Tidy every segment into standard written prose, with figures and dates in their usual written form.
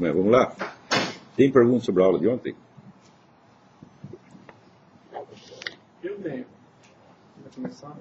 Mas vamos lá. Tem perguntas sobre a aula de ontem? Eu tenho. Vai começar?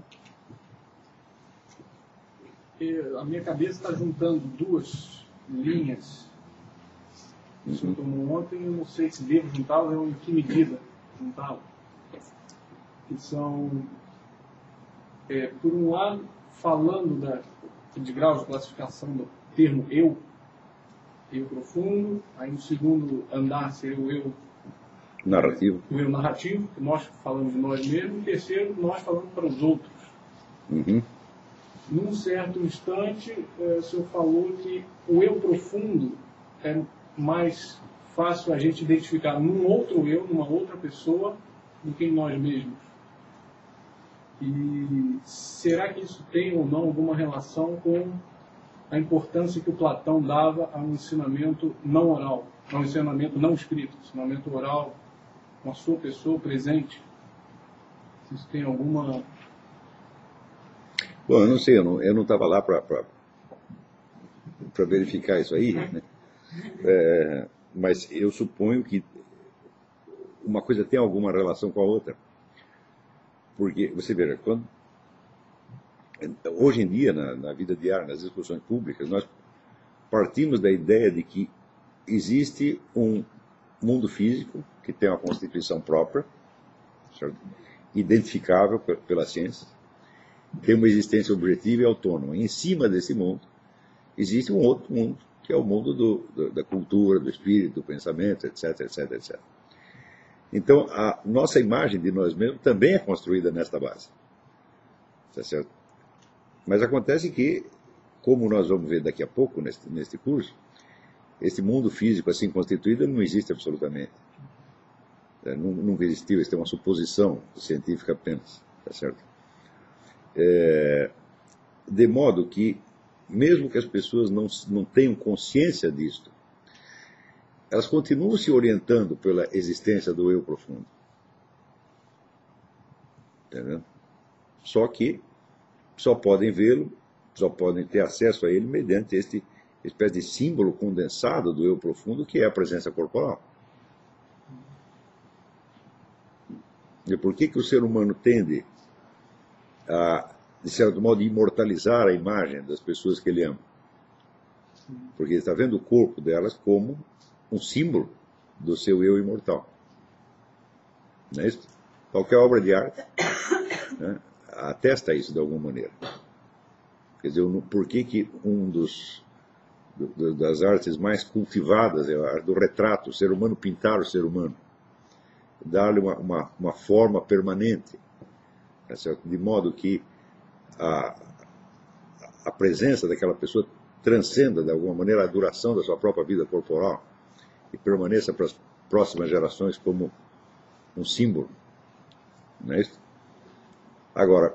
A minha cabeça está juntando duas linhas que o senhor tomou ontem. Eu não sei se devo juntá-las ou em que medida juntá-las. Que são, por um lado, falando de graus de classificação do termo eu profundo, aí no segundo andar seria o eu narrativo, o eu narrativo, que nós falamos de nós mesmos, e o terceiro, nós falando para os outros. Uhum. Num certo instante, o senhor falou que o eu profundo é mais fácil a gente identificar num outro eu, numa outra pessoa, do que em nós mesmos. E será que isso tem ou não alguma relação com a importância que o Platão dava ao ensinamento não oral, ao ensinamento não escrito, ensinamento oral, com a sua pessoa presente? Se isso tem alguma... Bom, eu não sei, eu não estava lá para verificar isso aí, né? Mas eu suponho que uma coisa tem alguma relação com a outra. Porque, você veja, hoje em dia, na vida diária, nas discussões públicas, nós partimos da ideia de que existe um mundo físico que tem uma constituição própria, certo? Identificável pela ciência, tem uma existência objetiva e autônoma. Em cima desse mundo, existe um outro mundo, que é o mundo da cultura, do espírito, do pensamento, etc, etc, etc. Então, a nossa imagem de nós mesmos também é construída nesta base. Tá certo? Mas acontece que, como nós vamos ver daqui a pouco, neste curso, esse mundo físico assim constituído não existe absolutamente. Nunca existiu, isso é uma suposição científica apenas. Tá certo? De modo que, mesmo que as pessoas não tenham consciência disto, elas continuam se orientando pela existência do eu profundo. Entendeu? Só que só podem vê-lo, só podem ter acesso a ele mediante este espécie de símbolo condensado do eu profundo, que é a presença corporal. E por que o ser humano tende a, de certo modo, imortalizar a imagem das pessoas que ele ama? Porque ele está vendo o corpo delas como um símbolo do seu eu imortal. Não é isso? Qualquer obra de arte, né, atesta isso de alguma maneira. Quer dizer, por que das artes mais cultivadas é a arte do retrato, o ser humano pintar o ser humano, dar-lhe uma forma permanente, tá certo? De modo que a presença daquela pessoa transcenda de alguma maneira a duração da sua própria vida corporal e permaneça para as próximas gerações como um símbolo. Não é isso? Agora,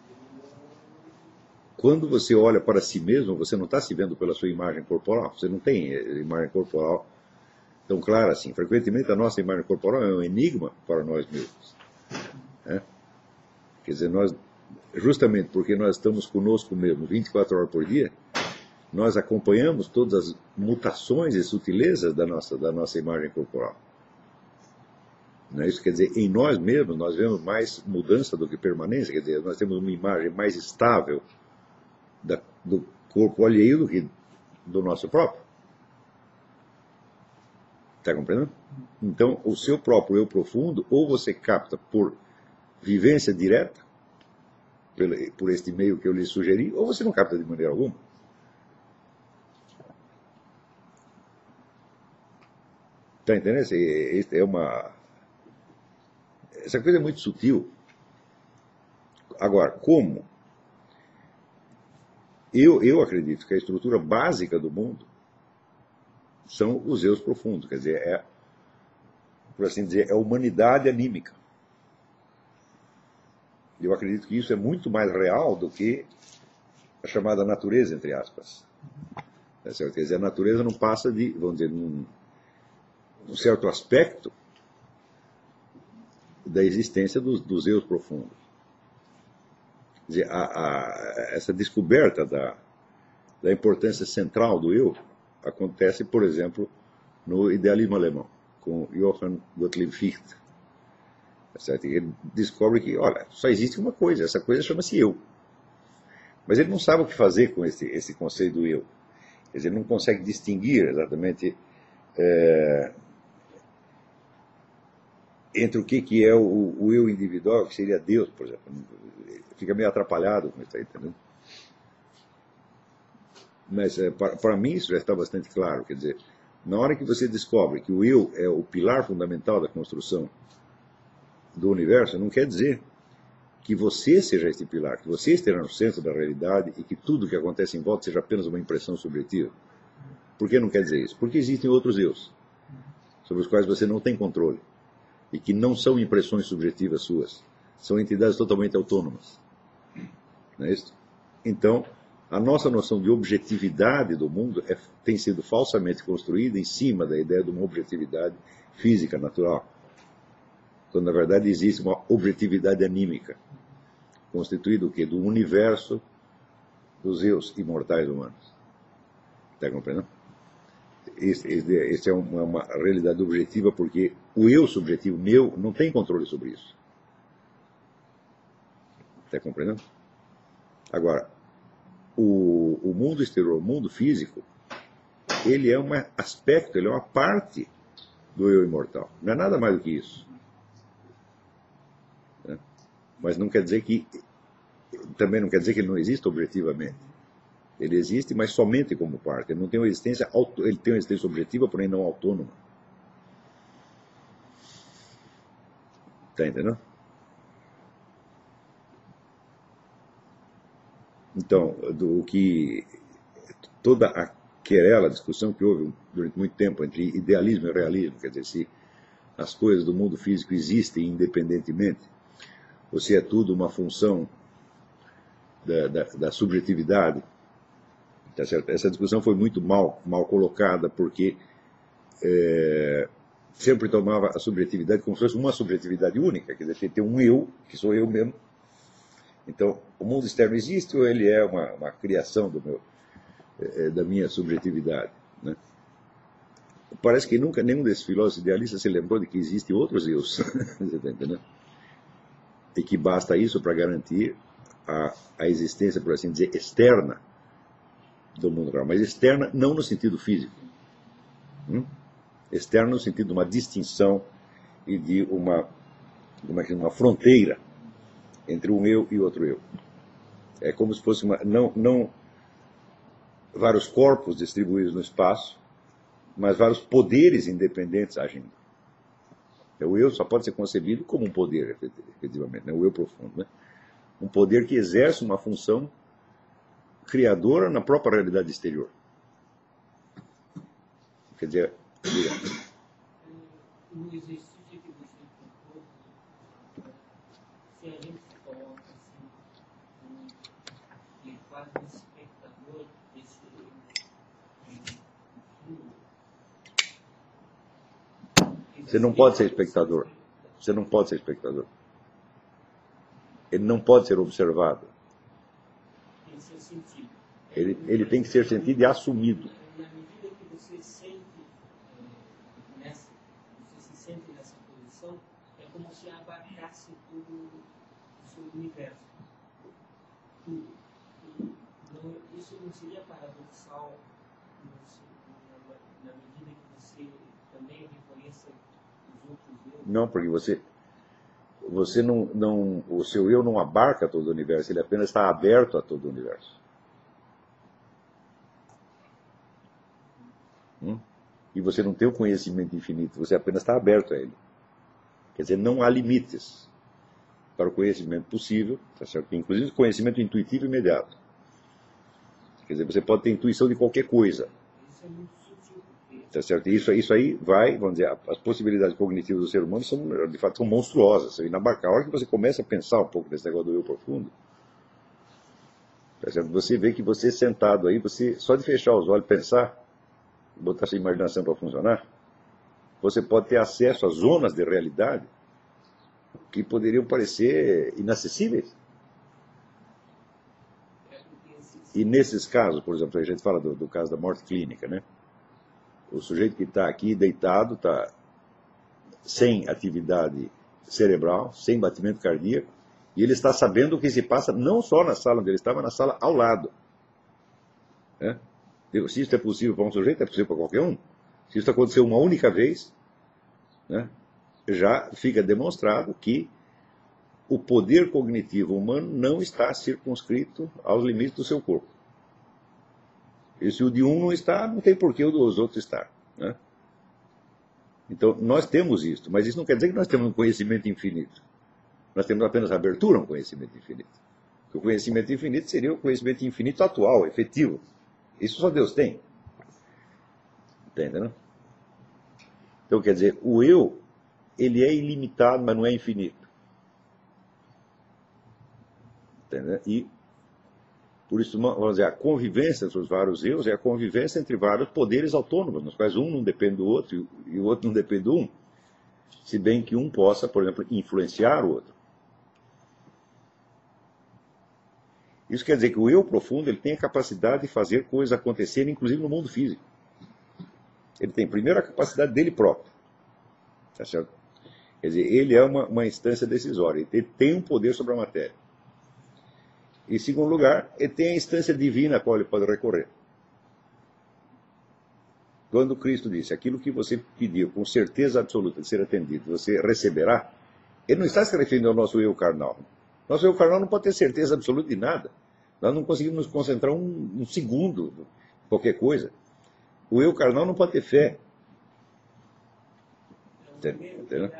quando você olha para si mesmo, você não está se vendo pela sua imagem corporal. Você não tem imagem corporal tão clara assim. Frequentemente a nossa imagem corporal é um enigma para nós mesmos. Né? Quer dizer, justamente porque nós estamos conosco mesmo 24 horas por dia, nós acompanhamos todas as mutações e sutilezas da nossa imagem corporal. Não é isso? Quer dizer, em nós mesmos nós vemos mais mudança do que permanência. Quer dizer, nós temos uma imagem mais estável do corpo alheio do que do nosso próprio. Está compreendendo? Então, o seu próprio eu profundo, ou você capta por vivência direta, por este meio que eu lhe sugeri, ou você não capta de maneira alguma. Está entendendo? Essa coisa é muito sutil. Agora, como? Eu acredito que a estrutura básica do mundo são os eus profundos. Quer dizer, por assim dizer, é a humanidade anímica. Eu acredito que isso é muito mais real do que a chamada natureza, entre aspas. Quer dizer, a natureza não passa de, vamos dizer, um certo aspecto da existência dos eus profundos. Quer dizer, essa descoberta da importância central do eu acontece, por exemplo, no Idealismo Alemão, com Johann Gottlieb Fichte. Certo? Ele descobre que, olha, só existe uma coisa, essa coisa chama-se eu. Mas ele não sabe o que fazer com esse conceito do eu. Quer dizer, ele não consegue distinguir exatamente entre o que é o eu individual, que seria Deus, por exemplo. Fica meio atrapalhado com isso aí, entendeu? Mas para mim isso já está bastante claro. Quer dizer, na hora que você descobre que o eu é o pilar fundamental da construção do universo, não quer dizer que você seja este pilar, que você esteja no centro da realidade e que tudo que acontece em volta seja apenas uma impressão subjetiva. Por que não quer dizer isso? Porque existem outros eus, sobre os quais você não tem controle, e que não são impressões subjetivas suas, são entidades totalmente autônomas. Não é isso? Então, a nossa noção de objetividade do mundo tem sido falsamente construída em cima da ideia de uma objetividade física, natural, quando na verdade existe uma objetividade anímica, constituída do quê? Do universo dos eus imortais humanos. Está compreendendo? Essa é uma realidade objetiva, porque o eu subjetivo meu não tem controle sobre isso. Está compreendendo? Agora, o mundo exterior, o mundo físico, ele é um aspecto, ele é uma parte do eu imortal. Não é nada mais do que isso. Né? Mas não quer dizer que, também não quer dizer que ele não exista objetivamente. Ele existe, mas somente como parte. Ele não tem uma existência, ele tem uma existência objetiva, porém não autônoma. Está entendendo? Então, toda aquela discussão que houve durante muito tempo entre idealismo e realismo, quer dizer, se as coisas do mundo físico existem independentemente, ou se é tudo uma função da subjetividade. Tá certo? Essa discussão foi muito mal colocada, porque sempre tomava a subjetividade como se fosse uma subjetividade única, quer dizer, tem um eu, que sou eu mesmo. Então, o mundo externo existe ou ele é uma criação da minha subjetividade? Né? Parece que nunca nenhum desses filósofos idealistas se lembrou de que existem outros eus. Você está entendendo? E que basta isso para garantir a existência, por assim dizer, externa do mundo real, mas externa não no sentido físico. Externa no sentido de uma distinção e de uma fronteira entre um eu e outro eu. É como se fosse não vários corpos distribuídos no espaço, mas vários poderes independentes agindo. O eu só pode ser concebido como um poder, efetivamente, né? O eu profundo. Né? Um poder que exerce uma função criadora na própria realidade exterior. Quer dizer, no exercício que você propôs, se a gente se coloca assim, quase um espectador desse você não pode ser espectador. Você não pode ser espectador. Ele não pode ser observado. Ele tem que ser sentido e assumido. Na medida que você sente você se sente nessa posição, é como se abarcasse todo o seu universo. Tudo. Isso não seria paradoxal na medida que você também reconheça os outros eu? Não, porque você não, o seu eu não abarca todo o universo, ele apenas está aberto a todo o universo. E você não tem o conhecimento infinito, você apenas está aberto a ele. Quer dizer, não há limites para o conhecimento possível, tá certo? Inclusive o conhecimento intuitivo imediato. Quer dizer, você pode ter intuição de qualquer coisa. Isso é muito sutil. Tá certo? E isso aí vai, vamos dizer, as possibilidades cognitivas do ser humano são, de fato, são monstruosas, são inabarcáveis. A hora que você começa a pensar um pouco nesse negócio do eu profundo, tá certo? Você vê que você sentado aí, você só de fechar os olhos e pensar, botar sua imaginação para funcionar, você pode ter acesso a zonas de realidade que poderiam parecer inacessíveis. E nesses casos, por exemplo, a gente fala do caso da morte clínica, né? O sujeito que está aqui deitado, está sem atividade cerebral, sem batimento cardíaco, e ele está sabendo o que se passa não só na sala onde ele estava, na sala ao lado. Né? Se isso é possível para um sujeito, é possível para qualquer um. Se isso aconteceu uma única vez, né, já fica demonstrado que o poder cognitivo humano não está circunscrito aos limites do seu corpo. E se o de um não está, não tem por que o dos outros estar. Né? Então, nós temos isso, mas isso não quer dizer que nós temos um conhecimento infinito. Nós temos apenas abertura a um conhecimento infinito. Porque o conhecimento infinito seria o conhecimento infinito atual, efetivo. Isso só Deus tem. Entende, não? Então, quer dizer, o eu, ele é ilimitado, mas não é infinito. Entende? E, por isso, vamos dizer, a convivência entre os vários eus é a convivência entre vários poderes autônomos, nos quais um não depende do outro e o outro não depende do um. Se bem que um possa, por exemplo, influenciar o outro. Isso quer dizer que o eu profundo ele tem a capacidade de fazer coisas acontecerem, inclusive no mundo físico. Ele tem, primeiro, a capacidade dele próprio. Tá certo? Quer dizer, ele é uma instância decisória. Ele tem um poder sobre a matéria. Em segundo lugar, ele tem a instância divina a qual ele pode recorrer. Quando Cristo disse, aquilo que você pediu com certeza absoluta de ser atendido, você receberá, ele não está se referindo ao nosso eu carnal. Nosso eu carnal não pode ter certeza absoluta de nada. Nós não conseguimos nos concentrar um segundo em qualquer coisa. O eu carnal não pode ter fé. Entendeu?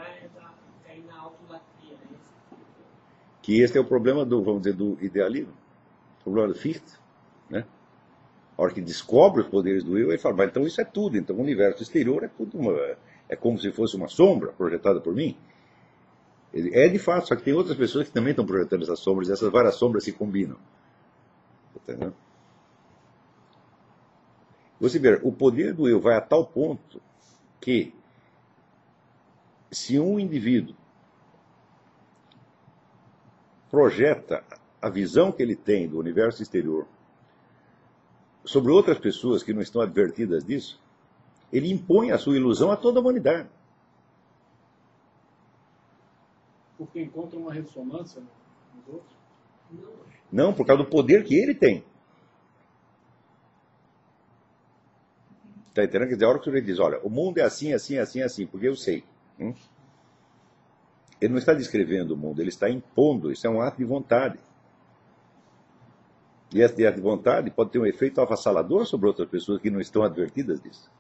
Que esse é o problema do, vamos dizer, do idealismo. O problema do Fichte. Né? A hora que descobre os poderes do eu, ele fala, mas então isso é tudo. Então o universo exterior é tudo é como se fosse uma sombra projetada por mim. É de fato, só que tem outras pessoas que também estão projetando essas sombras, e essas várias sombras se combinam. Entendeu? Você vê, o poder do eu vai a tal ponto que, se um indivíduo projeta a visão que ele tem do universo exterior sobre outras pessoas que não estão advertidas disso, ele impõe a sua ilusão a toda a humanidade. Porque encontra uma ressonância nos outros? Não, por causa do poder que ele tem. Está entendendo? Quer dizer, a hora que o sujeito diz, olha, o mundo é assim, assim, assim, assim, porque eu sei. Ele não está descrevendo o mundo, ele está impondo, isso é um ato de vontade. E esse ato de vontade pode ter um efeito avassalador sobre outras pessoas que não estão advertidas disso.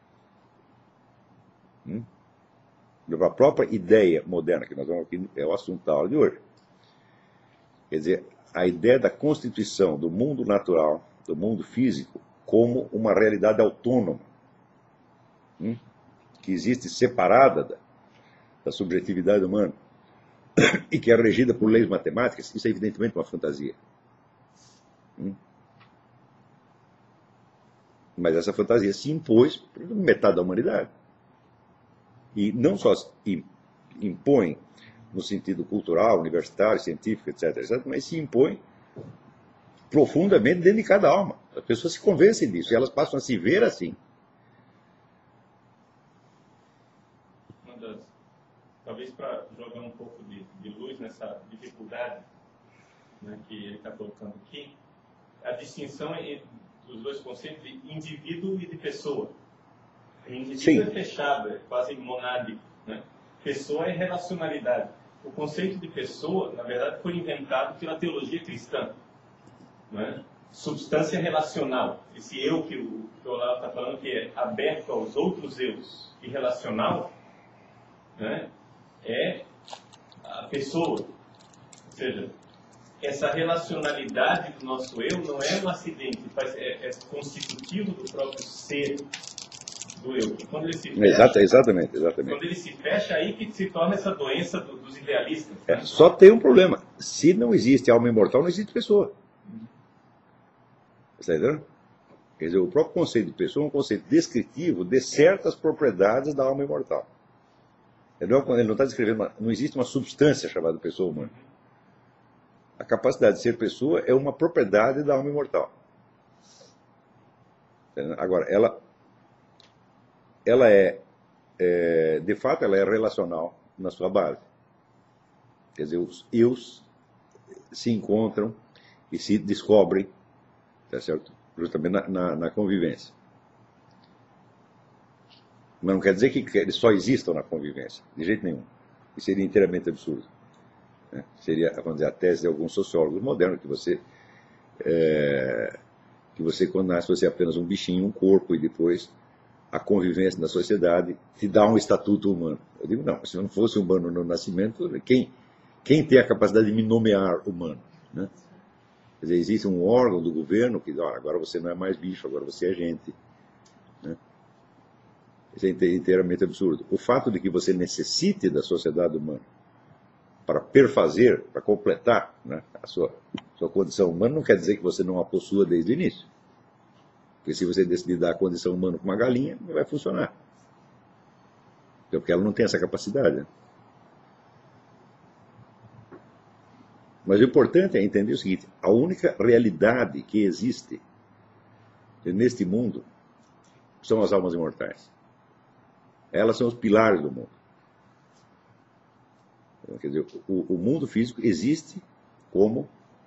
A própria ideia moderna, que nós vamos aqui, é o assunto da aula de hoje. Quer dizer, a ideia da constituição do mundo natural, do mundo físico, como uma realidade autônoma, que existe separada da subjetividade humana, e que é regida por leis matemáticas, isso é evidentemente uma fantasia. Mas essa fantasia se impôs por metade da humanidade. E não só impõe no sentido cultural, universitário, científico, etc., mas se impõe profundamente dentro de cada alma. As pessoas se convencem disso e elas passam a se ver assim. Talvez para jogar um pouco de luz nessa dificuldade, né, que ele está colocando aqui, a distinção dos dois conceitos de indivíduo e de pessoa. O indivíduo Sim. É fechado, é quase monádico. Né? Pessoa é relacionalidade. O conceito de pessoa, na verdade, foi inventado pela teologia cristã. Né? Substância relacional. Esse eu que o Olavo está falando, que é aberto aos outros eus e relacional, né? É a pessoa. Ou seja, essa relacionalidade do nosso eu não é um acidente, é constitutivo do próprio ser do eu. E quando ele se fecha, Exatamente. quando ele se fecha, aí que se torna essa doença dos idealistas. Né? Só tem um problema. Se não existe alma imortal, não existe pessoa. Está entendendo? Quer dizer, o próprio conceito de pessoa é um conceito descritivo de certas propriedades da alma imortal. Ele não está descrevendo, não existe uma substância chamada pessoa humana. A capacidade de ser pessoa é uma propriedade da alma imortal. Agora, ela ela de fato, ela é relacional na sua base. Quer dizer, os eus se encontram e se descobrem, tá certo? Justamente na convivência. Mas não quer dizer que eles só existam na convivência, de jeito nenhum. Isso seria inteiramente absurdo. Né? Seria, vamos dizer, a tese de alguns sociólogos modernos, que você, quando nasce, você é apenas um bichinho, um corpo, e depois a convivência na sociedade te dá um estatuto humano. Eu digo, não, se eu não fosse humano no nascimento, quem tem a capacidade de me nomear humano? Né? Quer dizer, existe um órgão do governo que diz, agora você não é mais bicho, agora você é gente. Né? Isso é inteiramente absurdo. O fato de que você necessite da sociedade humana para perfazer, para completar, né, a sua condição humana, não quer dizer que você não a possua desde o início. Porque se você decidir dar a condição humana para uma galinha, não vai funcionar. Porque ela não tem essa capacidade. Né? Mas o importante é entender o seguinte: a única realidade que existe neste mundo são as almas imortais. Elas são os pilares do mundo. Quer dizer, o mundo físico existe como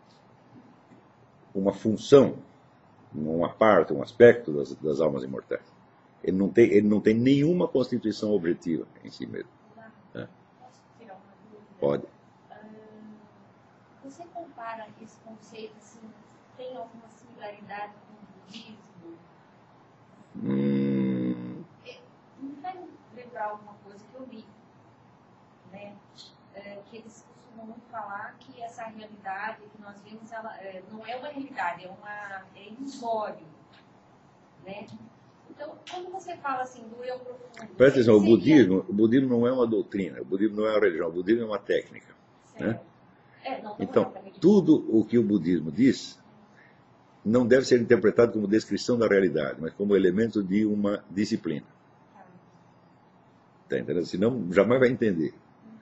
uma função, uma parte, um aspecto das almas imortais. Ele não tem nenhuma constituição objetiva em si mesmo. Posso tirar uma dúvida? Pode. Você compara esse conceito, assim, tem alguma similaridade com o budismo? Me faz lembrar alguma coisa que eu li, né? Que eles costumam muito falar que essa realidade que nós vemos, ela não é uma realidade, é ilusório, né? Então, quando você fala assim do eu profundo... Presta atenção, o budismo não é uma doutrina, o budismo não é uma religião, o budismo é uma técnica. Né? Então, tudo o que o budismo diz não deve ser interpretado como descrição da realidade, mas como elemento de uma disciplina. Tá entendendo? Senão, jamais vai entender.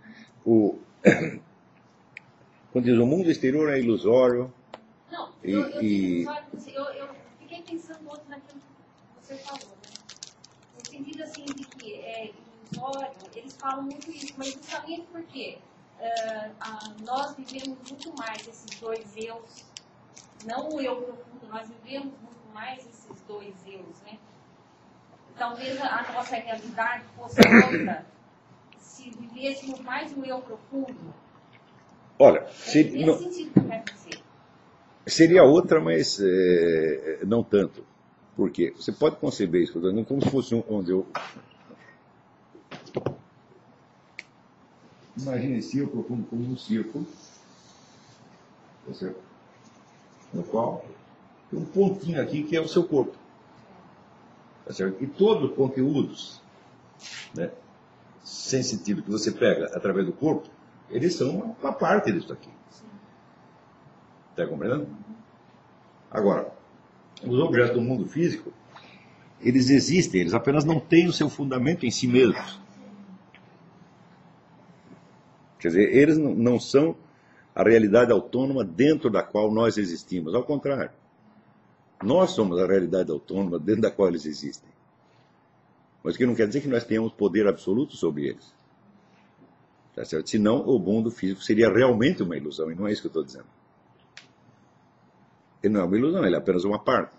Quando diz o mundo exterior é ilusório... Não, eu fiquei pensando muito naquilo que você falou, né? No sentido assim de que é ilusório, eles falam muito isso, mas justamente porque nós vivemos muito mais esses dois eus, não o eu profundo, nós vivemos muito mais esses dois eus, né? Talvez a nossa realidade fosse outra se vivêssemos mais o eu profundo. Olha, sentido que eu quero dizer. Seria outra, mas não tanto. Por quê? Você pode conceber isso como se fosse onde eu... Imagine esse eu profundo como um círculo, tá certo? No qual tem um pontinho aqui que é o seu corpo. Tá certo? E todos os conteúdos, né, sensitivos que você pega através do corpo, eles são uma parte disso aqui. Está compreendendo? Agora, os objetos do mundo físico, eles existem, eles apenas não têm o seu fundamento em si mesmos. Quer dizer, eles não são a realidade autônoma dentro da qual nós existimos. Ao contrário, nós somos a realidade autônoma dentro da qual eles existem. Mas o que não quer dizer que nós tenhamos poder absoluto sobre eles. Tá certo? Senão, o mundo físico seria realmente uma ilusão, e não é isso que eu estou dizendo. Ele não é uma ilusão, ele é apenas uma parte.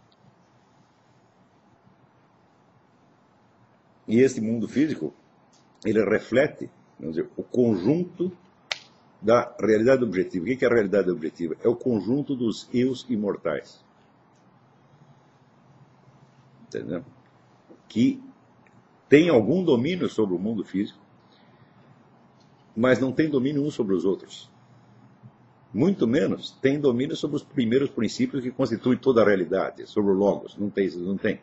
E esse mundo físico, ele reflete, vamos dizer, o conjunto da realidade objetiva. O que é a realidade objetiva? É o conjunto dos eus imortais. Entendeu? Que tem algum domínio sobre o mundo físico, mas não tem domínio uns sobre os outros. Muito menos tem domínio sobre os primeiros princípios que constituem toda a realidade, sobre o Logos. Não tem.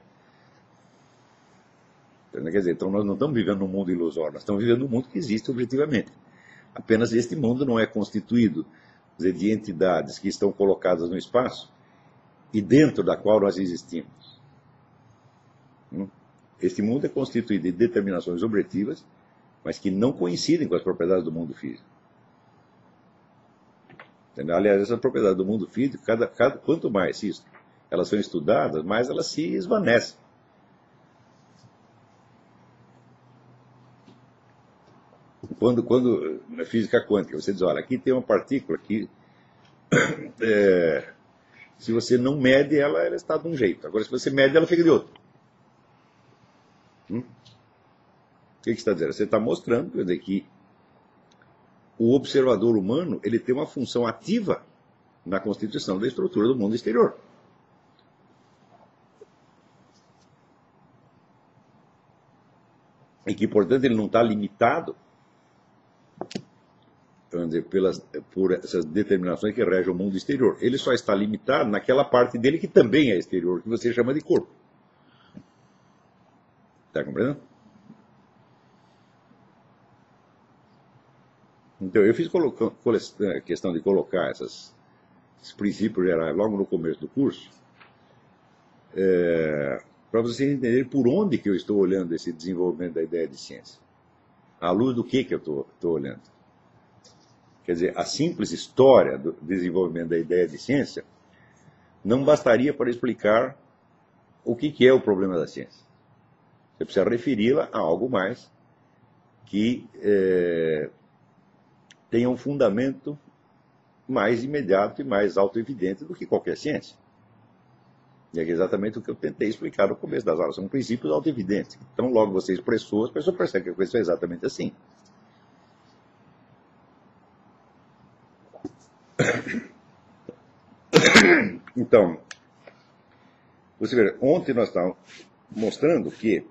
Quer dizer, então nós não estamos vivendo num mundo ilusório, nós estamos vivendo num mundo que existe objetivamente. Apenas este mundo não é constituído de entidades que estão colocadas no espaço e dentro da qual nós existimos. Este mundo é constituído de determinações objetivas, mas que não coincidem com as propriedades do mundo físico. Entendeu? Aliás, essas propriedades do mundo físico, quanto mais elas são estudadas, mais elas se esvanecem. Quando na física quântica você diz, olha, aqui tem uma partícula que se você não mede ela está de um jeito. Agora, se você mede, ela fica de outro. O que você está dizendo? Você está mostrando, quer dizer, que o observador humano ele tem uma função ativa na constituição da estrutura do mundo exterior. E que, portanto, ele não está limitado, vamos dizer, por essas determinações que regem o mundo exterior. Ele só está limitado naquela parte dele que também é exterior, que você chama de corpo. Está compreendendo? Então, eu fiz questão de colocar esses princípios gerais logo no começo do curso, para vocês entenderem por onde que eu estou olhando esse desenvolvimento da ideia de ciência. À luz do que eu estou olhando. Quer dizer, a simples história do desenvolvimento da ideia de ciência não bastaria para explicar o que é o problema da ciência. Você precisa referi-la a algo mais que tenha um fundamento mais imediato e mais autoevidente do que qualquer ciência. E é exatamente o que eu tentei explicar no começo das aulas. São princípios autoevidentes. Então, logo você expressou, as pessoas percebem que a coisa é exatamente assim. Então, você vê, ontem nós estávamos mostrando que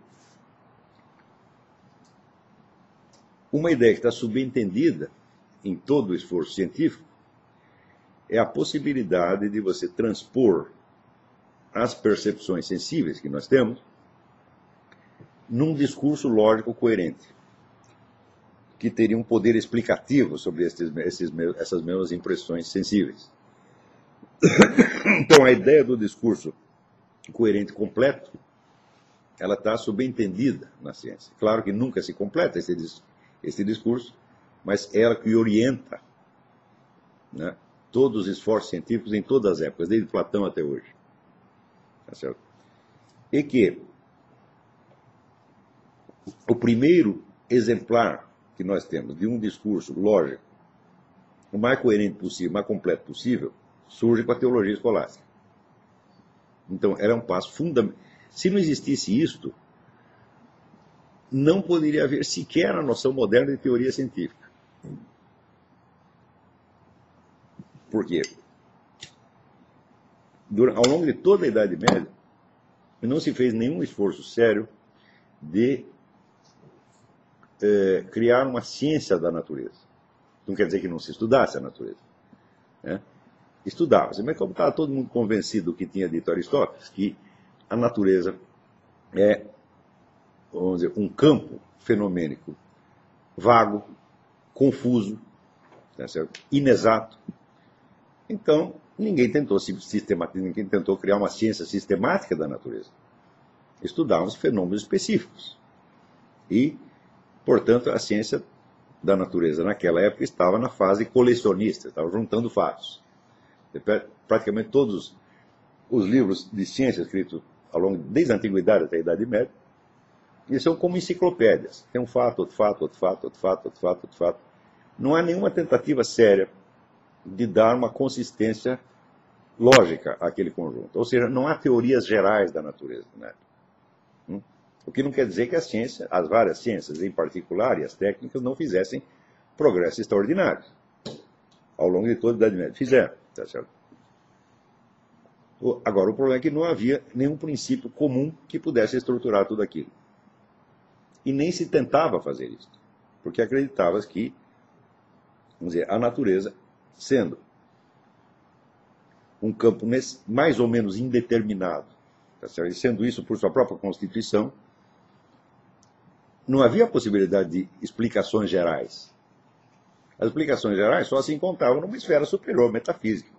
uma ideia que está subentendida em todo o esforço científico é a possibilidade de você transpor as percepções sensíveis que nós temos num discurso lógico coerente, que teria um poder explicativo sobre essas mesmas impressões sensíveis. Então, a ideia do discurso coerente completo, ela está subentendida na ciência. Claro que nunca se completa esse discurso, mas ela que orienta, né, todos os esforços científicos em todas as épocas, desde Platão até hoje. Tá certo? E que o primeiro exemplar que nós temos de um discurso lógico, o mais coerente possível, o mais completo possível, surge com a teologia escolástica. Então, era um passo fundamental. Se não existisse isto, não poderia haver sequer a noção moderna de teoria científica. Por quê? Ao longo de toda a Idade Média, não se fez nenhum esforço sério de criar uma ciência da natureza. Não quer dizer que não se estudasse a natureza. Né? Estudava-se, mas como estava todo mundo convencido do que tinha dito Aristóteles, que a natureza é, vamos dizer, um campo fenomênico vago, confuso, tá certo? Inexato. Então, ninguém tentou criar uma ciência sistemática da natureza. Estudavam-se fenômenos específicos. E, portanto, a ciência da natureza naquela época estava na fase colecionista, estava juntando fatos. Praticamente todos os livros de ciência escritos desde a Antiguidade até a Idade Média, eles são como enciclopédias. Tem um fato, outro fato, outro fato, outro fato, outro fato, outro fato. Não há nenhuma tentativa séria de dar uma consistência lógica àquele conjunto. Ou seja, não há teorias gerais da natureza. Né? O que não quer dizer que a ciência, as várias ciências em particular e as técnicas, não fizessem progressos extraordinários. Ao longo de toda a Idade Média. Fizeram, tá certo? Agora, o problema é que não havia nenhum princípio comum que pudesse estruturar tudo aquilo. E nem se tentava fazer isso. Porque acreditava que, vamos dizer, a natureza, sendo um campo mais ou menos indeterminado, tá certo? E sendo isso por sua própria constituição, não havia possibilidade de explicações gerais. As explicações gerais só se encontravam numa esfera superior, metafísica.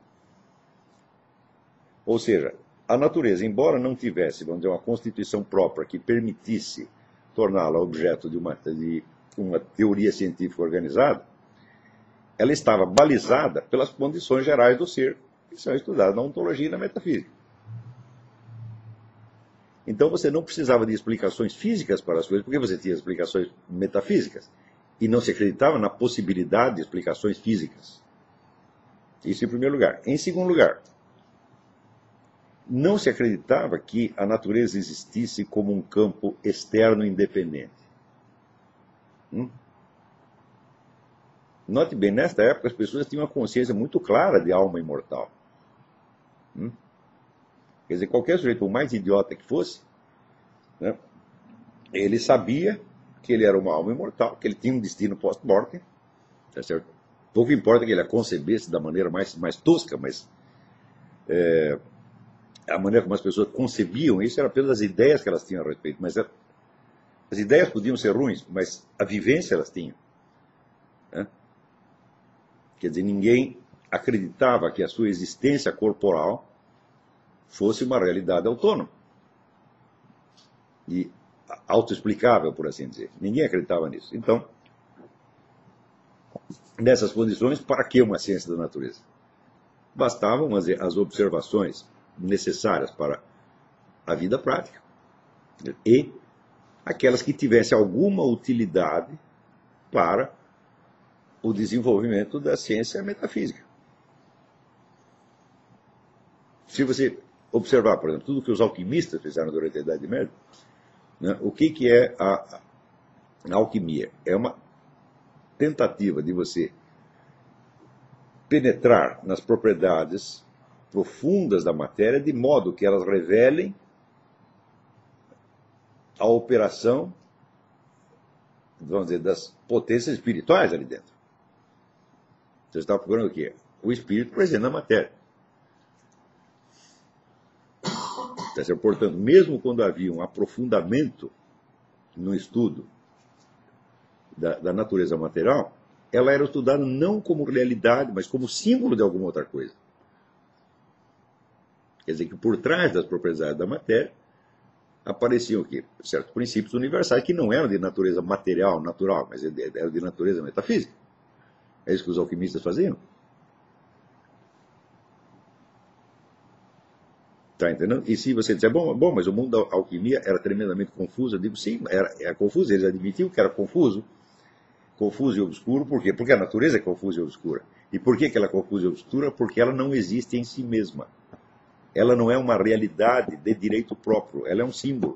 Ou seja, a natureza, embora não tivesse, vamos dizer, uma constituição própria que permitisse torná-la objeto de uma teoria científica organizada, ela estava balizada pelas condições gerais do ser, que são estudadas na ontologia e na metafísica. Então você não precisava de explicações físicas para as coisas, porque você tinha explicações metafísicas. E não se acreditava na possibilidade de explicações físicas. Isso em primeiro lugar. Em segundo lugar, não se acreditava que a natureza existisse como um campo externo independente. Note bem, nesta época as pessoas tinham uma consciência muito clara de alma imortal. Quer dizer, qualquer sujeito, o mais idiota que fosse, né, ele sabia que ele era uma alma imortal, que ele tinha um destino post-mortem, tá certo? Pouco importa que ele a concebesse da maneira mais tosca, mas a maneira como as pessoas concebiam isso era pelas ideias que elas tinham a respeito. Mas as ideias podiam ser ruins, mas a vivência elas tinham. Né? Quer dizer, ninguém acreditava que a sua existência corporal fosse uma realidade autônoma e autoexplicável, por assim dizer. Ninguém acreditava nisso. Então, nessas condições, para que uma ciência da natureza? Bastavam as observações necessárias para a vida prática e aquelas que tivessem alguma utilidade para o desenvolvimento da ciência metafísica. Se você observar, por exemplo, tudo que os alquimistas fizeram durante a Idade Média, né, o que é a alquimia? É uma tentativa de você penetrar nas propriedades profundas da matéria, de modo que elas revelem a operação, vamos dizer, das potências espirituais ali dentro. Você está procurando o quê? O espírito presente na matéria. Portanto, mesmo quando havia um aprofundamento no estudo da natureza material, ela era estudada não como realidade, mas como símbolo de alguma outra coisa. Quer dizer que por trás das propriedades da matéria apareciam o quê? Certos princípios universais que não eram de natureza material, natural, mas eram de natureza metafísica. É isso que os alquimistas faziam. Está entendendo? E se você disser, bom, mas o mundo da alquimia era tremendamente confuso, eu digo, sim, era confuso, eles admitiam que era confuso e obscuro, por quê? Porque a natureza é confusa e obscura. E por que ela é confusa e obscura? Porque ela não existe em si mesma. Ela não é uma realidade de direito próprio, ela é um símbolo.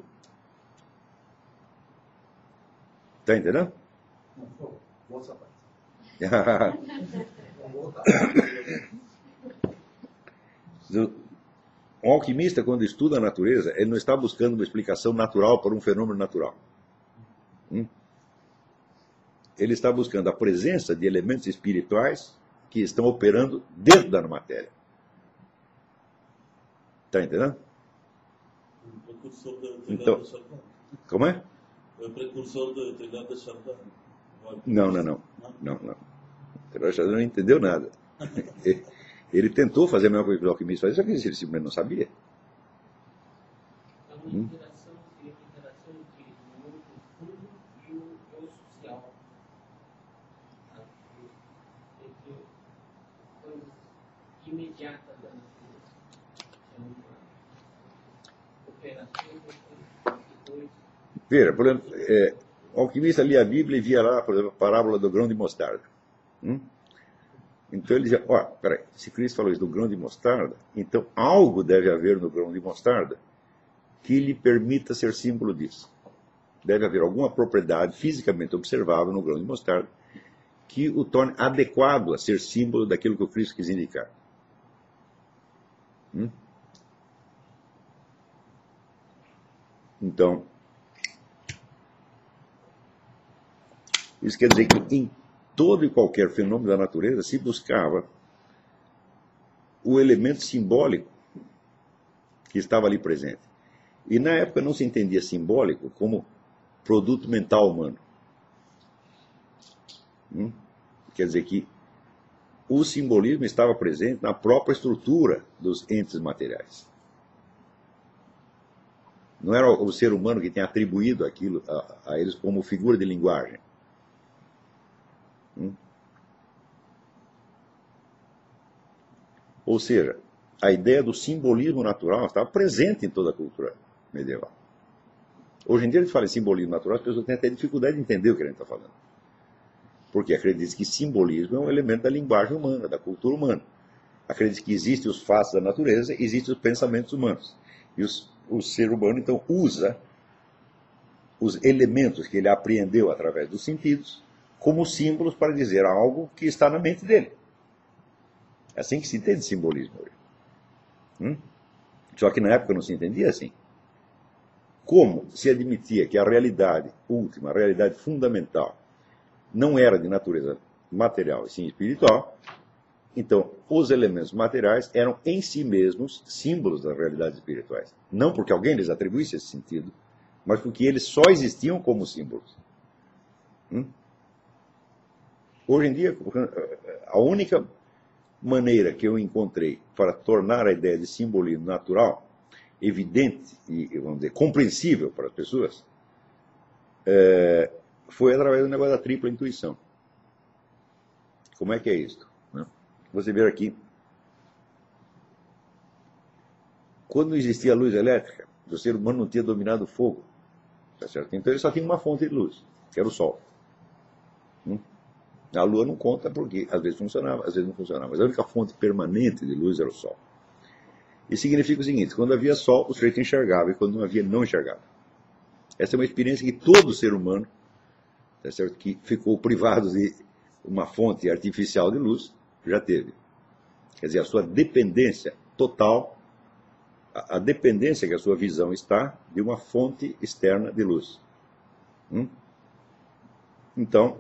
Está entendendo? Um alquimista, quando estuda a natureza, ele não está buscando uma explicação natural para um fenômeno natural. Ele está buscando a presença de elementos espirituais que estão operando dentro da matéria. Está entendendo? O precursor da Então, de Chardin. como é? É o precursor da atividade de Chardin. Não. O Chardin não entendeu nada. Ele tentou fazer a mesma coisa que os alquimistas faziam, só que ele simplesmente não sabia. É uma interação entre o mundo profundo e o social. Entre coisas imediatas da natureza. É uma operação de dois. Veja, por exemplo, o alquimista lia a Bíblia e via lá, por exemplo, a parábola do grão de mostarda. Então ele dizia, peraí, se Cristo falou isso do grão de mostarda, então algo deve haver no grão de mostarda que lhe permita ser símbolo disso. Deve haver alguma propriedade fisicamente observável no grão de mostarda que o torne adequado a ser símbolo daquilo que o Cristo quis indicar. Então, isso quer dizer que em todo e qualquer fenômeno da natureza se buscava o elemento simbólico que estava ali presente. E na época não se entendia simbólico como produto mental humano. Quer dizer que o simbolismo estava presente na própria estrutura dos entes materiais. Não era o ser humano que tem atribuído aquilo a eles como figura de linguagem. Ou seja, a ideia do simbolismo natural estava presente em toda a cultura medieval. Hoje em dia a gente fala em simbolismo natural, as pessoas têm até dificuldade de entender o que a gente está falando. Porque acredita que simbolismo é um elemento da linguagem humana, da cultura humana. Acredita que existem os fatos da natureza, existem os pensamentos humanos. E o ser humano, então, usa os elementos que ele apreendeu através dos sentidos como símbolos para dizer algo que está na mente dele. É assim que se entende simbolismo hoje. Só que na época não se entendia assim. Como se admitia que a realidade última, a realidade fundamental, não era de natureza material e sim espiritual, então os elementos materiais eram em si mesmos símbolos das realidades espirituais. Não porque alguém lhes atribuísse esse sentido, mas porque eles só existiam como símbolos. Hoje em dia, a única maneira que eu encontrei para tornar a ideia de simbolismo natural, evidente e, vamos dizer, compreensível para as pessoas, foi através do negócio da tripla intuição. Como é que é isso? Você vê aqui, quando não existia a luz elétrica, o ser humano não tinha dominado o fogo. Tá certo? Então ele só tinha uma fonte de luz, que era o sol. A lua não conta porque às vezes funcionava, às vezes não funcionava. Mas a única fonte permanente de luz era o sol. Isso significa o seguinte: quando havia sol, o sujeito enxergava, e quando não havia, não enxergava. Essa é uma experiência que todo ser humano, tá certo, que ficou privado de uma fonte artificial de luz, já teve. Quer dizer, a sua dependência total, a dependência que a sua visão está de uma fonte externa de luz. Então,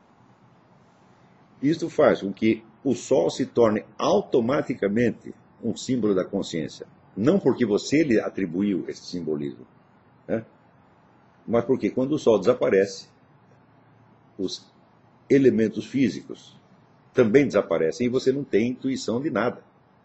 isto faz com que o sol se torne automaticamente um símbolo da consciência. Não porque você lhe atribuiu esse simbolismo, mas porque quando o sol desaparece, os elementos físicos também desaparecem e você não tem intuição de nada.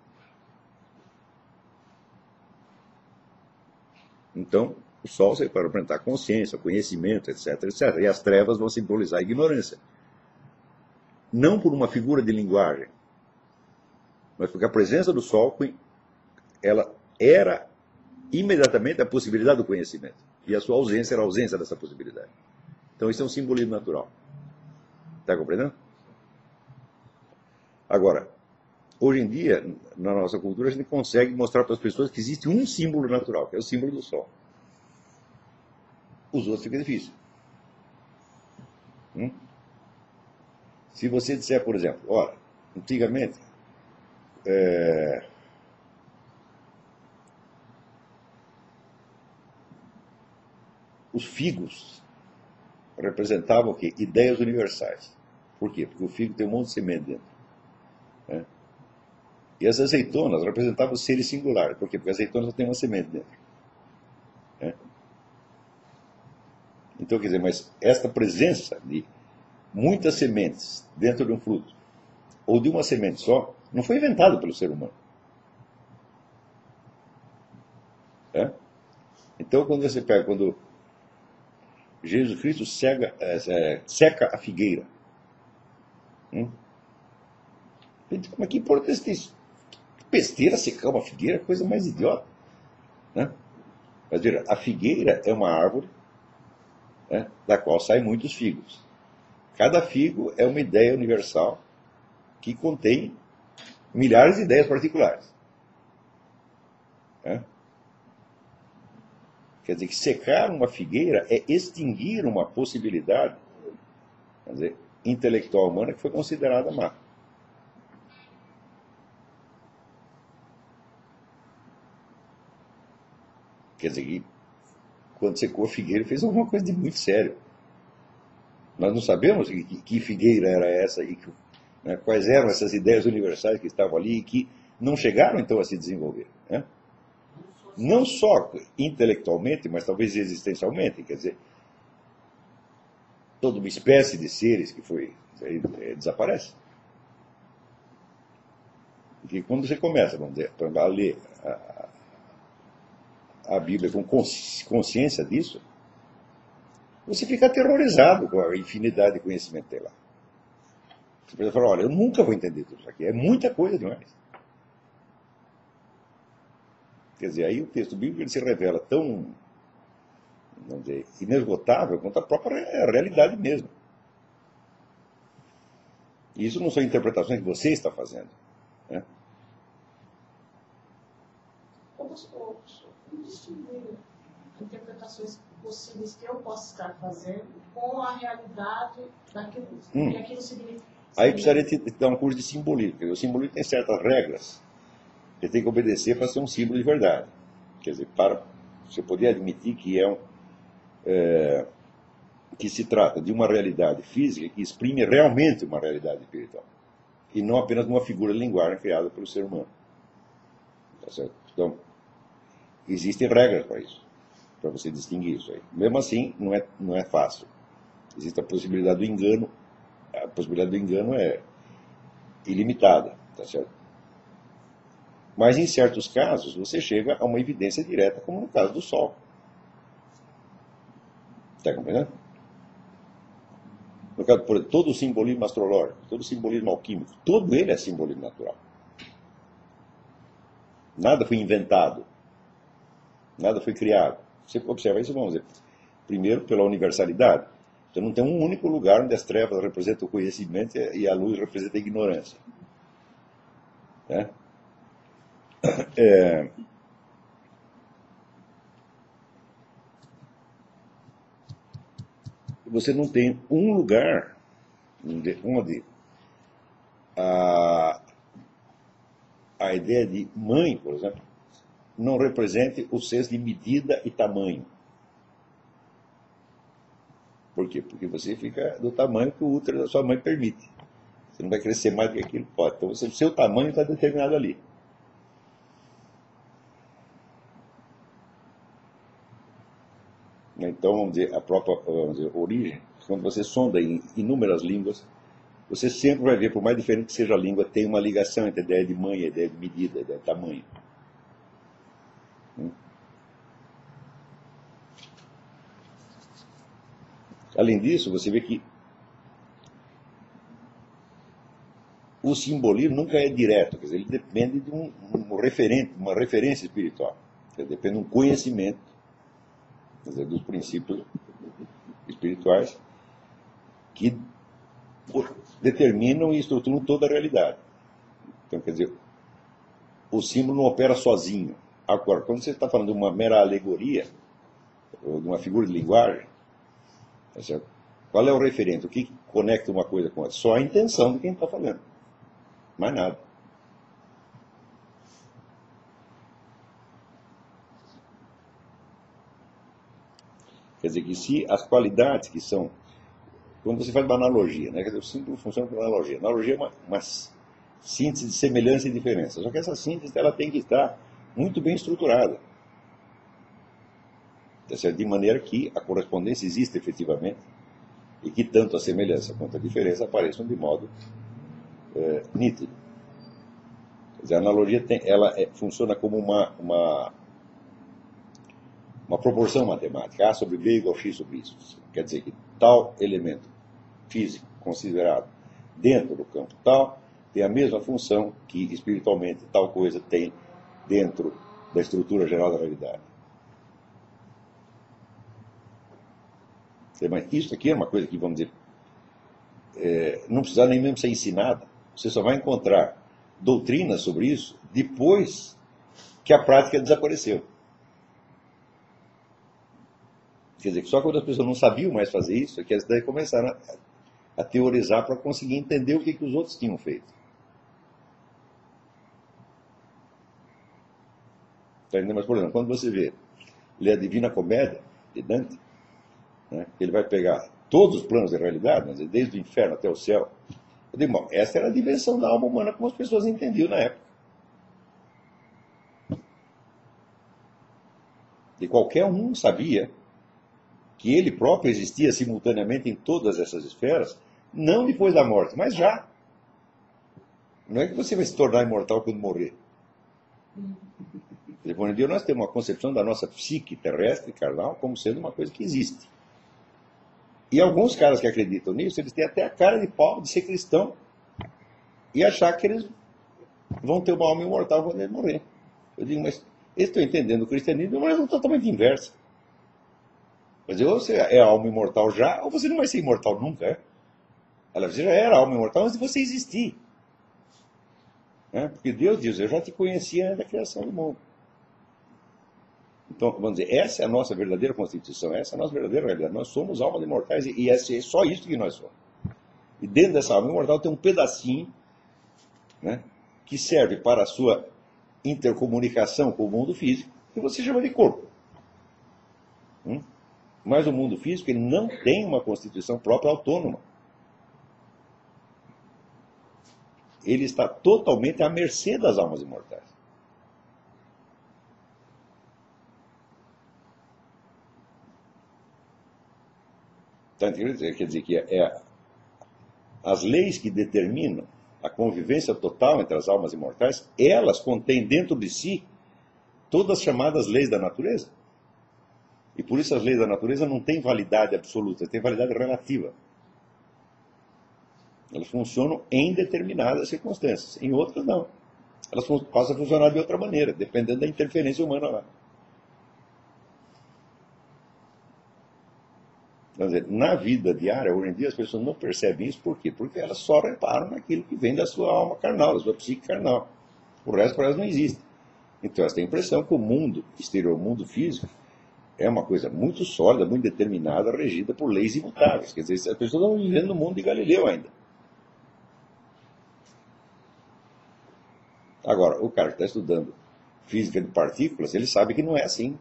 Então, o sol serve para representar consciência, conhecimento, etc, etc. E as trevas vão simbolizar a ignorância. Não por uma figura de linguagem, mas porque a presença do sol, ela era imediatamente a possibilidade do conhecimento. E a sua ausência era a ausência dessa possibilidade. Então isso é um simbolismo natural. Está compreendendo? Agora, hoje em dia, na nossa cultura, a gente consegue mostrar para as pessoas que existe um símbolo natural, que é o símbolo do sol. Os outros fica difícil. Se você disser, por exemplo, olha, antigamente, os figos representavam o quê? Ideias universais. Por quê? Porque o figo tem um monte de semente dentro. E as azeitonas representavam seres singulares. Por quê? Porque a azeitona só tem uma semente dentro. Então, quer dizer, mas esta presença de muitas sementes dentro de um fruto, ou de uma semente só, não foi inventado pelo ser humano. Então, quando você pega, quando Jesus Cristo seca a figueira, mas que importância tem isso? Que besteira secar uma figueira, coisa mais idiota. Mas veja, a figueira é uma árvore da qual saem muitos figos. Cada figo é uma ideia universal que contém milhares de ideias particulares. Quer dizer, que secar uma figueira é extinguir uma possibilidade, quer dizer, intelectual humana que foi considerada má. Quer dizer, que quando secou a figueira, fez alguma coisa de muito sério. Nós não sabemos que figueira era essa e quais eram essas ideias universais que estavam ali e que não chegaram, então, a se desenvolver. Não só intelectualmente, mas talvez existencialmente. Quer dizer, toda uma espécie de seres que desaparece. Porque quando você começa, vamos dizer, a ler a Bíblia com consciência disso, você fica aterrorizado com a infinidade de conhecimento que tem lá. Você pode falar, olha, eu nunca vou entender tudo isso aqui, é muita coisa demais. Quer dizer, aí o texto bíblico ele se revela tão, vamos dizer, inesgotável quanto a própria realidade mesmo. E isso não são interpretações que você está fazendo. Né? Como distinguir interpretações possíveis que eu posso estar fazendo com a realidade daquilo que aquilo significa? Aí precisaria te dar um curso de simbolismo. Porque o simbolismo tem certas regras que tem que obedecer para ser um símbolo de verdade. Quer dizer, para você poder admitir que que se trata de uma realidade física que exprime realmente uma realidade espiritual. E não apenas de uma figura de linguagem criada pelo ser humano. Tá certo? Então, existem regras para isso, para você distinguir isso aí. Mesmo assim, não é fácil. Existe a possibilidade do engano. A possibilidade do engano é ilimitada, tá certo? Mas em certos casos, você chega a uma evidência direta, como no caso do Sol. Está compreendendo? No caso, por exemplo, todo o simbolismo astrológico, todo o simbolismo alquímico, todo ele é simbolismo natural. Nada foi inventado. Nada foi criado. Você observa isso, vamos dizer. Primeiro, pela universalidade. Você não tem um único lugar onde as trevas representam o conhecimento e a luz representa a ignorância. Né? Você não tem um lugar onde a ideia de mãe, por exemplo, não represente o senso de medida e tamanho. Por quê? Porque você fica do tamanho que o útero da sua mãe permite. Você não vai crescer mais do que aquilo pode. Então, o seu tamanho está determinado ali. Então, vamos dizer, a própria origem, quando você sonda em inúmeras línguas, você sempre vai ver, por mais diferente que seja a língua, tem uma ligação entre a ideia de mãe, a ideia de medida, a ideia de tamanho. Além disso, você vê que o simbolismo nunca é direto, quer dizer, ele depende de uma referência espiritual, quer dizer, depende de um conhecimento, quer dizer, dos princípios espirituais que determinam e estruturam toda a realidade. Então, quer dizer, o símbolo não opera sozinho. Agora, quando você está falando de uma mera alegoria, ou de uma figura de linguagem, tá certo? Qual é o referente? O que conecta uma coisa com outra? Só a intenção de quem está falando. Mais nada. Quer dizer que se as qualidades que são... Quando você faz uma analogia, né? Quer dizer, o símbolo funciona como analogia. Analogia é uma síntese de semelhança e diferença. Só que essa síntese ela tem que estar muito bem estruturada. Tá certo? De maneira que a correspondência existe efetivamente e que tanto a semelhança quanto a diferença apareçam de modo nítido. Quer dizer, a analogia funciona como uma proporção matemática. A sobre B igual a X sobre Y. Quer dizer que tal elemento físico considerado dentro do campo tal tem a mesma função que espiritualmente tal coisa tem dentro da estrutura geral da realidade. Mas isso aqui é uma coisa que, vamos dizer, não precisa nem mesmo ser ensinada. Você só vai encontrar doutrinas sobre isso depois que a prática desapareceu. Quer dizer, que só quando as pessoas não sabiam mais fazer isso, é que elas daí começaram a teorizar para conseguir entender o que os outros tinham feito. Mas, por exemplo, quando você lê a Divina Comédia de Dante, né, ele vai pegar todos os planos da realidade, desde o inferno até o céu. Eu digo, bom, essa era a dimensão da alma humana como as pessoas entendiam na época. E qualquer um sabia que ele próprio existia simultaneamente em todas essas esferas, não depois da morte, mas já. Não é que você vai se tornar imortal quando morrer. Depois de Deus, nós temos uma concepção da nossa psique terrestre, carnal, como sendo uma coisa que existe. E alguns caras que acreditam nisso, eles têm até a cara de pau de ser cristão e achar que eles vão ter uma alma imortal quando eles morrer. Eu digo, mas eles estão entendendo o cristianismo de uma maneira totalmente inversa. Quer dizer, ou você é alma imortal já, ou você não vai ser imortal nunca. Ela já era alma imortal antes de você existir. Né? Porque Deus diz, eu já te conhecia antes da criação do mundo. Então, vamos dizer, essa é a nossa verdadeira constituição, essa é a nossa verdadeira realidade. Nós somos almas imortais e é só isso que nós somos. E dentro dessa alma imortal tem um pedacinho, né, que serve para a sua intercomunicação com o mundo físico, que você chama de corpo. Mas o mundo físico ele não tem uma constituição própria autônoma. Ele está totalmente à mercê das almas imortais. Então, quer dizer que as leis que determinam a convivência total entre as almas imortais, elas contêm dentro de si todas as chamadas leis da natureza. E por isso as leis da natureza não têm validade absoluta, têm validade relativa. Elas funcionam em determinadas circunstâncias, em outras não. Elas passam a funcionar de outra maneira, dependendo da interferência humana lá. Quer dizer, na vida diária, hoje em dia, as pessoas não percebem isso. Por quê? Porque elas só reparam naquilo que vem da sua alma carnal, da sua psique carnal. O resto para elas não existe. Então elas têm a impressão que o mundo exterior, o mundo físico, é uma coisa muito sólida, muito determinada, regida por leis imutáveis. Quer dizer, as pessoas estão vivendo no mundo de Galileu ainda. Agora, o cara que está estudando física de partículas, ele sabe que não é assim.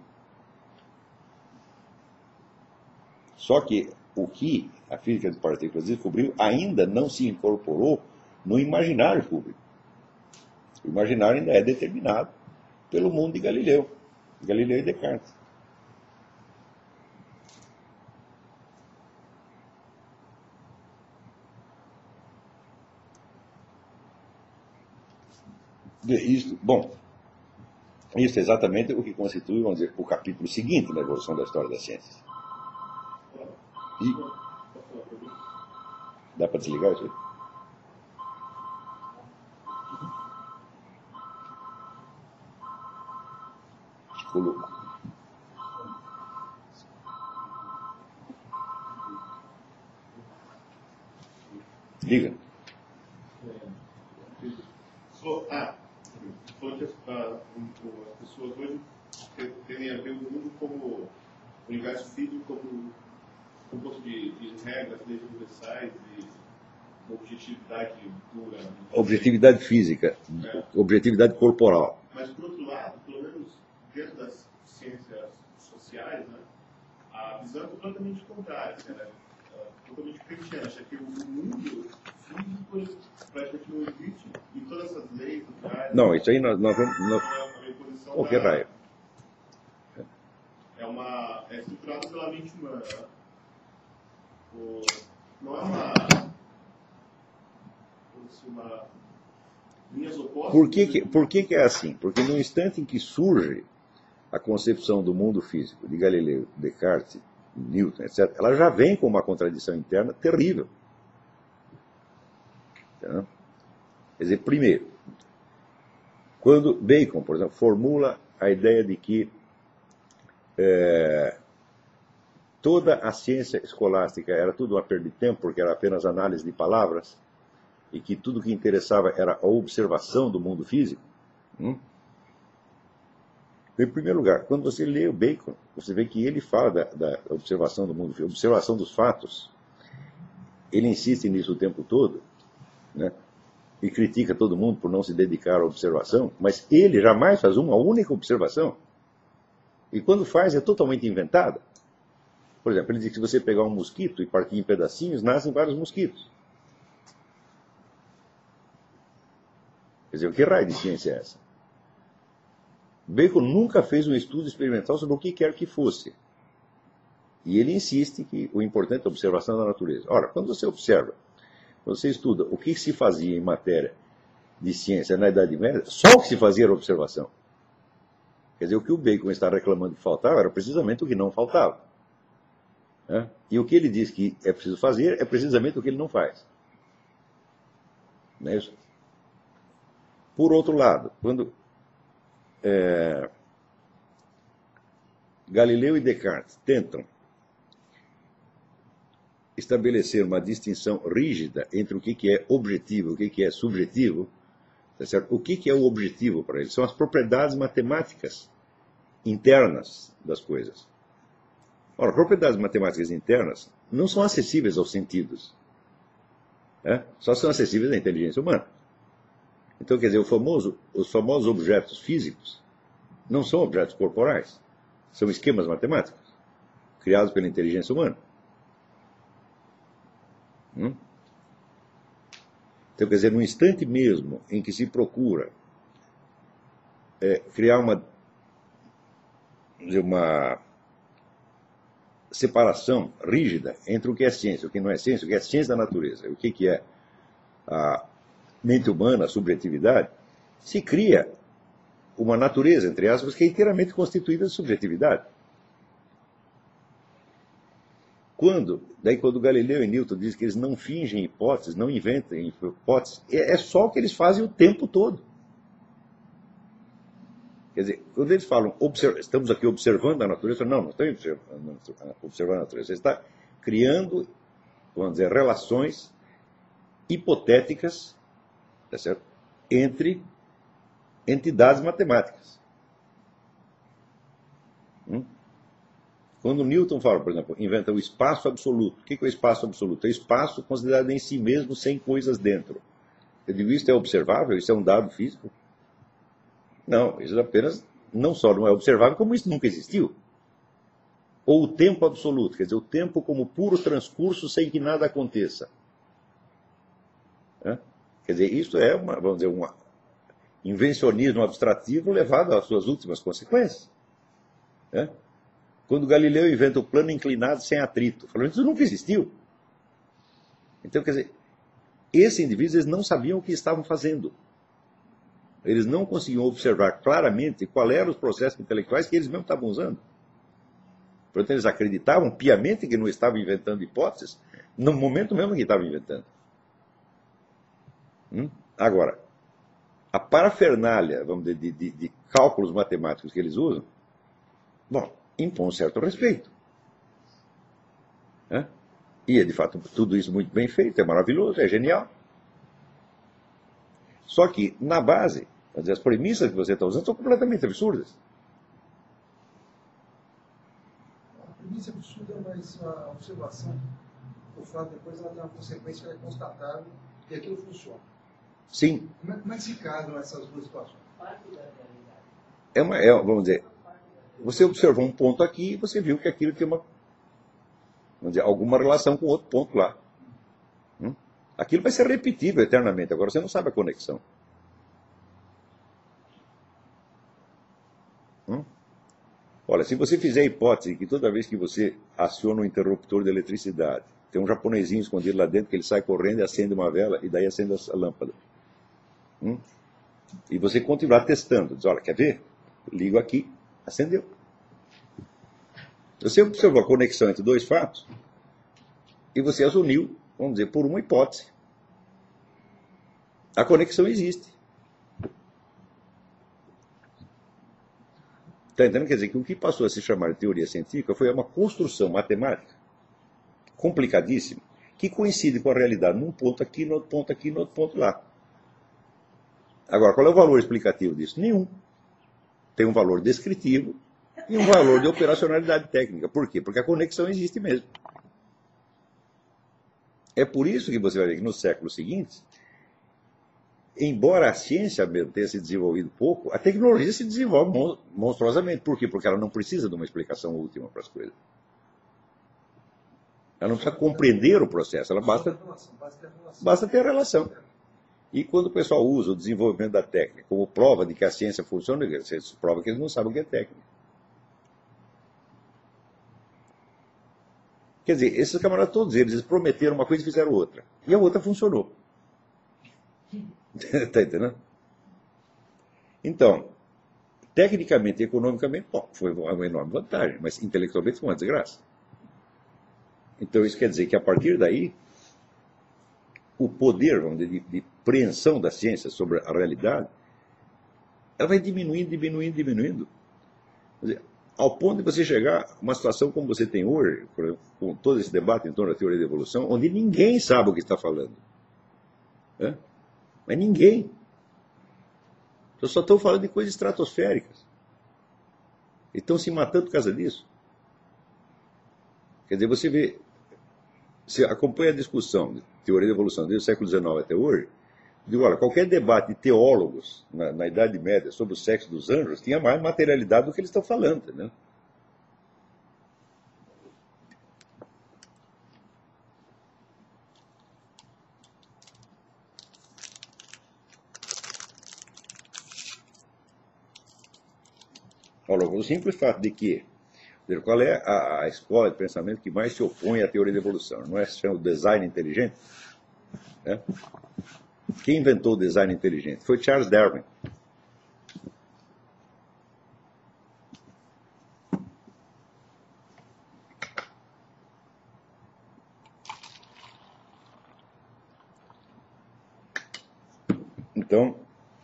Só que o que a física de partículas descobriu ainda não se incorporou no imaginário público. O imaginário ainda é determinado pelo mundo de Galileu e Descartes. Isso é exatamente o que constitui, vamos dizer, o capítulo seguinte da evolução da história das ciências. Dá para desligar isso aí? Diga. Falou que as pessoas hoje tendem a ver o mundo como o universo físico como composto de regras, leis universais e objetividade pura. Objetividade física, objetividade corporal. Mas, por outro lado, pelo menos dentro das ciências sociais, né, a visão é completamente contrária, né, totalmente kantiana. Acha que o mundo físico praticamente não existe e todas essas leis naturais. Não, isso aí nós vamos. O que raio? É estruturado pela mente humana. Né? Não é uma linhas opostas. Por que é assim? Porque no instante em que surge a concepção do mundo físico de Galileu, Descartes, Newton, etc., ela já vem com uma contradição interna terrível. Entendeu? Quer dizer, primeiro, quando Bacon, por exemplo, formula a ideia de que toda a ciência escolástica era tudo uma perda de tempo, porque era apenas análise de palavras, e que tudo que interessava era a observação do mundo físico. Em primeiro lugar, quando você lê o Bacon, você vê que ele fala da observação do mundo físico, observação dos fatos. Ele insiste nisso o tempo todo, né? E critica todo mundo por não se dedicar à observação, mas ele jamais faz uma única observação. E quando faz, é totalmente inventada. Por exemplo, ele diz que se você pegar um mosquito e partir em pedacinhos, nascem vários mosquitos. Quer dizer, que raio de ciência é essa? Bacon nunca fez um estudo experimental sobre o que quer que fosse. E ele insiste que o importante é a observação da natureza. Ora, quando você observa, quando você estuda o que se fazia em matéria de ciência na Idade Média, só o que se fazia era observação. Quer dizer, o que o Bacon está reclamando que faltava era precisamente o que não faltava. Né? E o que ele diz que é preciso fazer é precisamente o que ele não faz. Não é isso? Por outro lado, quando Galileu e Descartes tentam estabelecer uma distinção rígida entre o que é objetivo e o que é subjetivo, tá certo? O que é o objetivo para ele? São as propriedades matemáticas internas das coisas. Ora, propriedades matemáticas internas não são acessíveis aos sentidos. Só são acessíveis à inteligência humana. Então, quer dizer, os famosos objetos físicos não são objetos corporais. São esquemas matemáticos criados pela inteligência humana. Então, quer dizer, no instante mesmo em que se procura criar uma separação rígida entre o que é ciência, o que não é ciência, o que é ciência da natureza, o que é a mente humana, a subjetividade, se cria uma natureza, entre aspas, que é inteiramente constituída de subjetividade. Quando Galileu e Newton dizem que eles não fingem hipóteses, não inventam hipóteses, é só o que eles fazem o tempo todo. Quer dizer, quando eles falam, estamos aqui observando a natureza, não estamos observando a natureza. Você está criando, vamos dizer, relações hipotéticas, tá certo? Entre entidades matemáticas. Quando Newton fala, por exemplo, inventa o espaço absoluto. O que é o espaço absoluto? É o espaço considerado em si mesmo, sem coisas dentro. Eu digo, isso é observável? Isso é um dado físico? Não, isso apenas não só não é observável, como isso nunca existiu. Ou o tempo absoluto, quer dizer, o tempo como puro transcurso sem que nada aconteça. Quer dizer, isso é, vamos dizer, um invencionismo abstrativo levado às suas últimas consequências. Quando Galileu inventa o plano inclinado sem atrito, falando isso nunca existiu. Então, quer dizer, esses indivíduos eles não sabiam o que estavam fazendo. Eles não conseguiam observar claramente quais eram os processos intelectuais que eles mesmos estavam usando. Portanto, eles acreditavam piamente que não estavam inventando hipóteses no momento mesmo que estavam inventando. Agora, a parafernália, vamos dizer, de cálculos matemáticos que eles usam, bom, impõe um certo respeito. E é, de fato, tudo isso muito bem feito, é maravilhoso, é genial. Só que, na base, quer dizer, as premissas que você está usando são completamente absurdas. A premissa é absurda, mas a observação, o fato depois, ela tem uma consequência que é constatável e aquilo funciona. Sim. Como é que se casam essas duas situações? Vamos dizer, você observou um ponto aqui e você viu que aquilo tem vamos dizer, alguma relação com outro ponto lá. Aquilo vai ser repetível eternamente. Agora você não sabe a conexão. Olha, se você fizer a hipótese que toda vez que você aciona um interruptor de eletricidade, tem um japonesinho escondido lá dentro que ele sai correndo e acende uma vela e daí acende a lâmpada. E você continuar testando. Diz, olha, quer ver? Ligo aqui, acendeu. Você observou a conexão entre dois fatos e você as uniu, vamos dizer, por uma hipótese. A conexão existe. Está entendendo? Quer dizer que o que passou a se chamar de teoria científica foi uma construção matemática complicadíssima, que coincide com a realidade num ponto aqui, no outro ponto aqui, no outro ponto lá. Agora, qual é o valor explicativo disso? Nenhum. Tem um valor descritivo e um valor de operacionalidade técnica. Por quê? Porque a conexão existe mesmo. É por isso que você vai ver que nos séculos seguintes, embora a ciência mesmo tenha se desenvolvido pouco, a tecnologia se desenvolve monstruosamente. Por quê? Porque ela não precisa de uma explicação última para as coisas. Ela não precisa compreender o processo, ela basta ter a relação. E quando o pessoal usa o desenvolvimento da técnica como prova de que a ciência funciona, você prova que eles não sabem o que é técnica. Quer dizer, esses camaradas todos eles prometeram uma coisa e fizeram outra. E a outra funcionou. Está entendendo? Então, tecnicamente e economicamente, bom, foi uma enorme vantagem, mas intelectualmente foi uma desgraça. Então isso quer dizer que a partir daí, o poder, vamos dizer, de preensão da ciência sobre a realidade, ela vai diminuindo. Quer dizer, ao ponto de você chegar a uma situação como você tem hoje, por exemplo, com todo esse debate em torno da teoria da evolução, onde ninguém sabe o que está falando. Né? Mas ninguém. Eu só estou falando de coisas estratosféricas. E estão se matando por causa disso. Quer dizer, você vê, você acompanha a discussão de teoria da evolução desde o século XIX até hoje, digo, olha, qualquer debate de teólogos na Idade Média sobre o sexo dos anjos tinha mais materialidade do que eles estão falando, né? Olha, o simples fato de que, qual é a escola de pensamento que mais se opõe à teoria da evolução? Não é o design inteligente? Né? Quem inventou o design inteligente? Foi Charles Darwin. Então,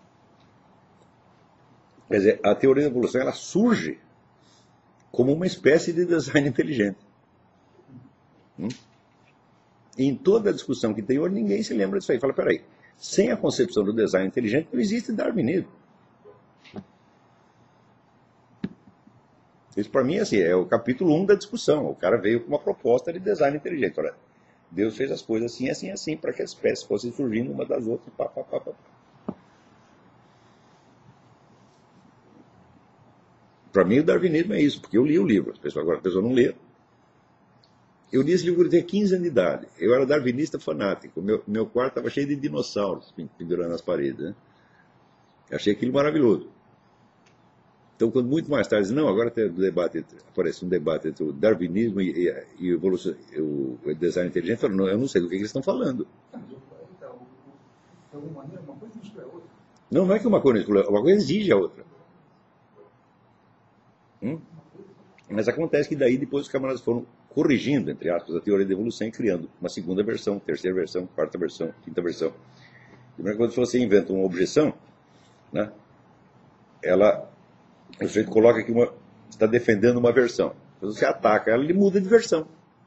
quer dizer, a teoria da evolução ela surge como uma espécie de design inteligente. E em toda a discussão que tem hoje, ninguém se lembra disso aí. Fala, peraí, sem a concepção do design inteligente não existe darwinismo. Isso para mim assim, é o capítulo 1 da discussão. O cara veio com uma proposta de design inteligente. Olha, Deus fez as coisas assim, assim, assim, para que as espécies fossem surgindo uma das outras. Pá, pá, pá, pá. Para mim o darwinismo é isso, porque eu li o livro. Agora a pessoa não lê. Eu li esse livro quando eu tinha 15 anos de idade. Eu era darwinista fanático. Meu quarto estava cheio de dinossauros pendurando nas paredes. Né? Eu achei aquilo maravilhoso. Então, quando muito mais tarde, não, agora tem aparece um debate entre o darwinismo e evolução, o design inteligente, eu falo, não, eu não sei do que eles estão falando. Então, de alguma maneira, uma coisa exclui a outra. Não, não é que uma coisa exclui, uma coisa exige a outra. Mas acontece que daí depois os camaradas foram corrigindo, entre aspas, a teoria da evolução e criando uma segunda versão, terceira versão, quarta versão, quinta versão. E quando você inventa uma objeção, né, o sujeito coloca que está defendendo uma versão. Quando você ataca ela, ele muda de versão.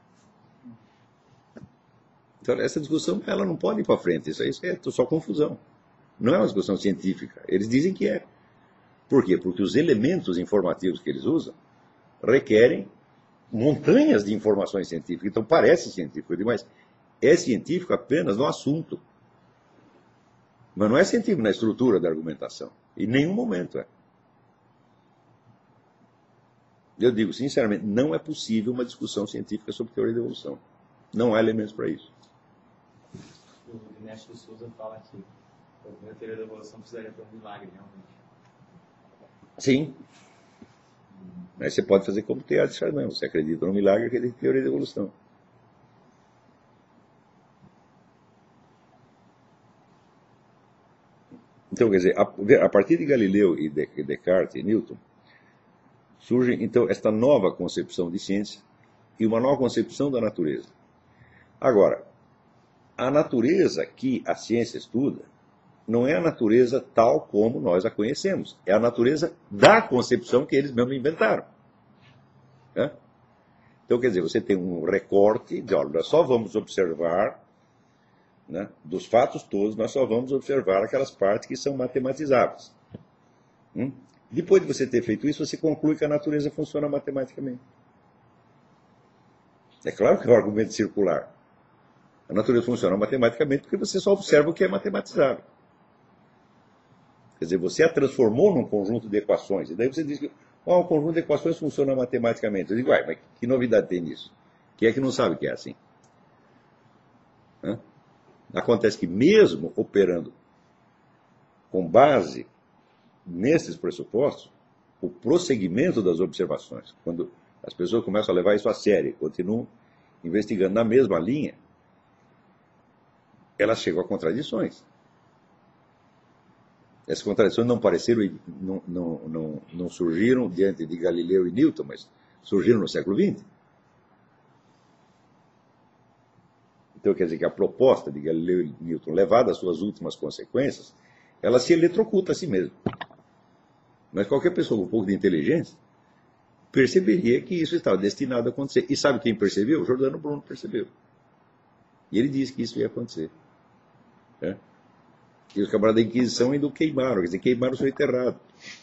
Então essa discussão ela não pode ir para frente, isso é só confusão. Não é uma discussão científica. Eles dizem que é. Por quê? Porque os elementos informativos que eles usam requerem montanhas de informações científicas. Então parece científico. Eu digo, mas é científico apenas no assunto. Mas não é científico na estrutura da argumentação. Em nenhum momento é. Eu digo, sinceramente, não é possível uma discussão científica sobre teoria da evolução. Não há elementos para isso. O Dinesh de Souza fala que a teoria da evolução precisaria ter um milagre, realmente. Sim. Mas você pode fazer como Teilhard de Chardin. Você acredita no milagre, acredita em teoria da evolução. Então, quer dizer, a partir de Galileu e Descartes e Newton, surge, então, esta nova concepção de ciência e uma nova concepção da natureza. Agora, a natureza que a ciência estuda não é a natureza tal como nós a conhecemos. É a natureza da concepção que eles mesmos inventaram. Né? Então, quer dizer, você tem um recorte de, olha, nós só vamos observar, né, dos fatos todos, nós só vamos observar aquelas partes que são matematizáveis. Depois de você ter feito isso, você conclui que a natureza funciona matematicamente. É claro que é um argumento circular. A natureza funciona matematicamente porque você só observa o que é matematizável. Quer dizer, você a transformou num conjunto de equações. E daí você diz que o conjunto de equações funciona matematicamente. Eu digo, mas que novidade tem nisso? Quem é que não sabe que é assim? Acontece que mesmo operando com base nesses pressupostos, o prosseguimento das observações, quando as pessoas começam a levar isso a sério, continuam investigando na mesma linha, elas chegam a contradições. Essas contradições não apareceram, não surgiram diante de Galileu e Newton, mas surgiram no século XX. Então, quer dizer que a proposta de Galileu e Newton, levada às suas últimas consequências, ela se eletrocuta a si mesma. Mas qualquer pessoa com um pouco de inteligência perceberia que isso estava destinado a acontecer. E sabe quem percebeu? O Giordano Bruno percebeu. E ele disse que isso ia acontecer. Né? E os camaradas da Inquisição ainda o queimaram, quer dizer, queimaram o seu enterrado.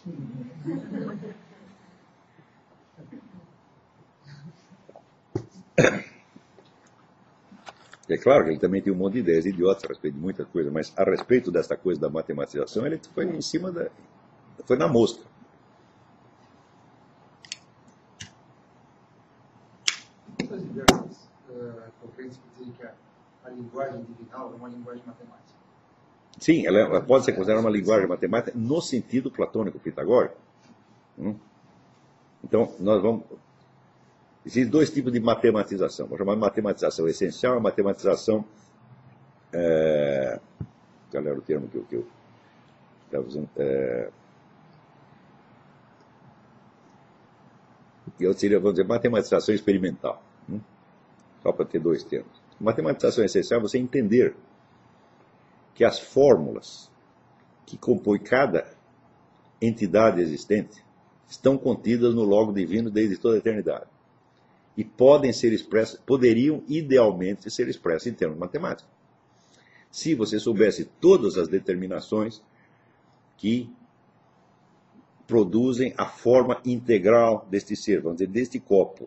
É claro que ele também tem um monte de ideias idiotas a respeito de muita coisa, mas a respeito desta coisa da matematização, ele foi em cima da... foi na mosca. Muitas diversas correntes que dizem que a linguagem divinal é uma linguagem matemática. Sim, ela pode ser considerada uma linguagem matemática no sentido platônico pitagórico. Então, nós vamos... Existem dois tipos de matematização. Vou chamar de matematização essencial e matematização... qual era o termo que eu estava usando? Eu seria, vamos dizer, matematização experimental. Só para ter dois termos. Matematização essencial é você entender que as fórmulas que compõem cada entidade existente estão contidas no logo divino desde toda a eternidade. E podem ser expressas, poderiam idealmente ser expressas em termos matemáticos. Se você soubesse todas as determinações que produzem a forma integral deste ser, vamos dizer, deste copo.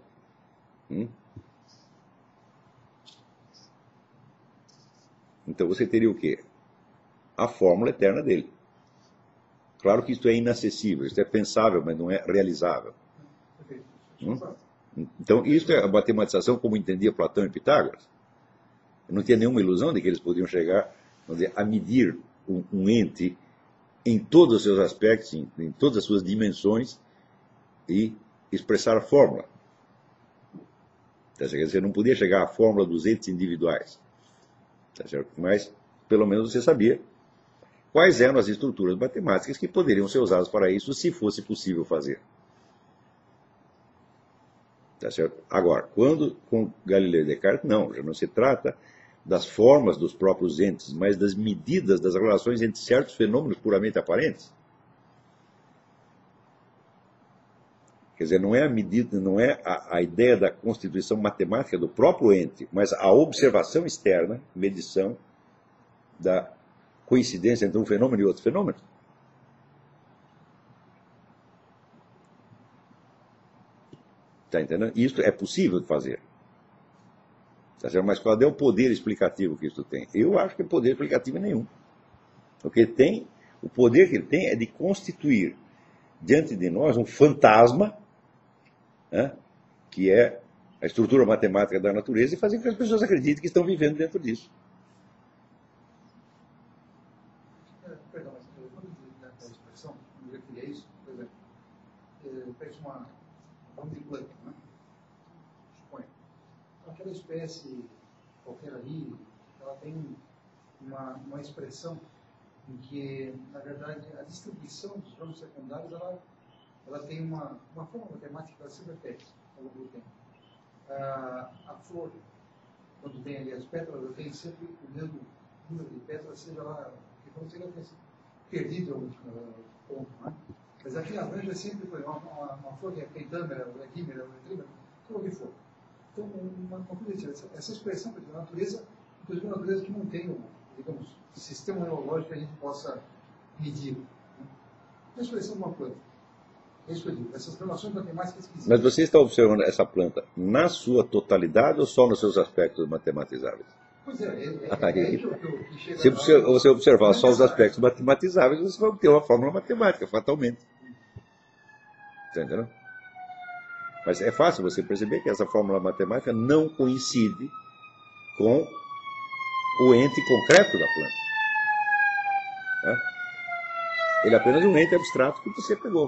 Então você teria o quê? A fórmula eterna dele. Claro que isto é inacessível, isto é pensável, mas não é realizável. Então, isso é a matematização como entendia Platão e Pitágoras. Eu não tinha nenhuma ilusão de que eles podiam chegar, vamos dizer, a medir um ente em todos os seus aspectos, em todas as suas dimensões, e expressar a fórmula. Quer dizer, não podia chegar à fórmula dos entes individuais. Mas, pelo menos, você sabia quais eram as estruturas matemáticas que poderiam ser usadas para isso, se fosse possível fazer. Tá certo? Agora, quando com Galileu e Descartes, não, já não se trata das formas dos próprios entes, mas das medidas das relações entre certos fenômenos puramente aparentes. Quer dizer, não é a medida, não é a ideia da constituição matemática do próprio ente, mas a observação externa, medição da coincidência entre um fenômeno e outro fenômeno. Está entendendo? Isso é possível de fazer. Tá certo? Mas qual é o poder explicativo que isso tem? Eu acho que poder explicativo nenhum. O poder que ele tem é de constituir diante de nós um fantasma, né, que é a estrutura matemática da natureza, e fazer com que as pessoas acreditem que estão vivendo dentro disso. Perdão, mas quando eu da expressão, eu me referi a isso, por exemplo, pega vamos de planta, né? Suponha. Aquela espécie qualquer ali, ela tem uma expressão em que, na verdade, a distribuição dos ramos secundários, ela tem uma forma matemática que ela se repete ao longo do tempo. A flor, quando tem ali as pétalas, ela tem sempre o mesmo número de pétalas, seja lá, que não seja perdido em algum ponto, né? Mas aqui na laranja sempre foi uma flor que é pentâmera, ou é químera, ou é trímera, tudo o que for. Então, uma coisa, essa expressão da natureza, inclusive uma natureza que não tem, digamos, sistema neurológico que a gente possa medir. Né? A expressão de uma planta. É isso que eu digo, essas relações matemáticas que existem. Mas você está observando essa planta na sua totalidade ou só nos seus aspectos matematizáveis? Pois é que chega se você observar só os aspectos matematizáveis, você vai obter uma fórmula matemática, fatalmente. Está entendendo? Mas é fácil você perceber que essa fórmula matemática não coincide com o ente concreto da planta. Né? Ele é apenas um ente abstrato que você pegou.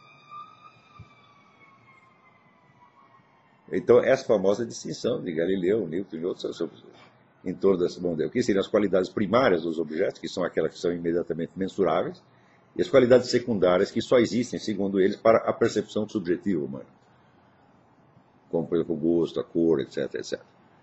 Então, essa famosa distinção de Galileu, Newton e outros em torno dessa bondade, o que seriam as qualidades primárias dos objetos, que são aquelas que são imediatamente mensuráveis, e as qualidades secundárias que só existem, segundo eles, para a percepção subjetiva humana. Como, por exemplo, o gosto, a cor, etc, etc.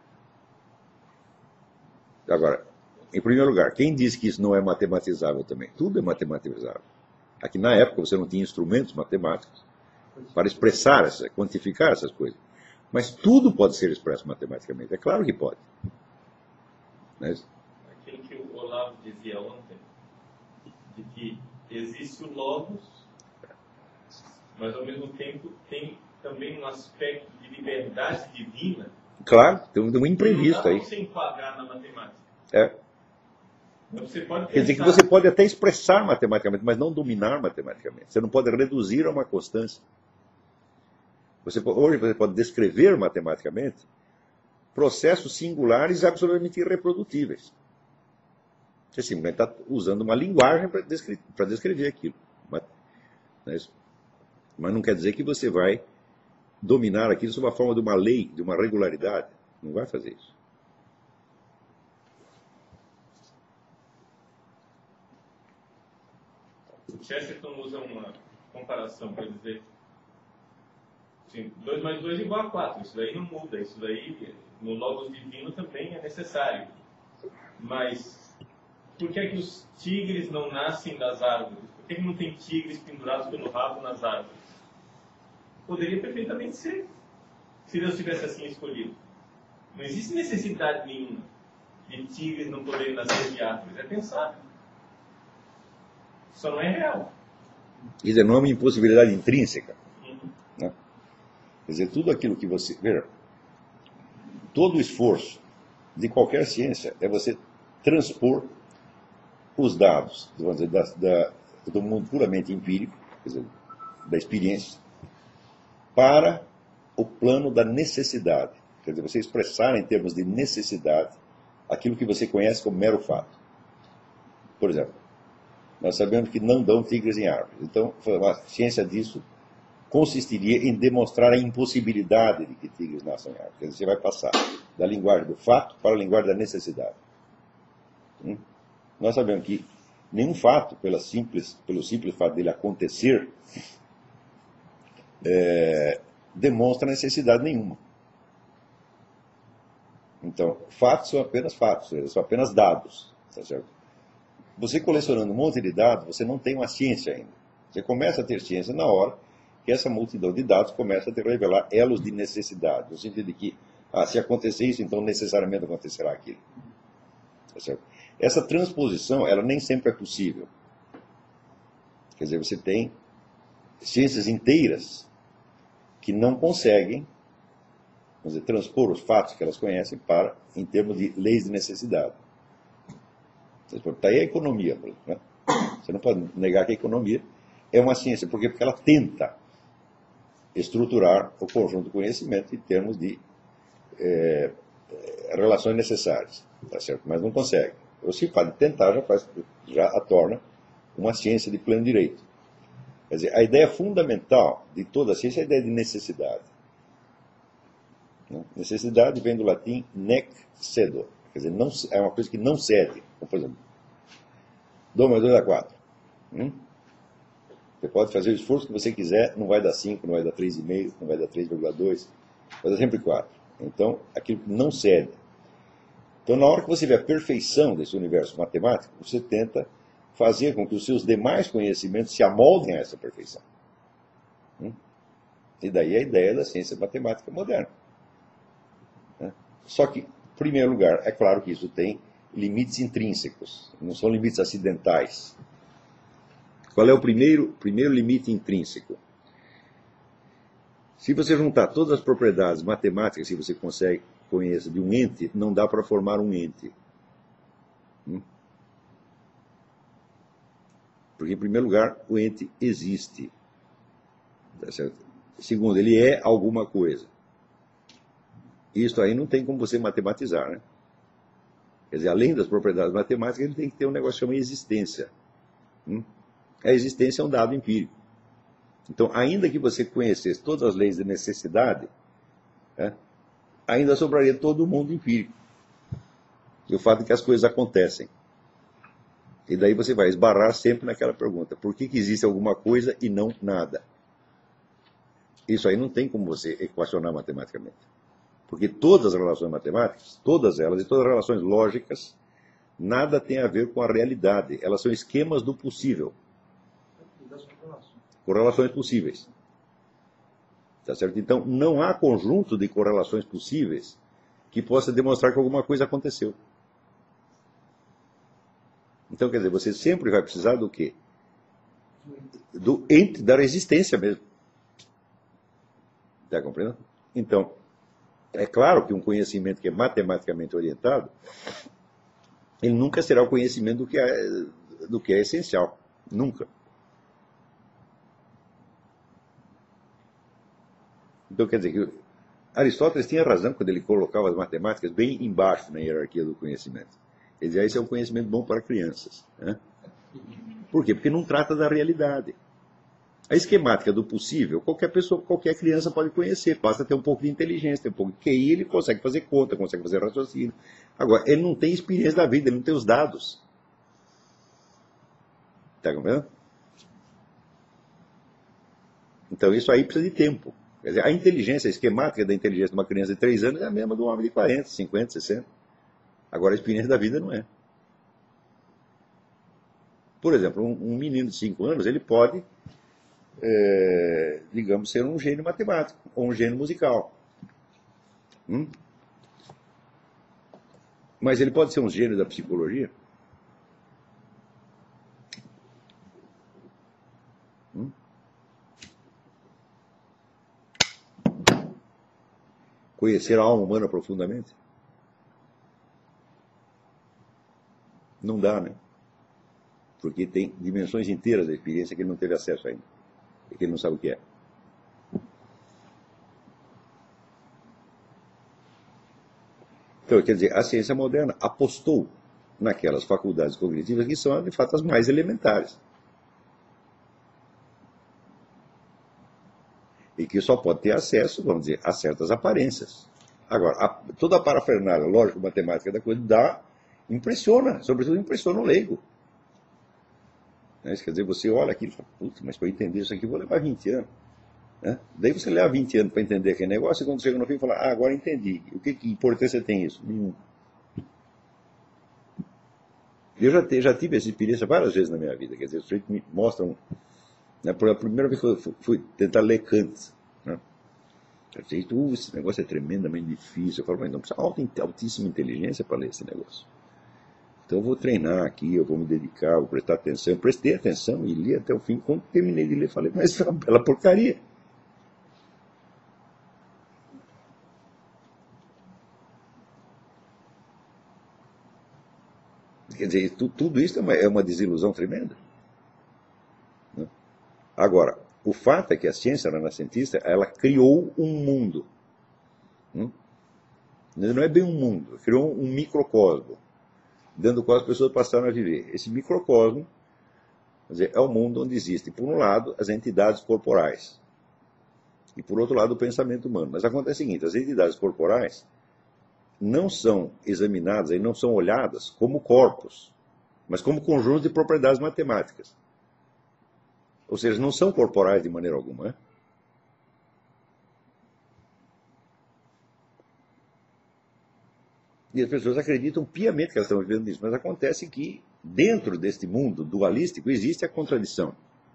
Agora, em primeiro lugar, quem diz que isso não é matematizável também? Tudo é matematizável. Aqui na época você não tinha instrumentos matemáticos, para expressar, quantificar essas coisas. Mas tudo pode ser expresso matematicamente. É claro que pode. Mas, aquilo que o Olavo dizia ontem, de que existe o logos, mas ao mesmo tempo tem também um aspecto de liberdade divina. claro, tem um imprevisto aí. Não dá para você enquadrar na matemática. É. Você pode Quer dizer que pensar- você pode até expressar matematicamente, mas não dominar matematicamente. Você não pode reduzir a uma constância. Hoje você pode descrever matematicamente processos singulares absolutamente irreprodutíveis. Você simplesmente está usando uma linguagem para descrever aquilo. Mas não quer dizer que você vai dominar aquilo sob a forma de uma lei, de uma regularidade. Não vai fazer isso. O Chesterton usa uma comparação para dizer assim, 2 mais 2 é igual a 4. Isso daí não muda. Isso daí, no Logos Divino, também é necessário. Mas por que é que os tigres não nascem das árvores? Por que não tem tigres pendurados pelo rabo nas árvores? Poderia perfeitamente ser, se Deus tivesse assim escolhido. Não existe necessidade nenhuma de tigres não poderem nascer de árvores. É pensar. Só não é real. Quer dizer, não é uma impossibilidade intrínseca. Né? Quer dizer, tudo aquilo que você... Veja, todo o esforço de qualquer ciência é você transpor os dados, vamos dizer, do mundo puramente empírico, quer dizer, da experiência, para o plano da necessidade. Quer dizer, você expressar em termos de necessidade aquilo que você conhece como mero fato. Por exemplo, nós sabemos que não dão tigres em árvores. Então, a ciência disso consistiria em demonstrar a impossibilidade de que tigres nasçam em árvores. Quer dizer, você vai passar da linguagem do fato para a linguagem da necessidade. Nós sabemos que nenhum fato, pelo simples fato dele acontecer, demonstra necessidade nenhuma. Então, fatos são apenas fatos, são apenas dados. Tá certo? Você colecionando um monte de dados, você não tem uma ciência ainda. Você começa a ter ciência na hora que essa multidão de dados começa a te revelar elos de necessidade, no sentido de que, se acontecer isso, então necessariamente acontecerá aquilo. Tá certo? Essa transposição, ela nem sempre é possível. Quer dizer, você tem ciências inteiras que não conseguem, vamos dizer, transpor os fatos que elas conhecem em termos de leis de necessidade. Está aí a economia. Né? Você não pode negar que a economia é uma ciência. Por quê? Porque ela tenta estruturar o conjunto do conhecimento em termos de relações necessárias. Tá certo? Mas não consegue. O simples fato de tentar já a torna uma ciência de pleno direito. Quer dizer, a ideia fundamental de toda a ciência é a ideia de necessidade. Necessidade vem do latim nec sedo. Quer dizer, não, é uma coisa que não cede. Por exemplo, 2 mais 2 dá 4. Você pode fazer o esforço que você quiser, não vai dar 5, não vai dar 3,5, não vai dar 3,2, vai dar sempre 4. Então, aquilo que não cede. Então, na hora que você vê a perfeição desse universo matemático, você tenta fazer com que os seus demais conhecimentos se amoldem a essa perfeição. E daí a ideia da ciência matemática moderna. Só que, em primeiro lugar, é claro que isso tem limites intrínsecos, não são limites acidentais. Qual é o primeiro limite intrínseco? Se você juntar todas as propriedades matemáticas que você conhece de um ente, não dá para formar um ente. Porque, em primeiro lugar, o ente existe. Tá certo? Segundo, ele é alguma coisa. Isso aí não tem como você matematizar, né? Quer dizer, além das propriedades matemáticas, ele tem que ter um negócio chamado existência. A existência é um dado empírico. Então, ainda que você conhecesse todas as leis de necessidade, ainda sobraria todo o mundo empírico. E o fato de que as coisas acontecem. E daí você vai esbarrar sempre naquela pergunta: por que existe alguma coisa e não nada? Isso aí não tem como você equacionar matematicamente. Porque todas as relações matemáticas, todas elas, e todas as relações lógicas, nada tem a ver com a realidade. Elas são esquemas do possível. Correlações possíveis. Tá certo? Então, não há conjunto de correlações possíveis que possa demonstrar que alguma coisa aconteceu. Então, quer dizer, você sempre vai precisar do quê? Do ente da resistência mesmo. Está compreendendo? Então, é claro que um conhecimento que é matematicamente orientado, ele nunca será o conhecimento do que é essencial. Nunca. Então, quer dizer, que Aristóteles tinha razão quando ele colocava as matemáticas bem embaixo na hierarquia do conhecimento. Ele dizia, esse é um conhecimento bom para crianças. Né? Por quê? Porque não trata da realidade. A esquemática do possível, qualquer pessoa, qualquer criança pode conhecer. Basta ter um pouco de inteligência, ter um pouco de QI, ele consegue fazer conta, consegue fazer raciocínio. Agora, ele não tem experiência da vida, ele não tem os dados. Está compreendendo? Então, isso aí precisa de tempo. Quer dizer, a inteligência, a esquemática da inteligência de uma criança de 3 anos é a mesma de um homem de 40, 50, 60. Agora, a experiência da vida não é. Por exemplo, um menino de 5 anos, ele pode, digamos, ser um gênio matemático ou um gênio musical. Mas ele pode ser um gênio da psicologia? Conhecer a alma humana profundamente? Não dá, né? Porque tem dimensões inteiras da experiência que ele não teve acesso ainda. E que ele não sabe o que é. Então, quer dizer, a ciência moderna apostou naquelas faculdades cognitivas que são, de fato, as mais elementares. E que só pode ter acesso, vamos dizer, a certas aparências. Agora, toda a parafernália lógico-matemática da coisa impressiona, sobretudo impressiona o leigo. Isso quer dizer, você olha aquilo e fala, putz, mas para entender isso aqui eu vou levar 20 anos. Né? Daí você leva 20 anos para entender aquele negócio, e quando chega no fim, fala, agora entendi. O que importância tem isso? Nenhum. Eu já tive essa experiência várias vezes na minha vida. Quer dizer, os sujeitos me mostram. Né, por a primeira vez que eu fui tentar ler Kant. Né? Eu disse, esse negócio é tremendamente difícil. Eu falo, mas não precisa altíssima inteligência para ler esse negócio. Então eu vou treinar aqui, eu vou me dedicar, vou prestar atenção. Eu prestei atenção e li até o fim. Quando terminei de ler, falei, mas isso é uma bela porcaria. Quer dizer, tudo isso é uma desilusão tremenda. Né? Agora, o fato é que a ciência renascentista, ela criou um mundo. Não é bem um mundo, criou um microcosmo, dentro do qual as pessoas passaram a viver. Esse microcosmo, quer dizer, é o mundo onde existem, por um lado, as entidades corporais, e por outro lado, o pensamento humano. Mas acontece o seguinte, as entidades corporais não são examinadas e não são olhadas como corpos, mas como conjunto de propriedades matemáticas. Ou seja, não são corporais de maneira alguma. Né? E as pessoas acreditam piamente que elas estão vivendo isso, mas acontece que dentro deste mundo dualístico existe a contradição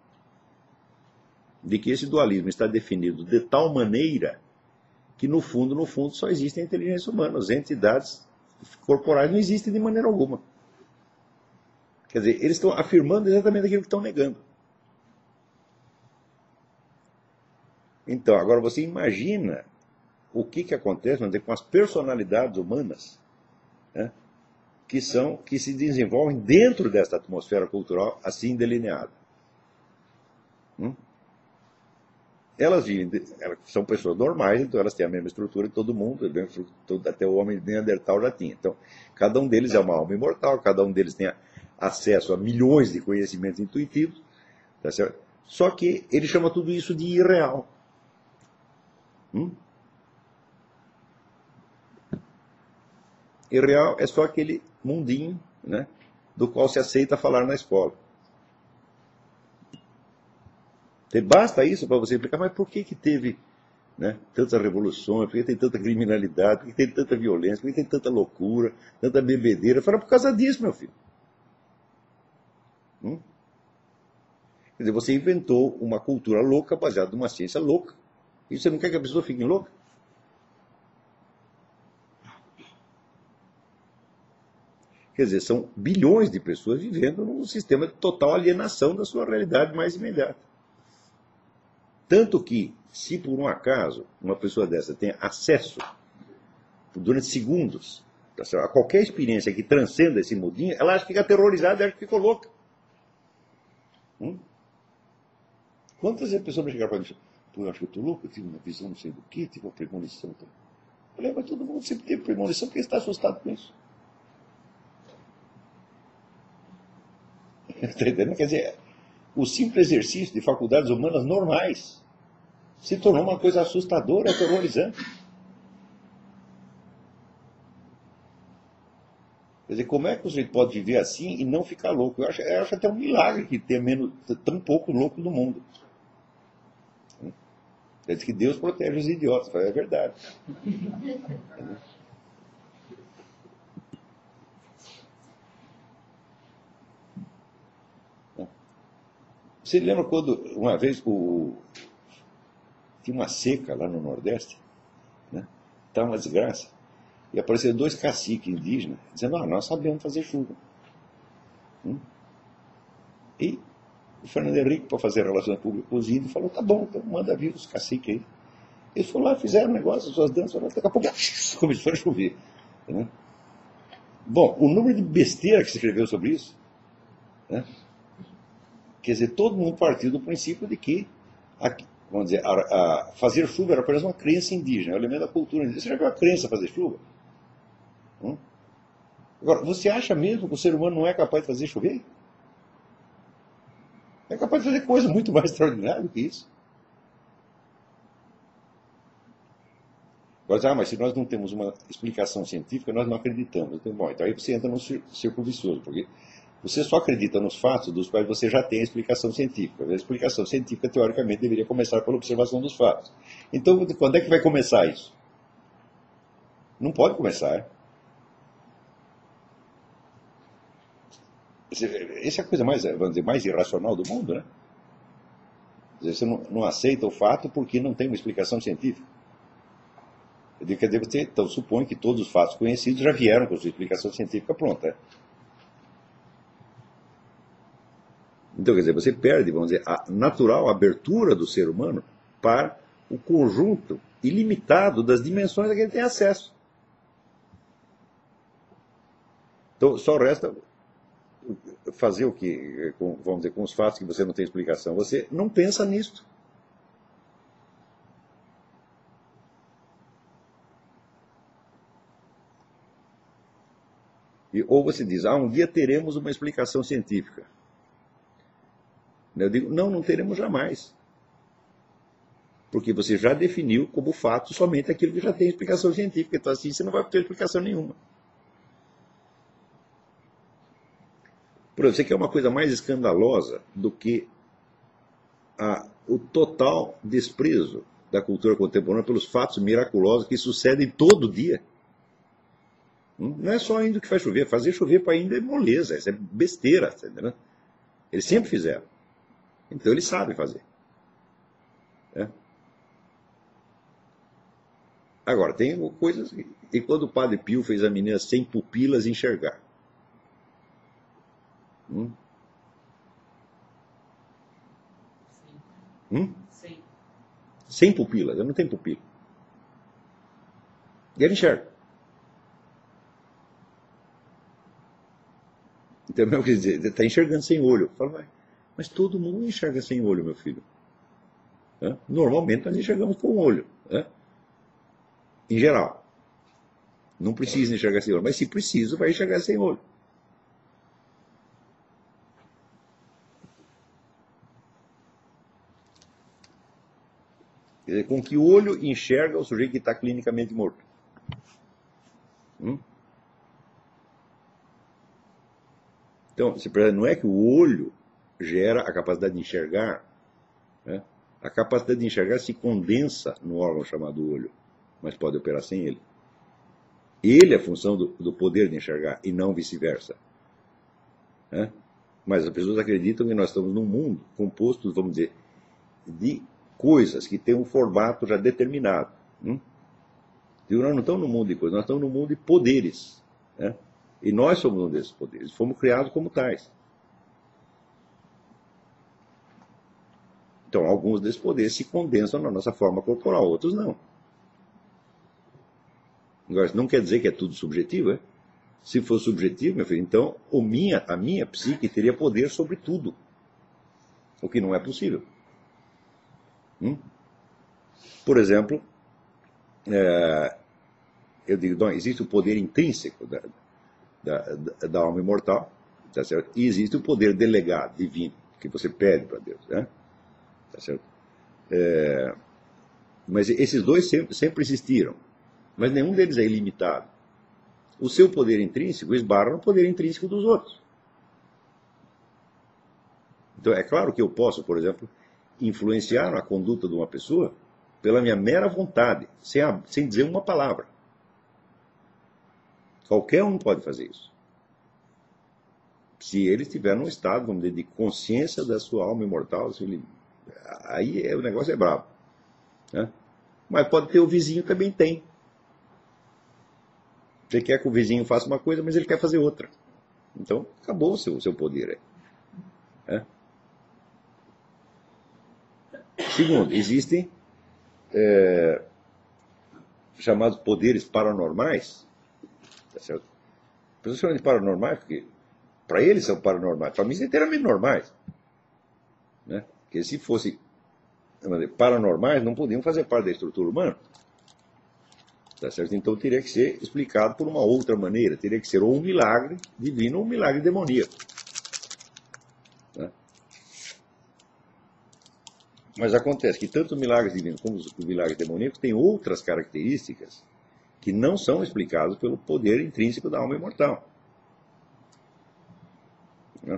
de que esse dualismo está definido de tal maneira que no fundo, só existe a inteligência humana. As entidades corporais não existem de maneira alguma. Quer dizer, eles estão afirmando exatamente aquilo que estão negando. Então, agora você imagina o que acontece, vamos dizer, com as personalidades humanas, né, que se desenvolvem dentro desta atmosfera cultural assim delineada. Elas são pessoas normais, então elas têm a mesma estrutura que todo mundo, até o homem neandertal já tinha. Então, cada um deles é uma alma imortal, cada um deles tem acesso a milhões de conhecimentos intuitivos, tá certo? Só que ele chama tudo isso de irreal. Irreal é só aquele mundinho, né, do qual se aceita falar na escola. Basta isso para você explicar, mas por que teve, né, tantas revoluções, por que tem tanta criminalidade, por que tem tanta violência, por que tem tanta loucura, tanta bebedeira? Fala, por causa disso, meu filho. Quer dizer, você inventou uma cultura louca baseada numa ciência louca. E você não quer que a pessoa fique louca? Quer dizer, são bilhões de pessoas vivendo num sistema de total alienação da sua realidade mais imediata. Tanto que, se por um acaso uma pessoa dessa tem acesso, durante segundos, a qualquer experiência que transcenda esse mundinho, ela acha que fica aterrorizada, ela ficou louca. Quantas pessoas me chegaram para mim? Pô, eu acho que eu estou louco, eu tive uma visão não sei do que, tive uma premonição. Eu falei, mas todo mundo sempre teve premonição, por que você está assustado com isso? Está entendendo? Quer dizer, o simples exercício de faculdades humanas normais se tornou uma coisa assustadora, aterrorizante. Quer dizer, como é que o sujeito pode viver assim e não ficar louco? Eu acho até um milagre que tenha tão pouco louco no mundo. Quer dizer que Deus protege os idiotas. É verdade. Você lembra quando, uma vez, tinha uma seca lá no Nordeste, né? Estava uma desgraça. E apareceram 2 caciques indígenas, dizendo, nós sabemos fazer chuva. E o Fernando Henrique, para fazer relações públicas com os índios, falou, tá bom, então manda vir os caciques aí. Eles foram lá, fizeram um negócio, as suas danças, daqui a pouco começou a chover. Né? Bom, o número de besteira que se escreveu sobre isso, né? Quer dizer, todo mundo partiu do princípio de que, vamos dizer, fazer chuva era apenas uma crença indígena, é um elemento da cultura indígena. Você já viu a crença fazer chuva? Agora, você acha mesmo que o ser humano não é capaz de fazer chover? É capaz de fazer coisa muito mais extraordinária do que isso. Agora, mas se nós não temos uma explicação científica, nós não acreditamos. Então, bom, então aí você entra num círculo vicioso, porque você só acredita nos fatos dos quais você já tem a explicação científica. A explicação científica, teoricamente, deveria começar pela observação dos fatos. Então, quando é que vai começar isso? Não pode começar. Essa é a coisa mais, vamos dizer, mais irracional do mundo, né? Você não aceita o fato porque não tem uma explicação científica. Quer dizer, você então, supõe que todos os fatos conhecidos já vieram com sua explicação científica pronta. Então, quer dizer, você perde, vamos dizer, a natural abertura do ser humano para o conjunto ilimitado das dimensões a que ele tem acesso. Então, só resta fazer o que, vamos dizer, com os fatos que você não tem explicação. Você não pensa nisto. Ou você diz, um dia teremos uma explicação científica. Eu digo, não teremos jamais. Porque você já definiu como fato somente aquilo que já tem explicação científica. Então assim você não vai ter explicação nenhuma. Por exemplo, você quer uma coisa mais escandalosa do que o total desprezo da cultura contemporânea pelos fatos miraculosos que sucedem todo dia. Não é só índio que faz chover. Fazer chover para índio é moleza, isso é besteira. Entendeu? Eles sempre fizeram. Então eles sabem fazer. Agora, tem coisas... E quando o Padre Pio fez a menina sem pupilas enxergar? Sem pupilas, ela não tem pupila. E ela enxerga. Então, quer dizer, está enxergando sem olho. Fala, mas todo mundo enxerga sem olho, meu filho. Normalmente nós enxergamos com o olho. Em geral. Não precisa enxergar sem olho. Mas se precisa, vai enxergar sem olho. Quer dizer, com que olho enxerga o sujeito que está clinicamente morto? Então, não é que o olho gera a capacidade de enxergar. A capacidade de enxergar se condensa no órgão chamado olho, mas pode operar sem ele. Ele é a função do poder de enxergar e não vice-versa. Mas as pessoas acreditam que nós estamos num mundo composto, vamos dizer, de coisas que têm um formato já determinado. Digo, nós não estamos no mundo de coisas, nós estamos no mundo de poderes. Né? E nós somos um desses poderes, fomos criados como tais. Então, alguns desses poderes se condensam na nossa forma corporal, outros não. Agora, isso não quer dizer que é tudo subjetivo, é? Se for subjetivo, meu filho, então a minha psique teria poder sobre tudo. O que não é possível. Por exemplo, eu digo, não, existe o poder intrínseco da alma imortal, tá certo? E existe o poder delegado, divino, que você pede para Deus. Né? Tá certo? Mas esses dois sempre existiram. Mas nenhum deles é ilimitado. O seu poder intrínseco esbarra no poder intrínseco dos outros. Então, é claro que eu posso, por exemplo, influenciar a conduta de uma pessoa pela minha mera vontade, sem dizer uma palavra. Qualquer um pode fazer isso. Se ele estiver num estado, vamos dizer, de consciência da sua alma imortal, aí o negócio é brabo. Né? Mas pode ter o vizinho também tem. Você quer que o vizinho faça uma coisa, mas ele quer fazer outra. Então, acabou o seu poder. Segundo, existem chamados poderes paranormais. Tá certo? As pessoas chamam de paranormais porque para eles são paranormais. Para mim são inteiramente normais. Né? Porque se fossem paranormais, não podiam fazer parte da estrutura humana. Tá certo? Então teria que ser explicado por uma outra maneira. Teria que ser ou um milagre divino ou um milagre demoníaco. Né? Mas acontece que tanto o milagre divino como o milagre demoníaco têm outras características que não são explicadas pelo poder intrínseco da alma imortal. Né?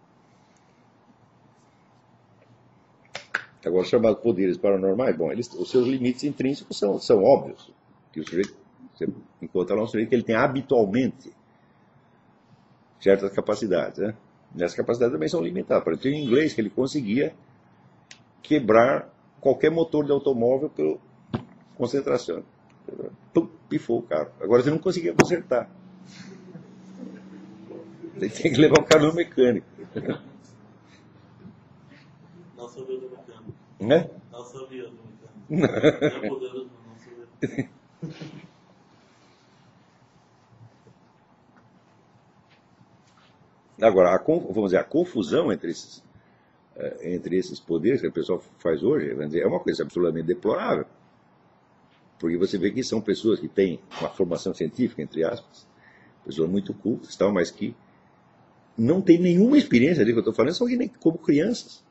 Agora, chamados poderes paranormais, bom, os seus limites intrínsecos são óbvios. Que o sujeito, você encontra lá um sujeito que ele tem habitualmente certas capacidades. Né? E essas capacidades também são limitadas. Por exemplo, em inglês, que ele conseguia quebrar qualquer motor de automóvel por concentração. Pum, pifou o carro. Agora você não conseguia consertar. Você tem que levar o carro no mecânico. Não sabia do mecânico. Né? Não sabia do mecânico. É poderoso, não sabia. Agora, vamos dizer, a confusão entre esses poderes que o pessoal faz hoje, vamos dizer, é uma coisa absolutamente deplorável. Porque você vê que são pessoas que têm uma formação científica, entre aspas, pessoas muito cultas, tal, mas que não têm nenhuma experiência ali que eu estou falando, são como crianças.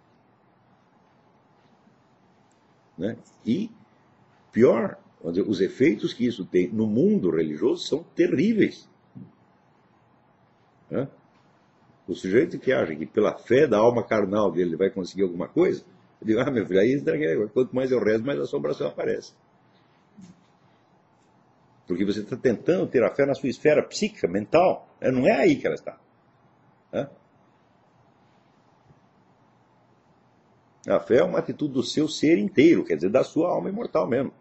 Né? E, pior, os efeitos que isso tem no mundo religioso são terríveis. Né? O sujeito que acha que pela fé da alma carnal dele ele vai conseguir alguma coisa, eu digo, meu filho, aí quanto mais eu rezo, mais a assombração aparece. Porque você está tentando ter a fé na sua esfera psíquica, mental. Não é aí que ela está. Né? A fé é uma atitude do seu ser inteiro, quer dizer, da sua alma imortal mesmo.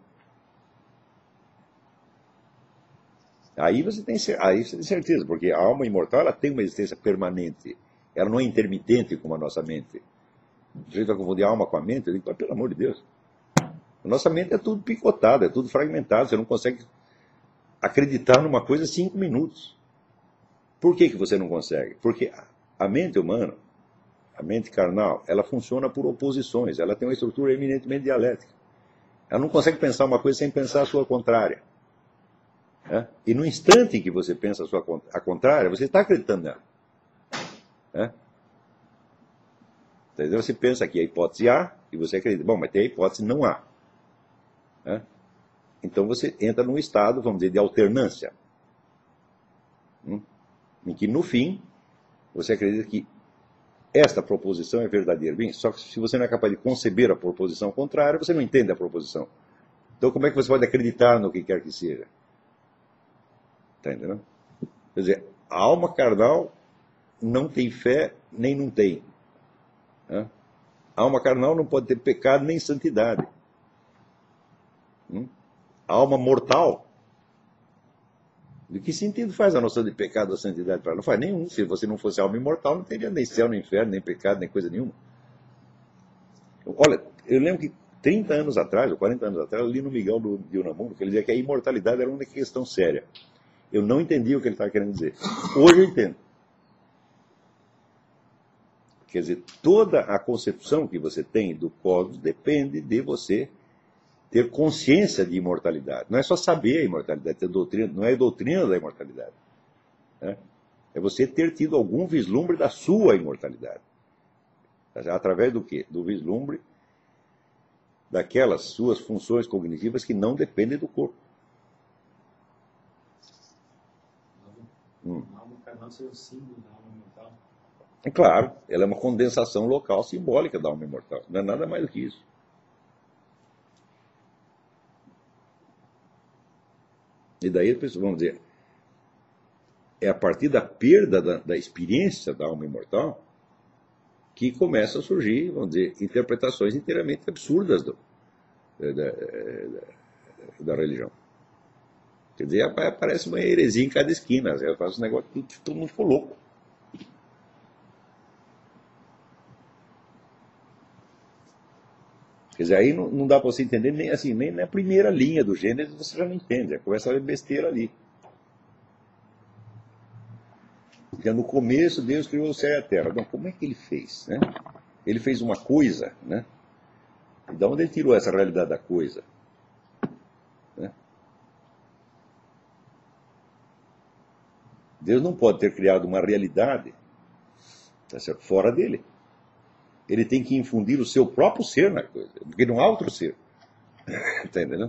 Aí você tem certeza, porque a alma imortal ela tem uma existência permanente. Ela não é intermitente como a nossa mente. A gente vai confundir a alma com a mente, eu digo, mas, pelo amor de Deus. A nossa mente é tudo picotado, é tudo fragmentado, você não consegue acreditar numa coisa 5 minutos. Por que você não consegue? Porque a mente humana, a mente carnal, ela funciona por oposições, ela tem uma estrutura eminentemente dialética. Ela não consegue pensar uma coisa sem pensar a sua contrária. É? E no instante em que você pensa a contrária, você está acreditando nela. É? Então você pensa que a hipótese A e você acredita, bom, mas tem a hipótese não A. É? Então você entra num estado, vamos dizer, de alternância. Em que no fim, você acredita que esta proposição é verdadeira. Bem, só que se você não é capaz de conceber a proposição contrária, você não entende a proposição. Então como é que você pode acreditar no que quer que seja? Está entendendo? Quer dizer, a alma carnal não tem fé nem não tem. Né? A alma carnal não pode ter pecado nem santidade. A alma mortal. De que sentido faz a noção de pecado ou santidade para ela? Não faz nenhum. Se você não fosse alma imortal, não teria nem céu, nem inferno, nem pecado, nem coisa nenhuma. Olha, eu lembro que 30 anos atrás, ou 40 anos atrás, eu li no Miguel de Unamuno, que ele dizia que a imortalidade era uma questão séria. Eu não entendi o que ele estava querendo dizer. Hoje eu entendo. Quer dizer, toda a concepção que você tem do cosmos depende de você ter consciência de imortalidade. Não é só saber a imortalidade, ter doutrina, não é a doutrina da imortalidade. Né? É você ter tido algum vislumbre da sua imortalidade. Através do quê? Do vislumbre daquelas suas funções cognitivas que não dependem do corpo. A alma carnal seria o símbolo da alma imortal. É claro, ela é uma condensação local simbólica da alma imortal. Não é nada mais do que isso. E daí, vamos dizer, é a partir da perda da experiência da alma imortal que começam a surgir, vamos dizer, interpretações inteiramente absurdas da religião. Quer dizer, aparece uma heresia em cada esquina. Ela faz um negócio que todo mundo ficou louco. Quer dizer, aí não dá para você entender nem, assim, nem na primeira linha do Gênesis você já não entende. Já começa a ver besteira ali. Porque no começo Deus criou o céu e a terra. Não, como é que ele fez? Né? Ele fez uma coisa, né? E de onde ele tirou essa realidade da coisa? Né? Deus não pode ter criado uma realidade, tá certo, fora dele. Ele tem que infundir o seu próprio ser na coisa, porque não há outro ser. Está entendendo?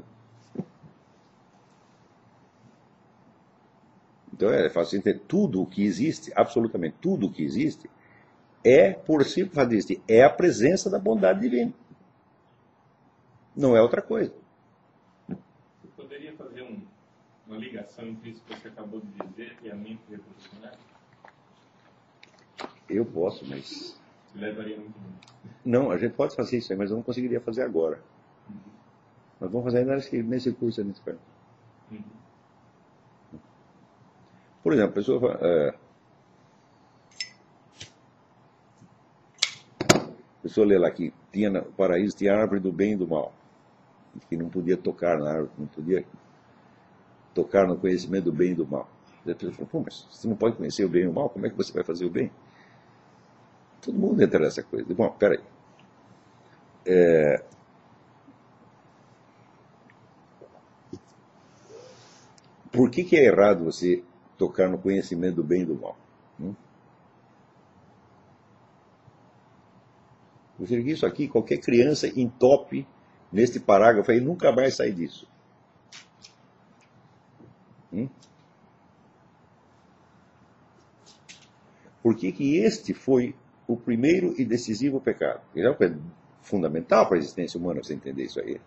Então é fácil entender. Tudo o que existe, absolutamente tudo o que existe, é, por si existir, é a presença da bondade divina. Não é outra coisa. Você poderia fazer uma ligação entre isso que você acabou de dizer e a mente revolucionária? Eu posso, mas... Levaria muito tempo. Não, a gente pode fazer isso aí, mas eu não conseguiria fazer agora. Nós vamos fazer ainda nesse curso aí, nesse perto. Por exemplo, a pessoa fala, a pessoa lê lá que no paraíso tinha a árvore do bem e do mal, que não podia tocar na árvore, não podia tocar no conhecimento do bem e do mal. E a pessoa fala, pô, mas você não pode conhecer o bem e o mal, como é que você vai fazer o bem? Todo mundo entra nessa coisa. Bom, peraí. Por que é errado você tocar no conhecimento do bem e do mal? Eu digo isso aqui, qualquer criança entope neste parágrafo aí, nunca mais sai disso. Por que este foi o primeiro e decisivo pecado? É fundamental para a existência humana você entender isso aí.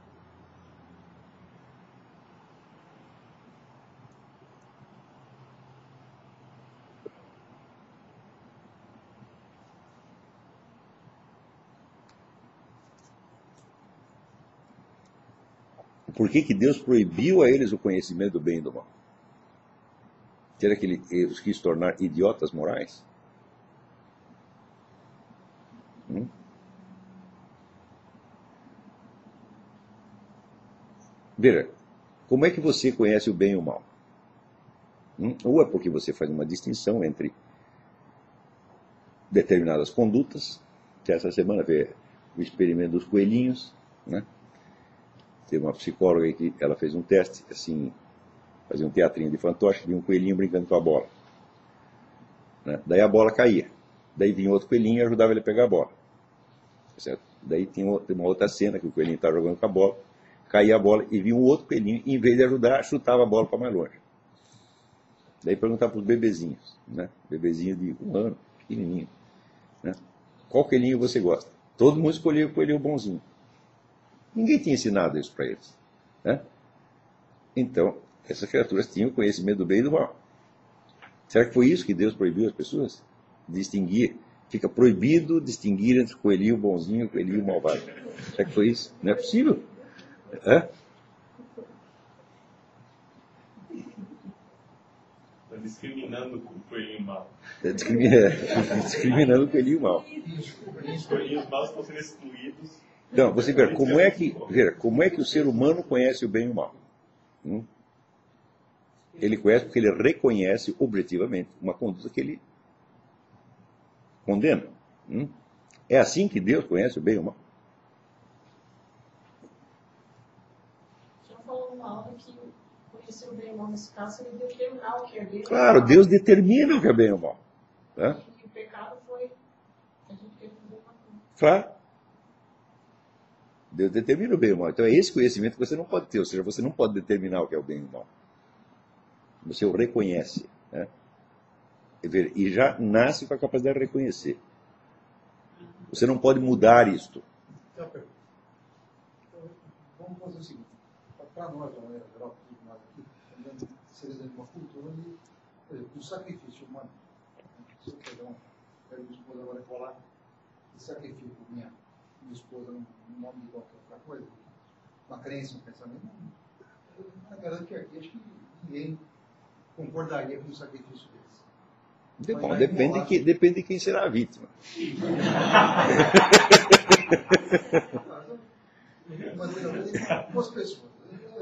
Por que Deus proibiu a eles o conhecimento do bem e do mal? Será que ele os quis tornar idiotas morais? Veja, como é que você conhece o bem e o mal? Ou é porque você faz uma distinção entre determinadas condutas, que essa semana veio o experimento dos coelhinhos, né? Teve uma psicóloga que ela fez um teste, assim, fazia um teatrinho de fantoche, de um coelhinho brincando com a bola. Né? Daí a bola caía. Daí vinha outro coelhinho e ajudava ele a pegar a bola. Certo? Daí tinha uma outra cena que o coelhinho estava jogando com a bola, caía a bola e vinha um outro coelhinho e, em vez de ajudar, chutava a bola para mais longe. Daí perguntava para os bebezinhos, né? Bebezinho de 1 ano, pequenininho. Né? Qual coelhinho você gosta? Todo mundo escolhia o coelhinho bonzinho. Ninguém tinha ensinado isso para eles. Né? Então, essas criaturas tinham conhecimento do bem e do mal. Será que foi isso que Deus proibiu as pessoas? Distinguir Fica proibido distinguir entre o coelhinho bonzinho e o coelhinho malvado. Será que foi isso? Não é possível. É? Está discriminando o coelhinho mau. Discriminando o coelhinho mau. Os coelhinhos maus estão sendo excluídos. Então, você vê, como é que o ser humano conhece o bem e o mal? Ele conhece porque ele reconhece objetivamente uma conduta que ele condena. É assim que Deus conhece o bem e o mal. O senhor falou numa aula que conhecer o bem e o mal nesse caso seria determinar o que é bem e o mal. Claro, Deus determina o que é bem e o mal. Tá? E o pecado foi a gente quer fazer uma coisa. Claro. Deus determina o bem e o mal. Então é esse conhecimento que você não pode ter. Ou seja, você não pode determinar o que é o bem e o mal. Você o reconhece. Né? E já nasce com a capacidade de reconhecer. Você não pode mudar isto. Então, vamos fazer o seguinte. Para nós, de uma maneira geral, nós aqui, também seria de uma cultura de, por exemplo, um sacrifício humano. Se eu pego minha esposa agora e vou lá e sacrifico minha esposa no nome de qualquer outra coisa, uma crença, um pensamento, na verdade que aqui acho que ninguém concordaria com um sacrifício desse. Bom, depende de quem será a vítima. Mas duas pessoas.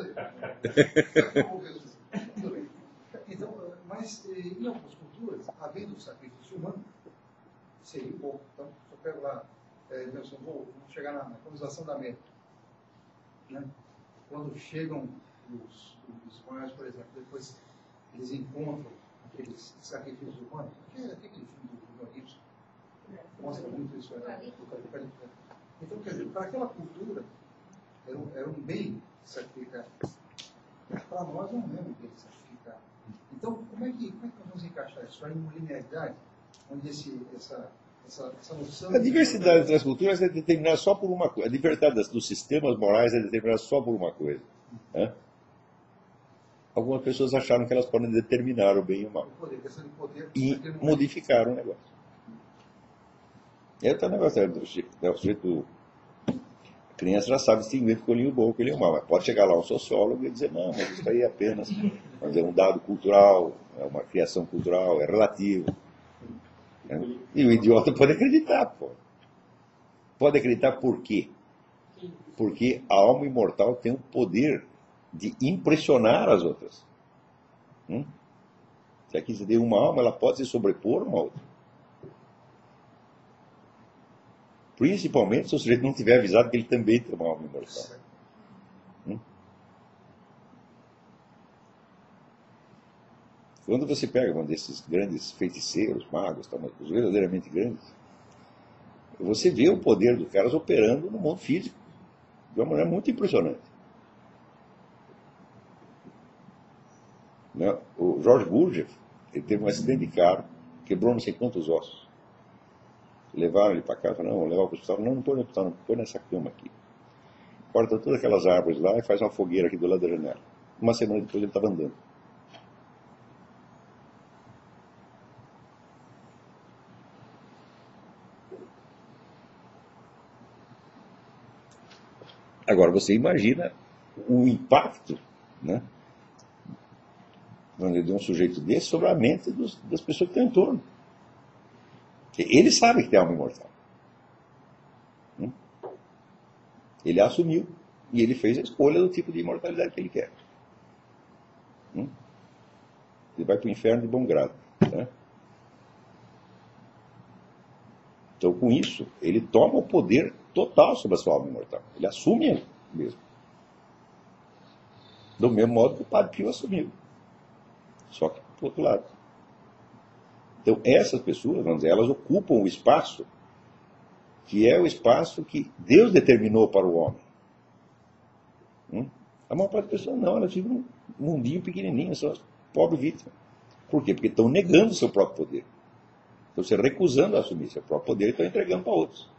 Então, mas em algumas culturas, havendo o sacrifício humano, seria pouco. Então, se eu pego lá, vamos chegar na colonização da América. Né? Quando chegam os espanhóis, por exemplo, depois eles encontram aqueles sacrifícios humanos, aquele filme do Mel Gibson mostra muito isso. Então, quer dizer, para aquela cultura, era um bem sacrificar. Para nós não é um bem sacrificar. Então, como é que nós vamos encaixar isso? Aí uma linearidade, onde essa noção... A diversidade entre as culturas é determinada só por uma coisa. A diversidade dos sistemas morais é determinada só por uma coisa. Né? Algumas pessoas acharam que elas podem determinar o bem e o mal. E modificaram o negócio. E aí está o negócio do sujeito. A criança já sabe distinguir entre o coelhinho bom e o coelhinho mau. Mas pode chegar lá um sociólogo e dizer, não, mas isso aí é apenas um dado cultural, é uma criação cultural, é relativo. E o idiota pode acreditar, pô. Pode acreditar por quê? Porque a alma imortal tem o poder de impressionar as outras. Se aqui você tem uma alma, ela pode se sobrepor a uma outra. Principalmente se o sujeito não tiver avisado que ele também tem uma alma imortal. Quando você pega um desses grandes feiticeiros, magos, os verdadeiramente grandes, você vê o poder dos caras operando no mundo físico de uma maneira muito impressionante. O Jorge Gurdjieff, ele teve um acidente de carro, quebrou não sei quantos ossos. Levaram ele para casa, falaram, não, vou levar para o hospital. Não, não põe no hospital, não, põe nessa cama aqui. Corta todas aquelas árvores lá e faz uma fogueira aqui do lado da janela. Uma semana depois ele estava andando. Agora, você imagina o impacto, né, de um sujeito desse sobre a mente das pessoas que estão em torno. Ele sabe que tem alma imortal. Ele assumiu e ele fez a escolha do tipo de imortalidade que ele quer. Ele vai para o inferno de bom grado. Né? Então, com isso, ele toma o poder total sobre a sua alma imortal. Ele assume ele mesmo. Do mesmo modo que o Padre Pio assumiu. Só que do outro lado. Então, essas pessoas, vamos dizer, elas ocupam o espaço que é o espaço que Deus determinou para o homem. A maior parte das pessoas não, elas vivem num mundinho pequenininho, são as pobres vítimas. Por quê? Porque estão negando o seu próprio poder. Estão se recusando a assumir seu próprio poder e estão entregando para outros.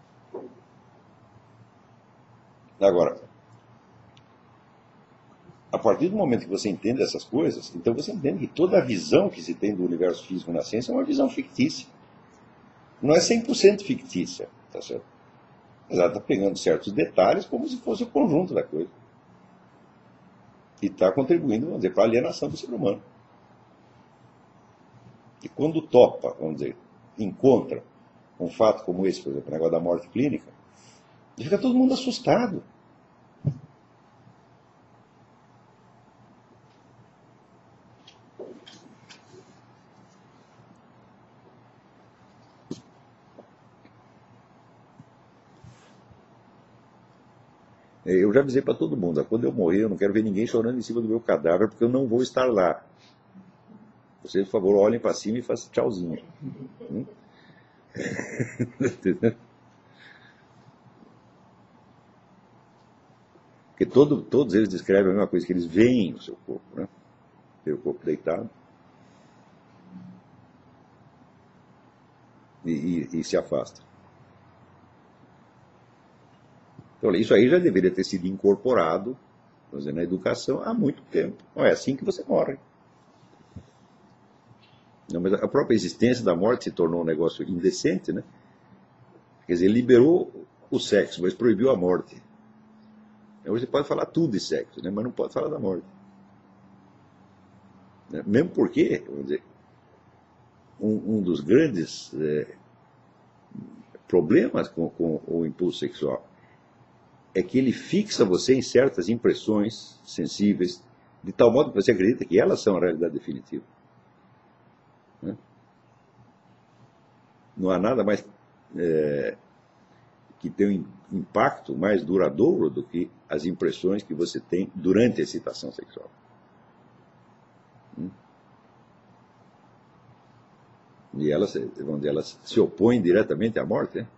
Agora, A partir do momento que você entende essas coisas, então você entende que toda a visão que se tem do universo físico na ciência é uma visão fictícia. Não é 100% fictícia, tá certo? Mas ela está pegando certos detalhes como se fosse o conjunto da coisa. E está contribuindo, vamos dizer, para a alienação do ser humano. E quando topa, vamos dizer, encontra um fato como esse, por exemplo, o negócio da morte clínica, fica todo mundo assustado. Eu já avisei para todo mundo, quando eu morrer, eu não quero ver ninguém chorando em cima do meu cadáver, porque eu não vou estar lá. Vocês, por favor, olhem para cima e façam tchauzinho. Porque todos eles descrevem a mesma coisa, que eles veem o seu corpo, né? Tem o corpo deitado. E se afasta. Então, isso aí já deveria ter sido incorporado, vamos dizer, na educação há muito tempo. Não é assim que você morre. Não, mas a própria existência da morte se tornou um negócio indecente, né? Quer dizer, liberou o sexo, mas proibiu a morte. Hoje você pode falar tudo de sexo, né? Mas não pode falar da morte. Mesmo porque, vamos dizer, um dos grandes problemas com o impulso sexual é que ele fixa você em certas impressões sensíveis, de tal modo que você acredita que elas são a realidade definitiva. Não há nada mais que tenha um impacto mais duradouro do que as impressões que você tem durante a excitação sexual. E elas se opõem diretamente à morte, né?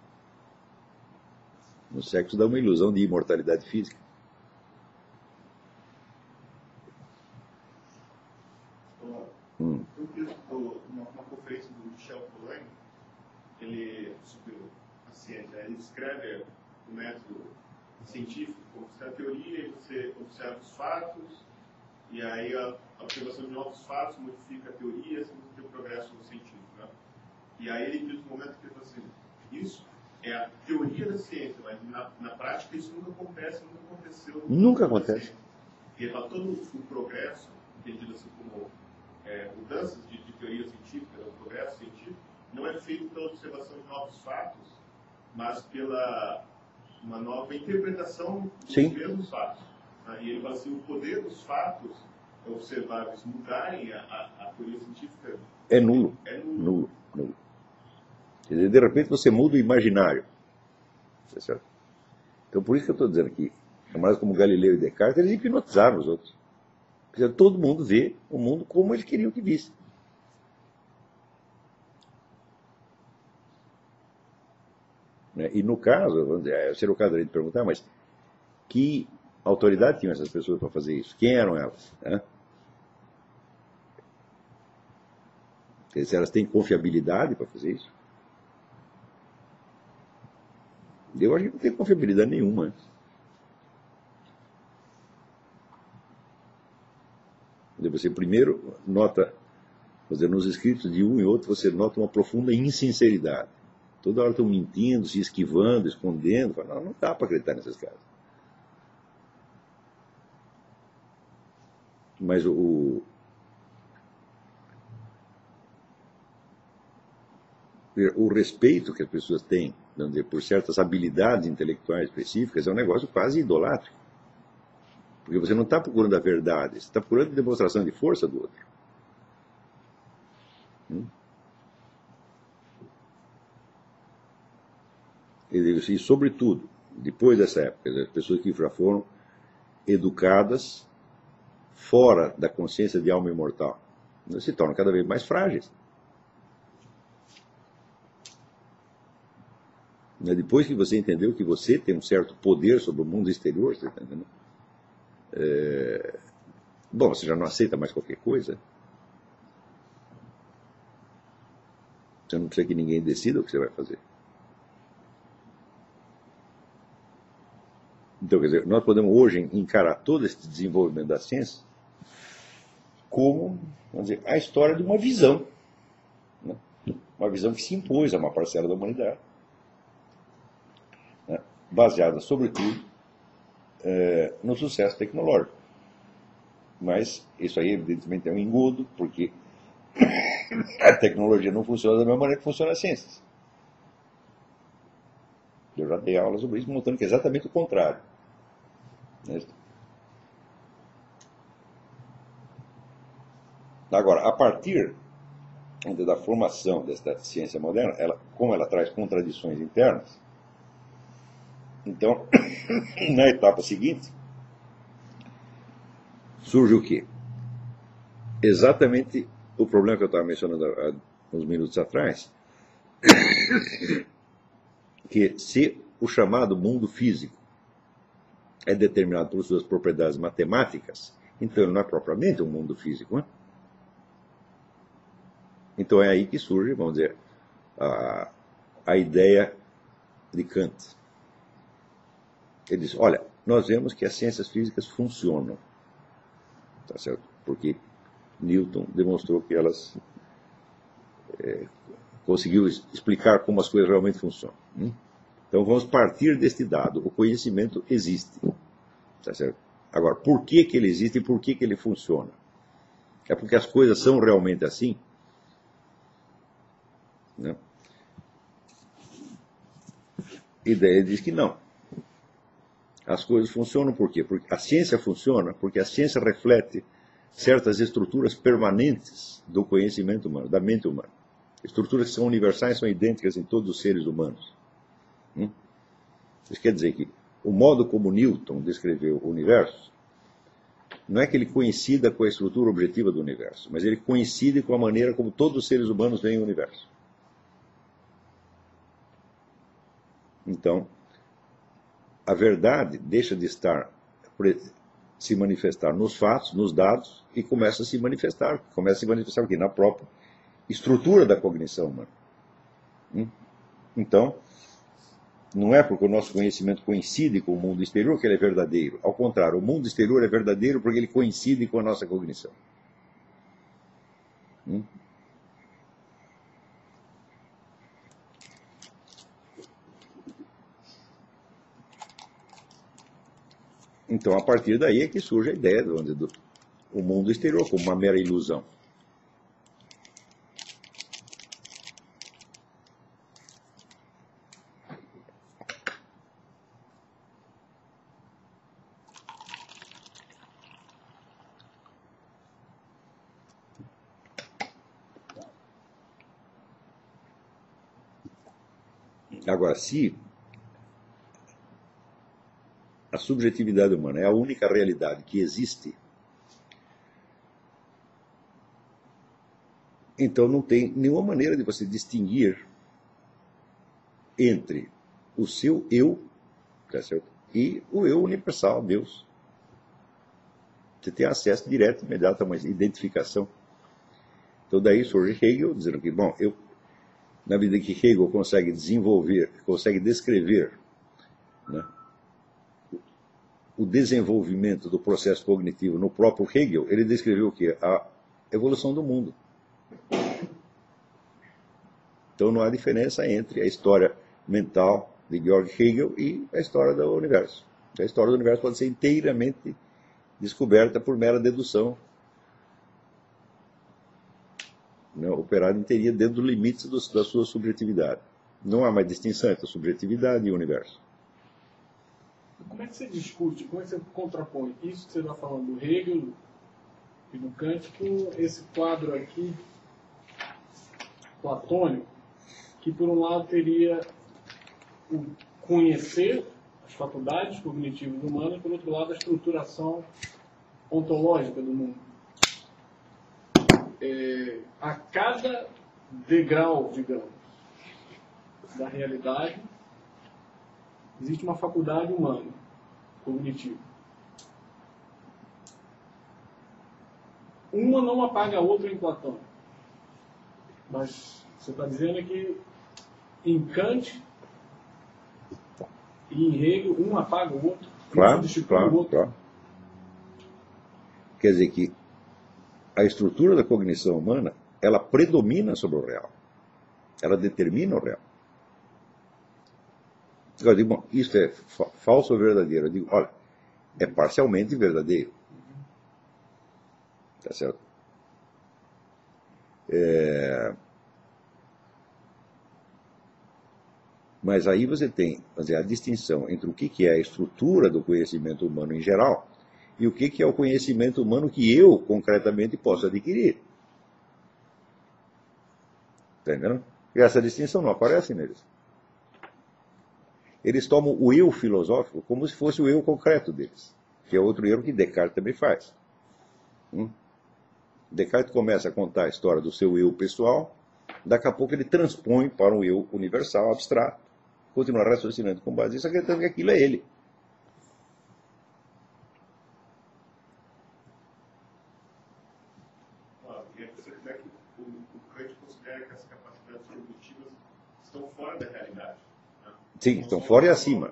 No sexo dá uma ilusão de imortalidade física. Uma conferência do Michel Polanyi, ele, sobre a ciência, ele descreve o método científico como se a teoria, você observa os fatos, e aí a observação de novos fatos modifica a teoria, sem ter o progresso científico. Né? E aí ele diz no momento que ele fala assim, isso é a teoria da ciência, mas na prática isso nunca acontece, nunca aconteceu. Nunca acontece. E ele fala todo o progresso, entendido assim como mudanças de teoria científica, o progresso científico, não é feito pela observação de novos fatos, mas pela uma nova interpretação dos mesmos fatos. Né? E ele fala assim, o poder dos fatos observáveis mudarem a teoria científica é nulo. É nulo. Nulo. Quer dizer, de repente você muda o imaginário. Tá certo? Então por isso que eu estou dizendo aqui, camaradas como Galileu e Descartes, eles hipnotizaram os outros. Porque todo mundo vê o mundo como eles queriam que visse. E no caso, vamos dizer, seria o caso de perguntar, mas que autoridade tinham essas pessoas para fazer isso? Quem eram elas? Né? Quer dizer, elas têm confiabilidade para fazer isso? Eu acho que não tem confiabilidade nenhuma. Você primeiro nota, nos escritos de um e outro, você nota uma profunda insinceridade. Toda hora estão mentindo, se esquivando, escondendo. Não dá para acreditar nesses caras. Mas o respeito que as pessoas têm, vamos dizer, por certas habilidades intelectuais específicas é um negócio quase idolátrico. Porque você não está procurando a verdade, você está procurando a demonstração de força do outro. E, sobretudo, depois dessa época, as pessoas que já foram educadas fora da consciência de alma imortal, se tornam cada vez mais frágeis. Depois que você entendeu que você tem um certo poder sobre o mundo exterior, você está entendendo? Bom, você já não aceita mais qualquer coisa. Você não precisa que ninguém decida o que você vai fazer. Então, quer dizer, nós podemos hoje encarar todo esse desenvolvimento da ciência como, vamos dizer, a história de uma visão. Né? Uma visão que se impôs a uma parcela da humanidade, né? Baseada, sobretudo, no sucesso tecnológico. Mas isso aí, evidentemente, é um engodo, porque a tecnologia não funciona da mesma maneira que funciona as ciências. Eu já dei aula sobre isso, mostrando que é exatamente o contrário. Agora, a partir da formação desta ciência moderna, como ela traz contradições internas, então, na etapa seguinte, surge o quê? Exatamente o problema que eu estava mencionando há uns minutos atrás, que se o chamado mundo físico é determinado por suas propriedades matemáticas, então ele não é propriamente um mundo físico, né? Então é aí que surge, vamos dizer, a ideia de Kant. Ele diz, olha, nós vemos que as ciências físicas funcionam, tá certo? Porque Newton demonstrou que elas conseguiu explicar como as coisas realmente funcionam. Então vamos partir deste dado. O conhecimento existe. Tá certo? Agora, por que que ele existe e por que que ele funciona? É porque as coisas são realmente assim? Né? E daí ele diz que não. As coisas funcionam por quê? Porque a ciência funciona porque a ciência reflete certas estruturas permanentes do conhecimento humano, da mente humana. Estruturas que são universais, são idênticas em todos os seres humanos. Isso quer dizer que o modo como Newton descreveu o universo não é que ele coincida com a estrutura objetiva do universo, mas ele coincide com a maneira como todos os seres humanos veem o universo. Então, a verdade deixa de se manifestar nos fatos, nos dados, e começa a se manifestar. Começa a se manifestar aqui, na própria estrutura da cognição humana. Então, não é porque o nosso conhecimento coincide com o mundo exterior que ele é verdadeiro. Ao contrário, o mundo exterior é verdadeiro porque ele coincide com a nossa cognição. Então, a partir daí é que surge a ideia do mundo exterior como uma mera ilusão. Agora, se a subjetividade humana é a única realidade que existe, então não tem nenhuma maneira de você distinguir entre o seu eu, tá certo? E o eu universal, Deus. Você tem acesso direto, imediato a uma identificação. Então daí surge Hegel dizendo que, bom, na medida que Hegel consegue desenvolver, consegue descrever, né, o desenvolvimento do processo cognitivo no próprio Hegel, ele descreveu o quê? A evolução do mundo. Então não há diferença entre a história mental de Georg Hegel e a história do universo. A história do universo pode ser inteiramente descoberta por mera dedução, né, operada inteirinha dentro dos limites da sua subjetividade. Não há mais distinção entre a subjetividade e o universo. Como é que você discute, como é que você contrapõe isso que você está falando do Hegel e do Kant com esse quadro aqui, platônico, que por um lado teria o conhecer as faculdades cognitivas humanas, por outro lado a estruturação ontológica do mundo. A cada degrau, digamos, da realidade, existe uma faculdade humana, cognitiva. Uma não apaga a outra em Platão. Mas você está dizendo que em Kant e em Hegel, um apaga o outro? Claro, substitui o claro, outro. claro. Quer dizer que a estrutura da cognição humana, ela predomina sobre o real. Ela determina o real. Eu digo, bom, isso é falso ou verdadeiro? Eu digo, olha, é parcialmente verdadeiro. Tá certo? Mas aí você tem, quer dizer, a distinção entre o que é a estrutura do conhecimento humano em geral e o que é o conhecimento humano que eu, concretamente, posso adquirir. Está entendendo? E essa distinção não aparece neles. Eles tomam o eu filosófico como se fosse o eu concreto deles, que é outro erro que Descartes também faz. Descartes começa a contar a história do seu eu pessoal, daqui a pouco ele transpõe para um eu universal, abstrato, continua raciocinando com base nisso, acreditando que aquilo é ele. O Kant considera que as capacidades cognitivas estão fora da realidade. Né? Sim, estão fora e acima.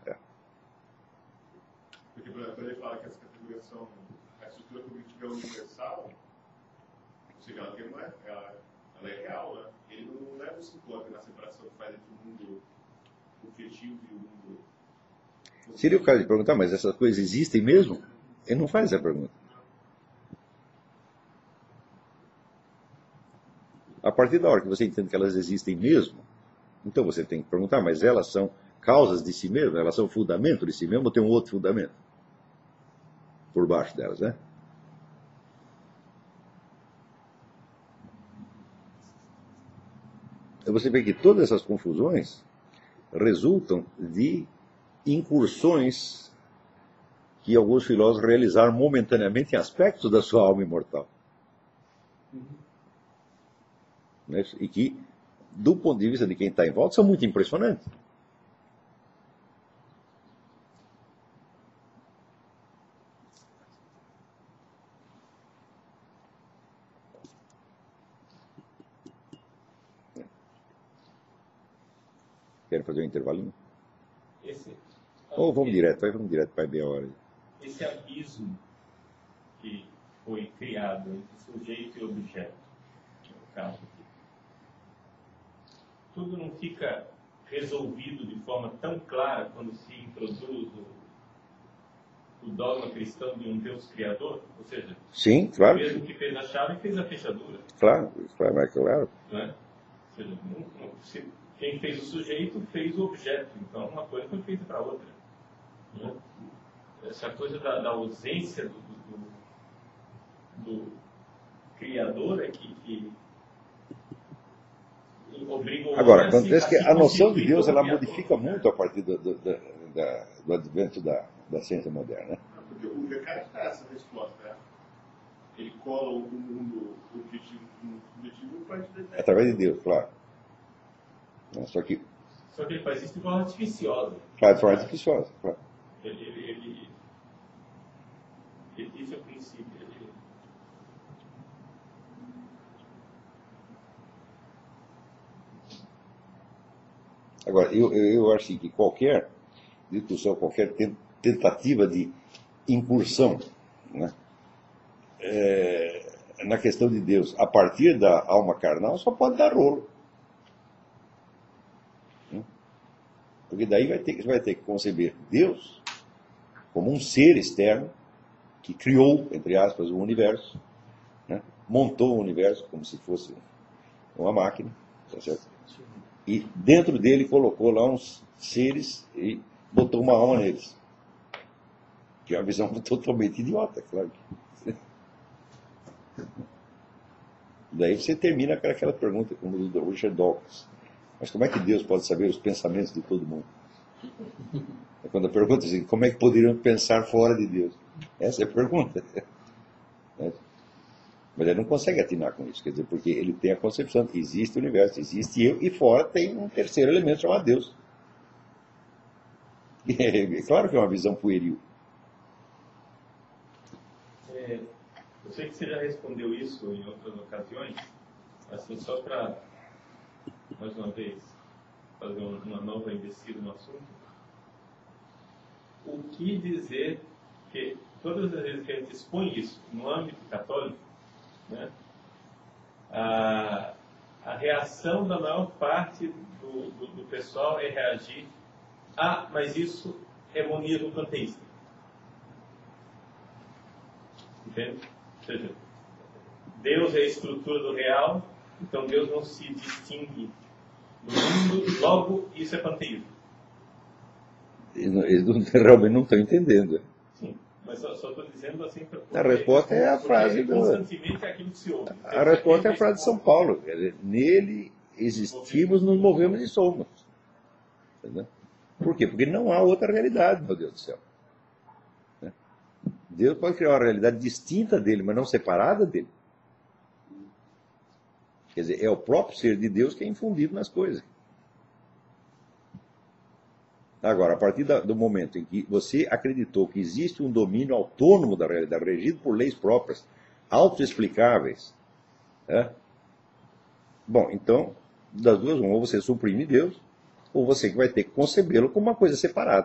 Porque, por exemplo, quando ele fala que essa categoria são, a estrutura cognitiva é universal, ou seja, ela é real, né? Ele não leva isso em conta na separação que faz entre o mundo objetivo e o mundo... Seria o caso de perguntar, mas essas coisas existem mesmo? Ele não faz essa pergunta. A partir da hora que você entende que elas existem mesmo, então você tem que perguntar, mas elas são causas de si mesmo? Elas são fundamento de si mesmo ou tem um outro fundamento por baixo delas, né? Você vê que todas essas confusões resultam de incursões que alguns filósofos realizaram momentaneamente em aspectos da sua alma imortal. E que, do ponto de vista de quem está em volta, são muito impressionantes. Querem fazer um intervalinho? Ou vamos direto para meia hora. Esse abismo que foi criado entre sujeito e objeto, no caso aqui, tudo não fica resolvido de forma tão clara quando se introduz o dogma cristão de um Deus criador? Ou seja, sim, claro. O mesmo que fez a chave fez a fechadura. Claro, é claro. Não é? Ou seja, quem fez o sujeito fez o objeto. Então, uma coisa foi feita para a outra. Né? Essa coisa da ausência do Criador é que obriga o Agora, homem acontece que a noção de Deus ela Criador. modifica muito a partir do advento da ciência moderna. Né? Porque o Descartes dá essa resposta, né? Ele cola o mundo objetivo para a através de Deus, claro. Só que ele faz isso de forma artificiosa. claro, de forma artificiosa, claro. Isso é o princípio. Agora, eu acho que qualquer discussão, qualquer tentativa de incursão, né, na questão de Deus, a partir da alma carnal, só pode dar rolo. Porque daí você vai ter que conceber Deus como um ser externo que criou, entre aspas, o universo, né, montou o universo como se fosse uma máquina, tá certo? E dentro dele colocou lá uns seres e botou uma alma neles. Que é uma visão totalmente idiota, claro. Daí você termina com aquela pergunta, como do Richard Dawkins. Mas como é que Deus pode saber os pensamentos de todo mundo? É quando a pergunta é assim, como é que poderiam pensar fora de Deus? Essa é a pergunta. Mas ele não consegue atinar com isso, quer dizer, porque ele tem a concepção que existe o universo, existe eu, e fora tem um terceiro elemento chamado Deus. E é claro que é uma visão pueril. Eu sei que você já respondeu isso em outras ocasiões, assim, só para, mais uma vez, fazer uma nova investida no assunto. o que dizer que todas as vezes que a gente expõe isso no âmbito católico, né, a reação da maior parte do pessoal é reagir: ah, mas isso é monismo panteísta. Entende? Ou seja, Deus é a estrutura do real, então Deus não se distingue do mundo, logo isso é panteísmo. Eles realmente não estão entendendo. Sim, mas só estou dizendo assim... A resposta é a frase do... Constantemente é aquilo que se ouve. A resposta é a frase de São Paulo. Quer dizer, nele existimos, nos movemos e somos. Entendeu? Por quê? Porque não há outra realidade, meu Deus do céu. Deus pode criar uma realidade distinta dele, mas não separada dele. Quer dizer, é o próprio ser de Deus que é infundido nas coisas. Agora, a partir do momento em que você acreditou que existe um domínio autônomo da realidade, regido por leis próprias, autoexplicáveis, bom, então, das duas, ou você suprime Deus, ou você que vai ter que concebê-lo como uma coisa separada.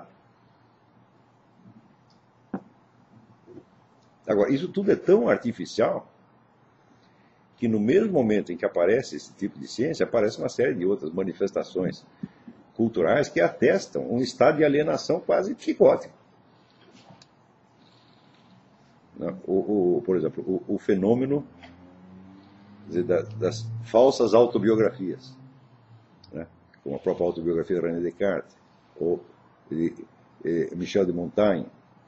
Agora, isso tudo é tão artificial que no mesmo momento em que aparece esse tipo de ciência, aparece uma série de outras manifestações culturais que atestam um estado de alienação quase psicótico. Por exemplo, o fenômeno, quer dizer, das falsas autobiografias, né? Como a própria autobiografia de René Descartes, ou de Michel de Montaigne.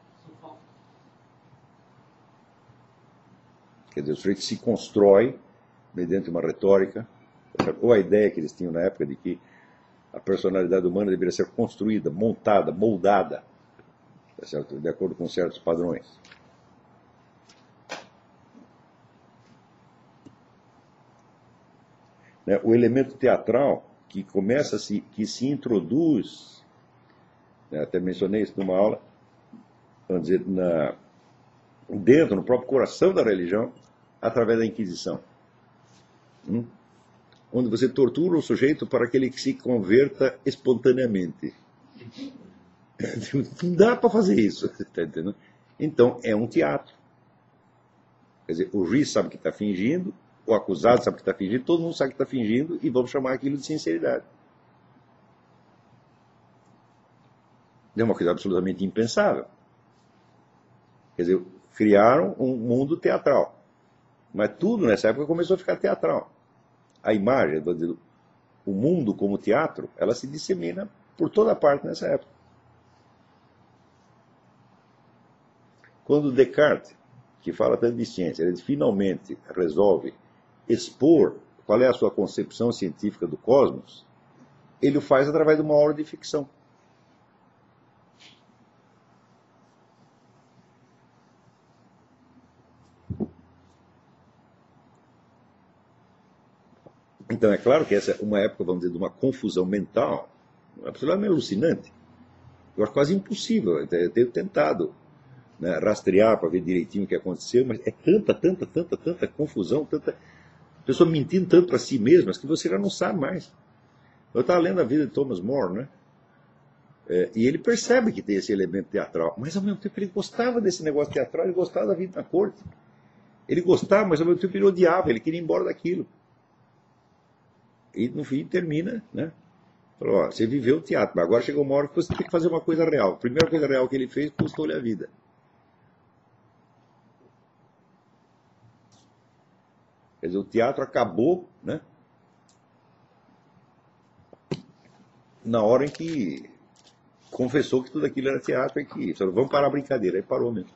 Quer dizer, o sujeito se constrói mediante uma retórica, ou a ideia que eles tinham na época de que a personalidade humana deveria ser construída, montada, moldada, tá certo? De acordo com certos padrões. Né? O elemento teatral que que se introduz, né? Até mencionei isso numa aula, vamos dizer, dentro, no próprio coração da religião, através da Inquisição. Onde você tortura o sujeito para que ele se converta espontaneamente. Não dá para fazer isso. Tá entendendo? Então, é um teatro. Quer dizer, o juiz sabe que está fingindo, o acusado sabe que está fingindo, todo mundo sabe que está fingindo e vamos chamar aquilo de sinceridade. É uma coisa absolutamente impensável. Quer dizer, criaram um mundo teatral. Mas tudo nessa época começou a ficar teatral. A imagem, o mundo como teatro, ela se dissemina por toda parte nessa época. Quando Descartes, que fala tanto de ciência, ele finalmente resolve expor qual é a sua concepção científica do cosmos, ele o faz através de uma obra de ficção. Então, é claro que essa é uma época, vamos dizer, de uma confusão mental absolutamente alucinante. Eu acho quase impossível. Eu tenho tentado, né, rastrear para ver direitinho o que aconteceu, mas é tanta confusão, tanta pessoa mentindo tanto para si mesmas que você já não sabe mais. Eu estava lendo a vida de Thomas More, né? E ele percebe que tem esse elemento teatral, mas ao mesmo tempo ele gostava desse negócio teatral, ele gostava da vida na corte. Ele gostava, mas ao mesmo tempo ele odiava, ele queria ir embora daquilo. E no fim termina, né? Falou, ó, você viveu o teatro, mas agora chegou uma hora que você tem que fazer uma coisa real. A primeira coisa real que ele fez custou-lhe a vida. Quer dizer, o teatro acabou, né? Na hora em que confessou que tudo aquilo era teatro e que falou, vamos parar a brincadeira. Aí parou mesmo.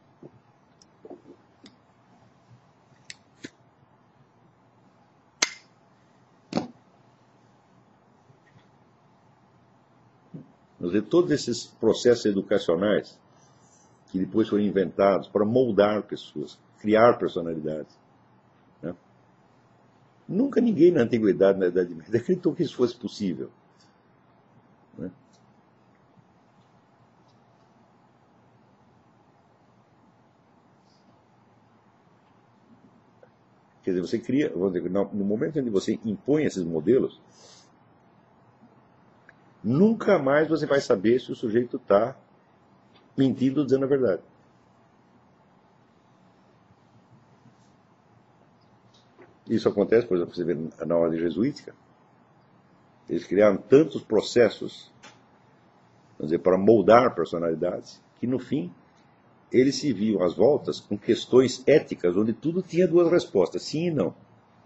Quer dizer, todos esses processos educacionais que depois foram inventados para moldar pessoas, criar personalidades. Né? Nunca ninguém na antiguidade, na Idade Média, acreditou que isso fosse possível. Né? Quer dizer, você cria, vamos dizer, no momento em que você impõe esses modelos, nunca mais você vai saber se o sujeito está mentindo ou dizendo a verdade. Isso acontece, por exemplo, você vê na ordem jesuítica. Eles criaram tantos processos, vamos dizer, para moldar personalidades, que no fim eles se viam às voltas com questões éticas, onde tudo tinha duas respostas, sim e não.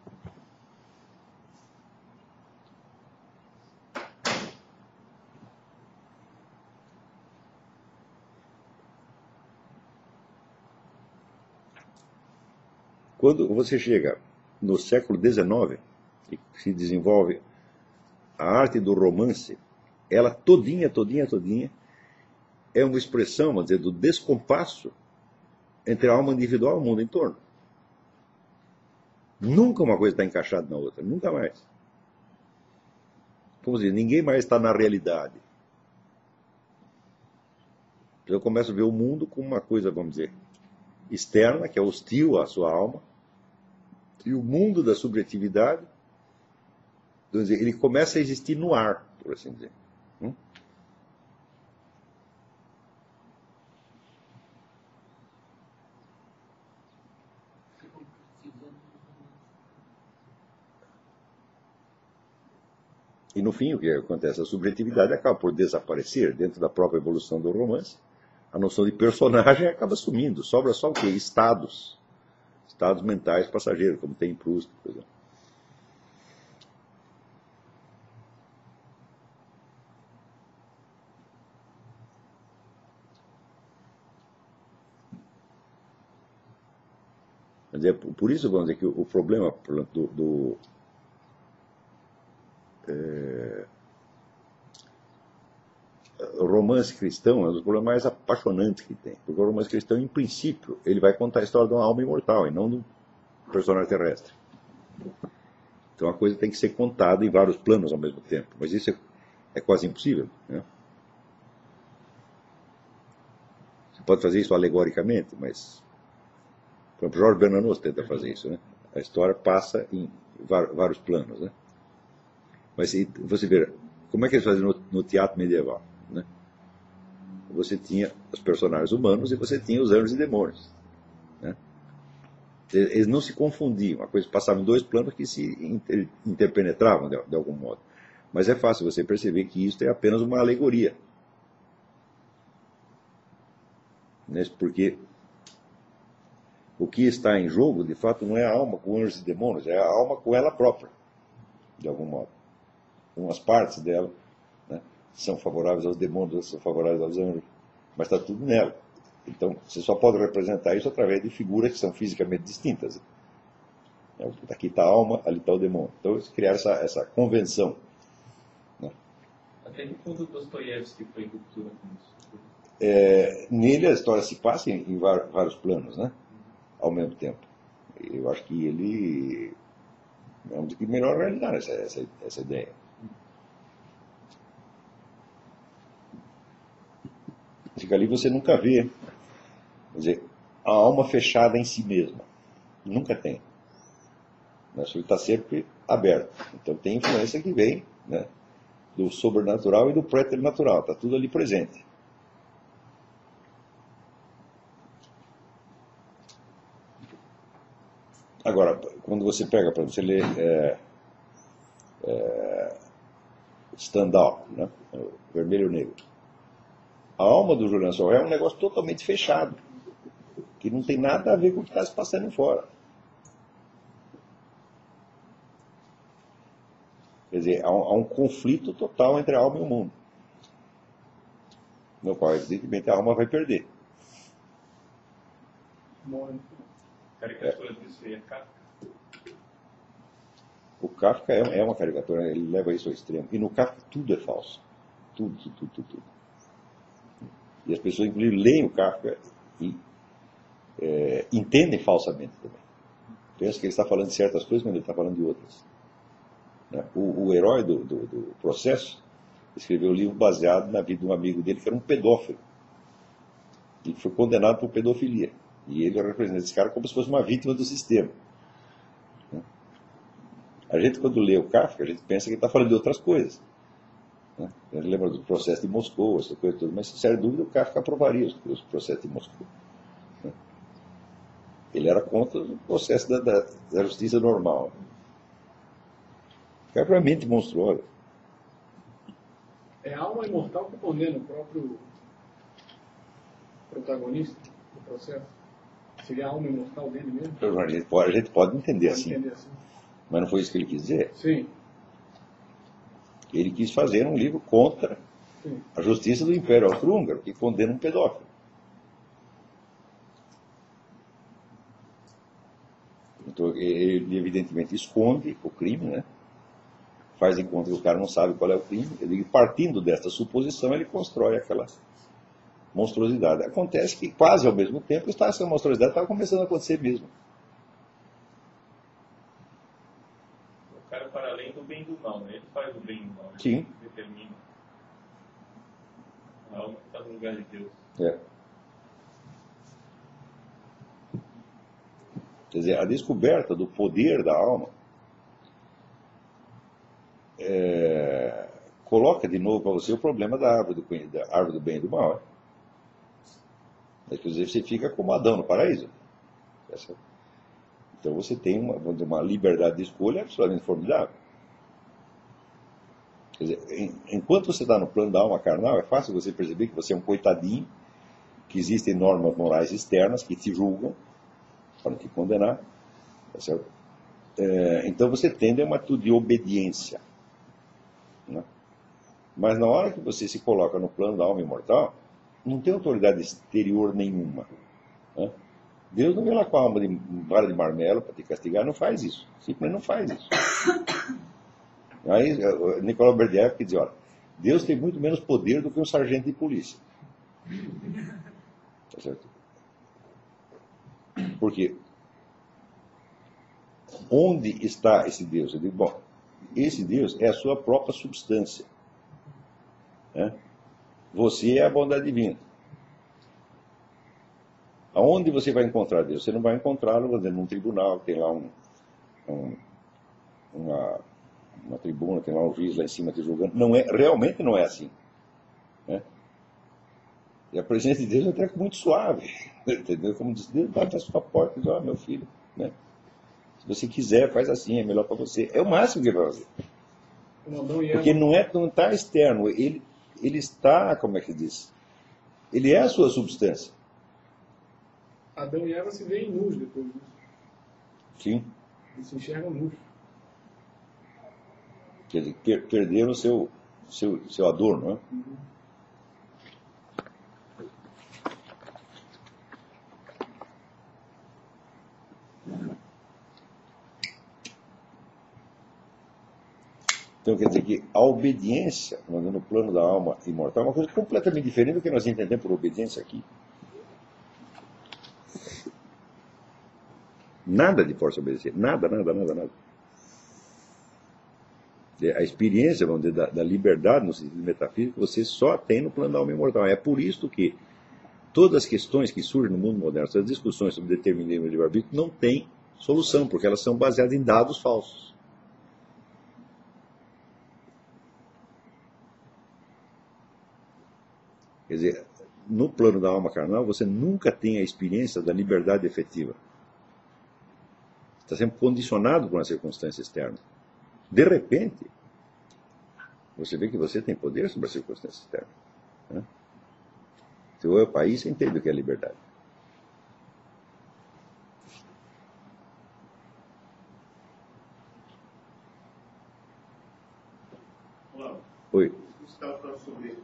Quando você chega no século XIX, e se desenvolve a arte do romance, ela todinha é uma expressão, vamos dizer, do descompasso entre a alma individual e o mundo em torno. Nunca uma coisa está encaixada na outra, nunca mais. Como dizer, ninguém mais está na realidade. Eu começo a ver o mundo como uma coisa, vamos dizer, externa, que é hostil à sua alma, e o mundo da subjetividade, vamos dizer, ele começa a existir no ar, por assim dizer. E no fim, o que acontece? A subjetividade acaba por desaparecer dentro da própria evolução do romance. A noção de personagem acaba sumindo. Sobra só o quê? Estados. Estados mentais passageiros, como tem em Proust, por exemplo. Por isso, vamos dizer que o problema do romance cristão é um dos problemas mais apaixonantes que tem. Porque o romance cristão, em princípio, ele vai contar a história de uma alma imortal e não de um personagem terrestre. Então a coisa tem que ser contada em vários planos ao mesmo tempo. Mas isso é quase impossível, né? Você pode fazer isso alegoricamente, mas... Por exemplo, Jorge Bernanos tenta fazer isso, né? A história passa em vários planos, né? Mas você vê, como é que eles faziam no teatro medieval, né? Você tinha os personagens humanos e você tinha os anjos e demônios, né? Eles não se confundiam, a coisa passava em dois planos que se interpenetravam de algum modo. Mas é fácil você perceber que isso é apenas uma alegoria, né? Porque o que está em jogo, de fato, não é a alma com anjos e demônios, é a alma com ela própria, de algum modo. Umas partes dela, né, são favoráveis aos demônios, outras são favoráveis aos anjos, mas está tudo nela. Então, você só pode representar isso através de figuras que são fisicamente distintas. Aqui está a alma, ali está o demônio. Então, eles criaram essa convenção, né? Até que ponto Dostoiévski foi em ruptura com isso? Nele, a história se passa em vários planos, né? Ao mesmo tempo. Eu acho que ele é um dos que melhor realizaram essa ideia. Fica ali, você nunca vê, quer dizer, a alma fechada em si mesma. Nunca tem. Ele está sempre aberto. Então tem influência que vem, né, do sobrenatural e do preternatural. Está tudo ali presente. Agora, quando você pega, para você ler Stendhal, né, o Vermelho e o Negro, a alma do Julian Sorel é um negócio totalmente fechado, que não tem nada a ver com o que está se passando fora. Quer dizer, há um conflito total entre a alma e o mundo, no qual, evidentemente, a alma vai perder. Caricatura disso aí é Kafka. O Kafka é uma caricatura, ele leva isso ao extremo. E no Kafka tudo é falso. Tudo. E as pessoas, inclusive, leem o Kafka e entendem falsamente também. Pensam que ele está falando de certas coisas, mas ele está falando de outras. Né? O herói do processo escreveu um livro baseado na vida de um amigo dele, que era um pedófilo. E foi condenado por pedofilia. E ele representa esse cara como se fosse uma vítima do sistema. A gente, quando lê o Kafka, a gente pensa que ele está falando de outras coisas, né? Ele lembra do processo de Moscou, essa coisa toda, mas, sem séria dúvida, o Kafka aprovaria os processos de Moscou. Né? Ele era contra o processo da justiça normal. É realmente monstruosa. É a alma imortal que condena o próprio protagonista do processo? Seria a alma imortal dele mesmo? A gente pode entender Pode assim. entender assim. Mas não foi isso que ele quis dizer. Sim. Ele quis fazer um livro contra Sim. a justiça do Império Austro-Húngaro, que condena um pedófilo. Então, ele evidentemente esconde o crime, né? Faz de conta que o cara não sabe qual é o crime. Ele, partindo desta suposição, ele constrói aquela monstruosidade. Acontece que quase ao mesmo tempo essa monstruosidade estava começando a acontecer mesmo. O cara para além do bem e do mal, né? Ele faz o bem e o mal. Sim. Ele determina. A alma que está no lugar de Deus. É. Quer dizer, a descoberta do poder da alma coloca de novo para você o problema da árvore do bem e do mal. Quer dizer, você fica como Adão no paraíso. Então você tem uma liberdade de escolha absolutamente formidável. Quer dizer, enquanto você está no plano da alma carnal, é fácil você perceber que você é um coitadinho, que existem normas morais externas que te julgam, para te condenar. Tá certo? Então você tende a uma atitude de obediência. Né? Mas na hora que você se coloca no plano da alma imortal, não tem autoridade exterior nenhuma. Né? Deus não vem lá com a alma de vara de marmelo para te castigar, não faz isso. Simplesmente não faz isso. Aí Nicolau Berdyaev que diz, olha, Deus tem muito menos poder do que um sargento de polícia. Tá certo? Porque onde está esse Deus? Eu digo, bom, esse Deus é a sua própria substância. Né? Você é a bondade divina. Aonde você vai encontrar Deus? Você não vai encontrá-lo num tribunal, tem lá uma tribuna, tem lá um juiz lá em cima te julgando. Realmente não é assim. Né? E a presença de Deus é até muito suave. Entendeu? Como diz, Deus bate a sua porta e diz, meu filho, né? Se você quiser, faz assim, é melhor para você. É o máximo que ele vai fazer. Porque não está externo, ele está, como é que diz? Ele é a sua substância. Adão e Eva se veem nus depois disso. Sim. Eles se enxergam nus. Quer dizer, perderam o seu adorno, não é? Uhum. Então quer dizer que a obediência, no plano da alma imortal, é uma coisa completamente diferente do que nós entendemos por obediência aqui. Nada de força obedecer. Nada. A experiência, vamos dizer, da liberdade no sentido metafísico, você só tem no plano da alma imortal. É por isso que todas as questões que surgem no mundo moderno, essas discussões sobre determinismo e livre-arbítrio, não têm solução, porque elas são baseadas em dados falsos. Quer dizer, no plano da alma carnal, você nunca tem a experiência da liberdade efetiva. Está sempre condicionado por uma circunstância externa. De repente, você vê que você tem poder sobre a circunstância externa. Né? Se o país, você entende o que é liberdade. Olá. Oi. Você estava falando sobre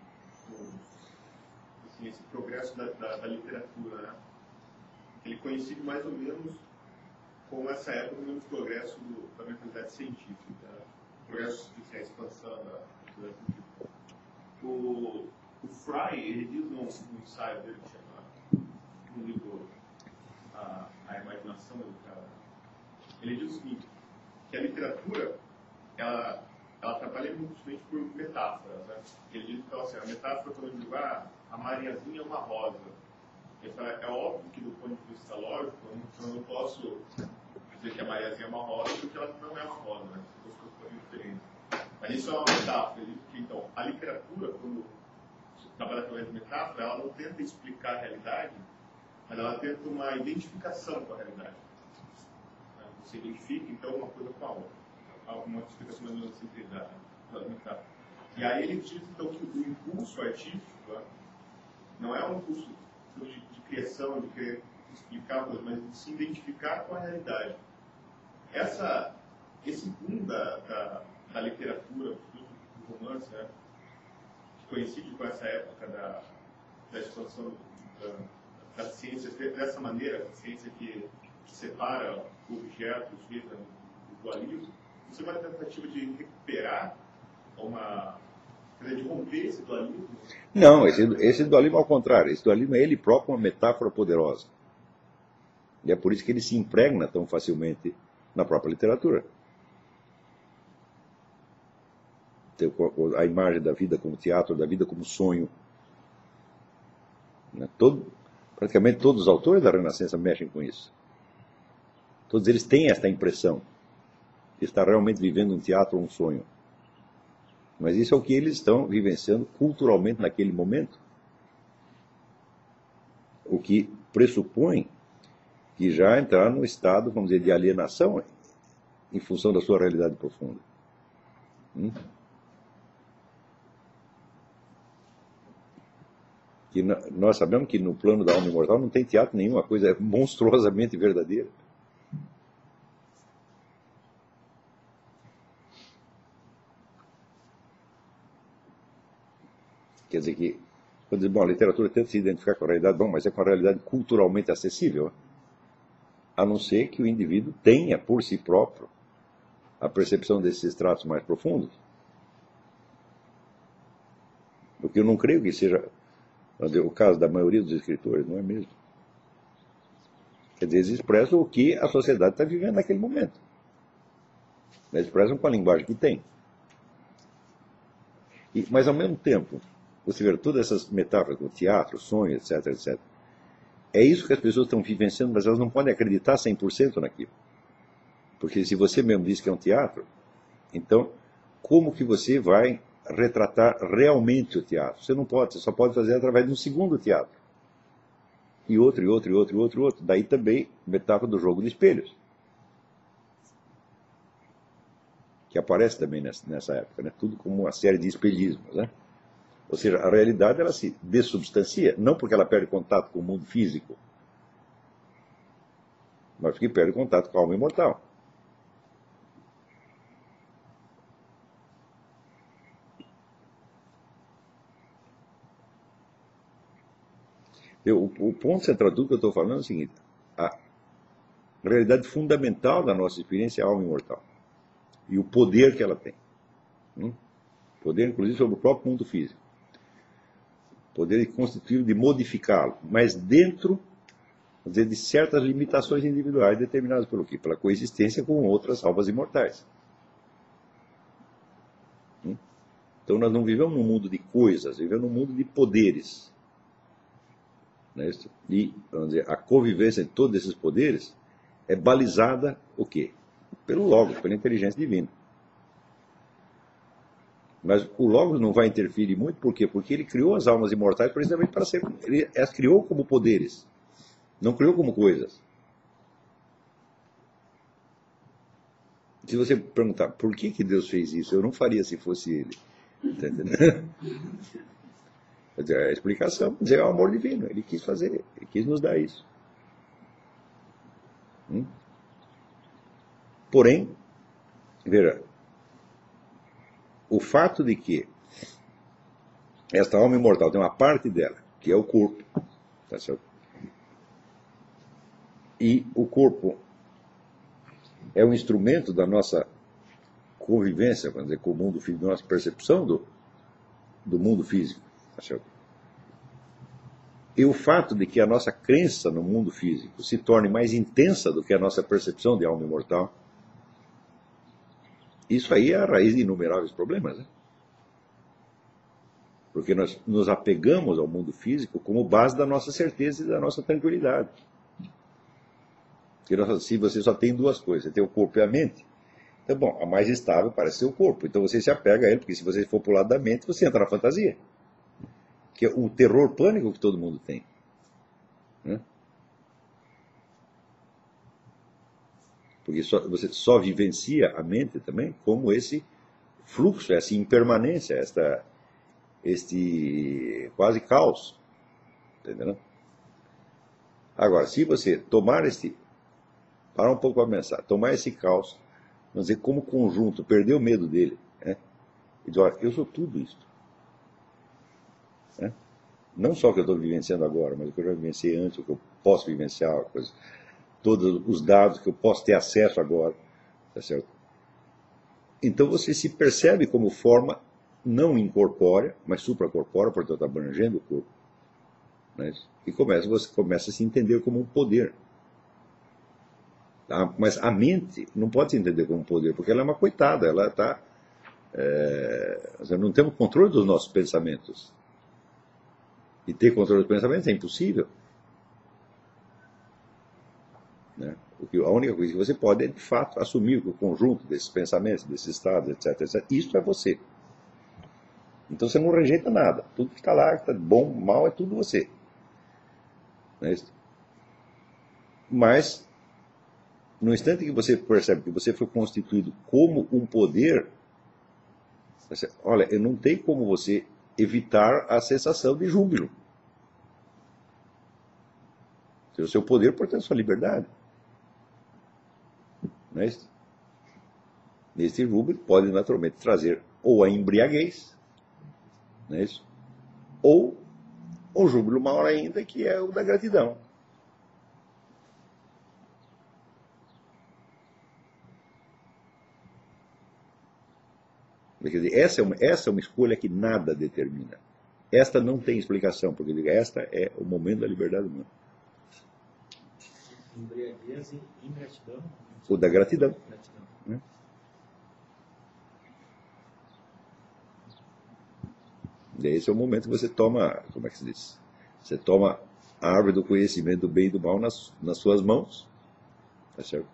esse progresso da literatura, né? Ele coincide mais ou menos com essa época do progresso da mentalidade científica, progresso de expansão da literatura. O Fry, ele diz num ensaio dele, no livro A Imaginação Educada, ele diz o seguinte, que a literatura, ela trabalha muito por metáforas, né? Ele diz que assim, a metáfora, quando eu digo, a Mariazinha é uma rosa. Ele fala, é óbvio que do ponto de vista lógico, eu não posso dizer que a Mariazinha é uma rosa, porque ela não é uma rosa, né? São duas coisas diferentes. Mas isso é uma metáfora. Ele diz que, então, a literatura, quando trabalha através de metáfora, ela não tenta explicar a realidade, mas ela tenta uma identificação com a realidade. Você identifica, então, uma coisa com a outra. Há uma explicação mais ou menos assim da metáfora. E aí ele diz, então, que o impulso artístico não é um impulso de criação, de querer explicar coisas, mas de se identificar com a realidade. Esse boom da literatura, do romance, né, que coincide com essa época da expansão da ciência, dessa maneira, a ciência que separa o objeto, o sujeito, do dualismo, isso é uma tentativa de recuperar de romper esse dualismo? Não, esse dualismo ao contrário. Esse dualismo é ele próprio uma metáfora poderosa. E é por isso que ele se impregna tão facilmente na própria literatura. A imagem da vida como teatro, da vida como sonho. Praticamente todos os autores da Renascença mexem com isso. Todos eles têm esta impressão de estar realmente vivendo um teatro ou um sonho. Mas isso é o que eles estão vivenciando culturalmente naquele momento. O que pressupõe que já entraram no estado, vamos dizer, de alienação em função da sua realidade profunda. Que nós sabemos que no plano da alma imortal não tem teatro nenhum, a coisa é monstruosamente verdadeira. Quer dizer que, quando diz, bom, a literatura tenta se identificar com a realidade, bom, mas é com a realidade culturalmente acessível, a não ser que o indivíduo tenha por si próprio a percepção desses estratos mais profundos. O que eu não creio que seja o caso da maioria dos escritores, não é mesmo? Quer dizer, eles expressam o que a sociedade está vivendo naquele momento. Eles expressam com a linguagem que tem. Mas, ao mesmo tempo, você vê todas essas metáforas, como teatro, sonho, etc, etc. É isso que as pessoas estão vivenciando, mas elas não podem acreditar 100% naquilo. Porque se você mesmo diz que é um teatro, então, como que você vai retratar realmente o teatro? Você não pode, você só pode fazer através de um segundo teatro. E outro, e outro, e outro, e outro, e outro. Daí também, metáfora do jogo de espelhos. Que aparece também nessa época, né? Tudo como uma série de espelhismos, né? Ou seja, a realidade ela se dessubstancia, não porque ela perde contato com o mundo físico, mas porque perde contato com a alma imortal. O ponto central do que eu estou falando é o seguinte: a realidade fundamental da nossa experiência é a alma imortal e o poder que ela tem. Poder, inclusive, sobre o próprio mundo físico. Poder constituído de modificá-lo, mas dentro, vamos dizer, de certas limitações individuais determinadas pelo quê? Pela coexistência com outras almas imortais. Então nós não vivemos num mundo de coisas, vivemos num mundo de poderes. E, vamos dizer, a convivência de todos esses poderes é balizada o quê? Pelo Logos, pela inteligência divina. Mas o Logos não vai interferir muito, por quê? Porque ele criou as almas imortais precisamente para ser... Ele as criou como poderes, não criou como coisas. Se você perguntar, por que Deus fez isso? Eu não faria se fosse ele. Está entendendo? Quer dizer, a explicação é o amor divino. Ele quis fazer, ele quis nos dar isso. Porém, veja, o fato de que esta alma imortal tem uma parte dela, que é o corpo, tá certo? E o corpo é um instrumento da nossa convivência, vamos dizer, com o mundo físico, da nossa percepção do mundo físico, tá certo? E o fato de que a nossa crença no mundo físico se torne mais intensa do que a nossa percepção de alma imortal, isso aí é a raiz de inumeráveis problemas, né? Porque nós nos apegamos ao mundo físico como base da nossa certeza e da nossa tranquilidade. Porque se você só tem duas coisas, você tem o corpo e a mente, Então, bom, a mais estável parece ser o corpo. Então você se apega a ele, porque se você for para o lado da mente, você entra na fantasia. Que é o terror pânico que todo mundo tem. Né? Porque você só vivencia a mente também como esse fluxo, essa impermanência, este quase caos. Entendeu? Agora, se você parar um pouco para pensar, tomar esse caos, vamos dizer, como conjunto, perder o medo dele, né? E dizer, olha, eu sou tudo isso. Né? Não só o que eu estou vivenciando agora, mas o que eu já vivenciei antes, o que eu posso vivenciar, todos os dados que eu posso ter acesso agora, tá certo? Então você se percebe como forma não incorpórea, mas supracorpórea, portanto abrangendo o corpo. Né? E você começa a se entender como um poder. Mas a mente não pode se entender como um poder, porque ela é uma coitada, ela está... não temos controle dos nossos pensamentos. E ter controle dos pensamentos é impossível. Né? A única coisa que você pode é, de fato, assumir o conjunto desses pensamentos, desses estados, etc, etc. Isso é você. Então você não rejeita nada. Tudo que está lá, que está bom, mal, é tudo você. Não é isso? Mas, no instante que você percebe que você foi constituído como um poder, você, olha, eu não tenho como você evitar a sensação de júbilo. O seu poder, portanto, a sua liberdade. Não é isso? Nesse júbilo pode naturalmente trazer ou a embriaguez, não é isso? Ou o júbilo maior ainda, que é o da gratidão. Quer dizer, essa é uma escolha que nada determina. Esta não tem explicação, porque esta é o momento da liberdade humana. Embriaguez e ingratidão. O da gratidão. Né? Esse é o momento que você toma, como é que se diz? Você toma a árvore do conhecimento do bem e do mal nas suas mãos, tá certo?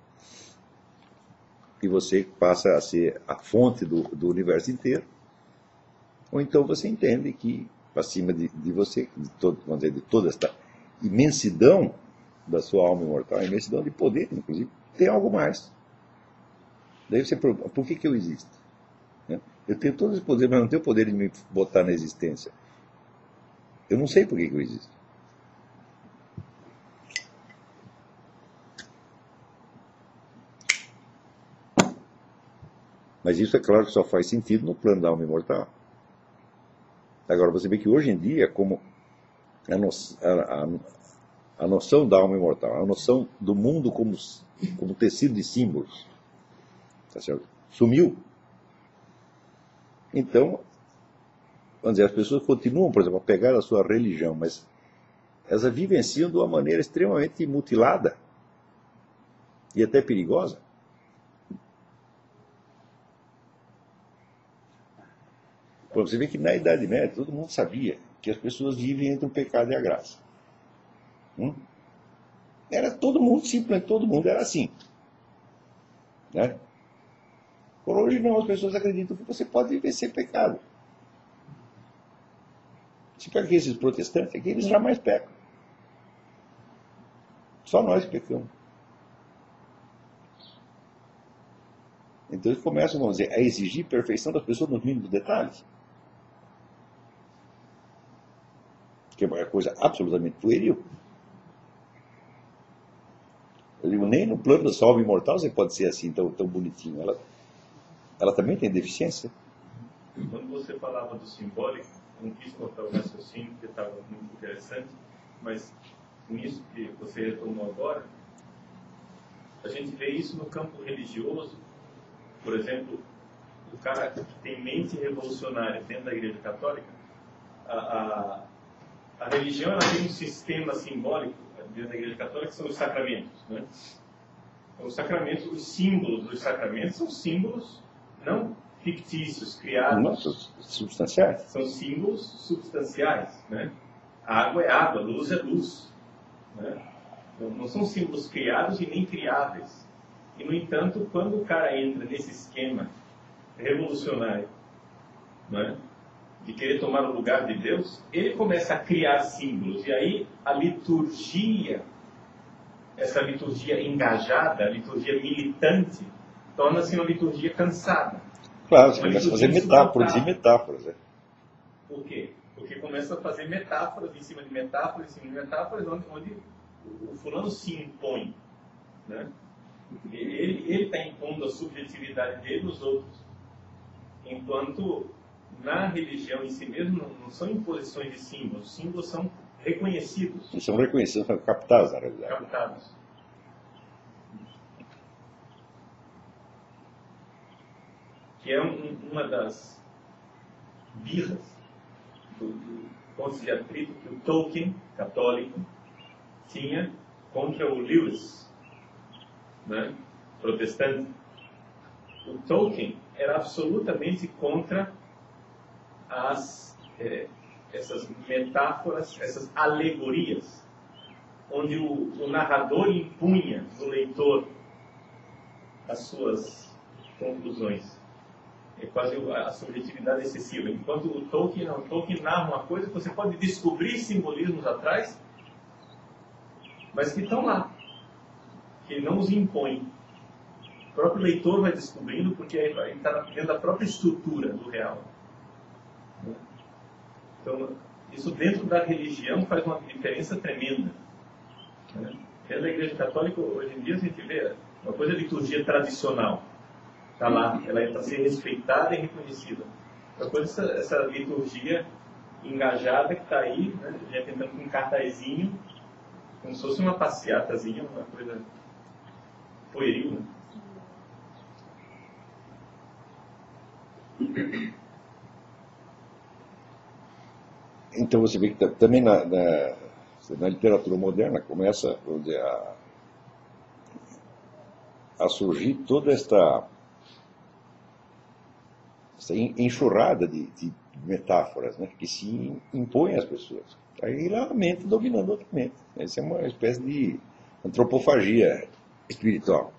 E você passa a ser a fonte do universo inteiro. Ou então você entende que, acima de você, vamos dizer, de toda esta imensidão da sua alma imortal, a imensidão de poder, inclusive, tem algo mais. Daí você pergunta, por que eu existo? Né? Eu tenho todos os poderes, mas não tenho o poder de me botar na existência. Eu não sei por que eu existo. Mas isso é claro que só faz sentido no plano da alma imortal. Agora, você vê que hoje em dia, como a noção da alma imortal, a noção do mundo como tecido de símbolos, tá certo? Sumiu. Então, vamos dizer, as pessoas continuam, por exemplo, a pegar a sua religião, mas elas a vivenciam de uma maneira extremamente mutilada e até perigosa. Você vê que na Idade Média todo mundo sabia que as pessoas vivem entre o pecado e a graça. Era todo mundo, simplesmente todo mundo era assim. Né? Por hoje não, as pessoas acreditam que você pode viver sem pecado. Se pega esses protestantes aqui, eles jamais pecam. Só nós pecamos. Então eles começam, vamos dizer, a exigir perfeição das pessoas nos mínimos detalhes. Que é uma coisa absolutamente pueril. Eu digo, nem no plano da sua alma imortal você pode ser assim, tão bonitinho. Ela também tem deficiência. Quando você falava do simbólico, eu não quis cortar o raciocínio, porque estava muito interessante, mas nisso que você retomou agora, a gente vê isso no campo religioso. Por exemplo, o cara que tem mente revolucionária dentro da Igreja Católica, a religião ela tem um sistema simbólico dentro da Igreja Católica que são os sacramentos. Né? Então, os sacramentos, os símbolos dos sacramentos são símbolos não fictícios, criados. Nossa, substanciais. São símbolos substanciais. Né? Água é água, luz é luz. Né? Não são símbolos criados e nem criáveis. E, no entanto, quando o cara entra nesse esquema revolucionário, né, de querer tomar o lugar de Deus, ele começa a criar símbolos. E aí a liturgia, essa liturgia engajada, a liturgia militante, torna-se uma liturgia cansada. Claro, você começa a fazer metáforas, produzir metáforas. É. Por quê? Porque começa a fazer metáforas em cima de metáforas, em cima de metáforas, onde o fulano se impõe. Né? Ele está impondo a subjetividade dele nos outros. Enquanto na religião em si mesmo não são imposições de símbolos, os símbolos são reconhecidos. E são reconhecidos, são captados na realidade. Captados. Que é uma das birras do ponto de atrito que o Tolkien, católico, tinha contra o Lewis, né, protestante. O Tolkien era absolutamente contra essas metáforas, essas alegorias, onde o narrador impunha no leitor as suas conclusões. É quase a subjetividade excessiva. Enquanto o Tolkien narra uma coisa que você pode descobrir simbolismos atrás, mas que estão lá, que ele não os impõe. O próprio leitor vai descobrindo, porque ele está dentro da própria estrutura do real. Então, isso dentro da religião faz uma diferença tremenda. Dentro da Igreja Católica, hoje em dia, a gente vê uma coisa de liturgia tradicional. Está lá, ela é para ser respeitada e reconhecida. Outra coisa é essa liturgia engajada que está aí, né, já tentando com um cartazinho, como se fosse uma passeatazinha, uma coisa pueril. Né? Então você vê que também na literatura moderna começa, vamos dizer, a surgir toda esta enxurrada de metáforas, né, que se impõem às pessoas. Aí lá a mente dominando outra mente. Essa é uma espécie de antropofagia espiritual.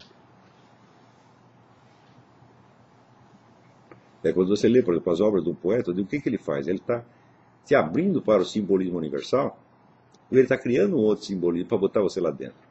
Quando você lê, por exemplo, as obras do poeta, o que ele faz? Ele está se abrindo para o simbolismo universal, e ele está criando um outro simbolismo para botar você lá dentro.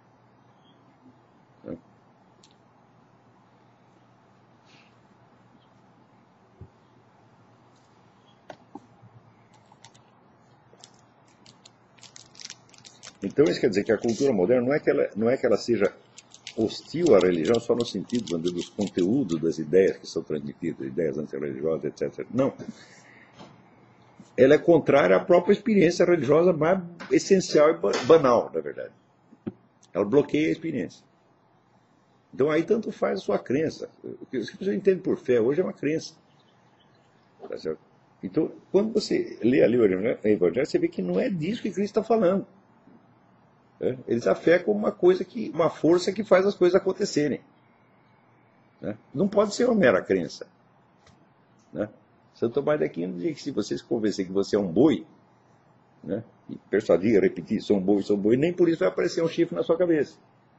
Então isso quer dizer que a cultura moderna não é que ela seja hostil à religião só no sentido dos conteúdos das ideias que são transmitidas, ideias antirreligiosas, etc. Não. Ela é contrária à própria experiência religiosa mais essencial e banal, na verdade. Ela bloqueia a experiência. Então aí tanto faz a sua crença. O que você entende por fé hoje é uma crença. Tá certo? Então, quando você lê ali o Evangelho, você vê que não é disso que Cristo está falando. Eles a fé como uma força que faz as coisas acontecerem. Não pode ser uma mera crença. Santo Tomás de Aquino dizia que se você se convencer que você é um boi, e persuadir, repetir, sou um boi, nem por isso vai aparecer um chifre na sua cabeça.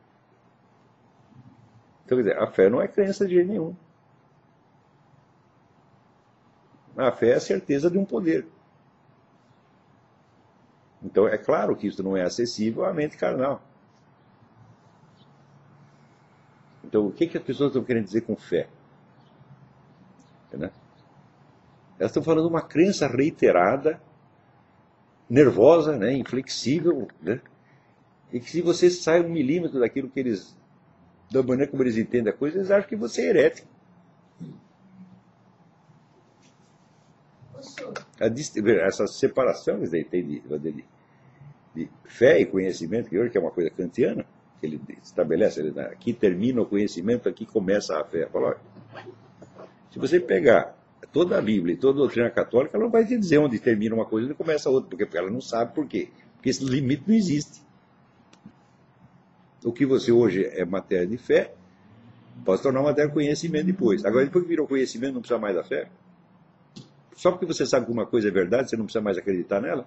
Então, quer dizer, a fé não é crença de jeito nenhum. A fé é a certeza de um poder. Então, é claro que isso não é acessível à mente carnal. Então, o que as pessoas estão querendo dizer com fé? Elas estão falando de uma crença reiterada, nervosa, inflexível, e que se você sai 1 milímetro daquilo que eles, da maneira como eles entendem a coisa, eles acham que você é herético. Essa separação que eles têm de fé e conhecimento, que hoje é uma coisa kantiana, que ele estabelece, aqui termina o conhecimento, aqui começa a fé. Fala, olha, se você pegar toda a Bíblia e toda a doutrina católica, ela não vai te dizer onde termina uma coisa e onde começa a outra, porque ela não sabe por quê. Porque esse limite não existe. O que você hoje é matéria de fé, pode se tornar matéria de conhecimento depois. Agora, depois que virou conhecimento, não precisa mais da fé? Só porque você sabe que uma coisa é verdade, você não precisa mais acreditar nela?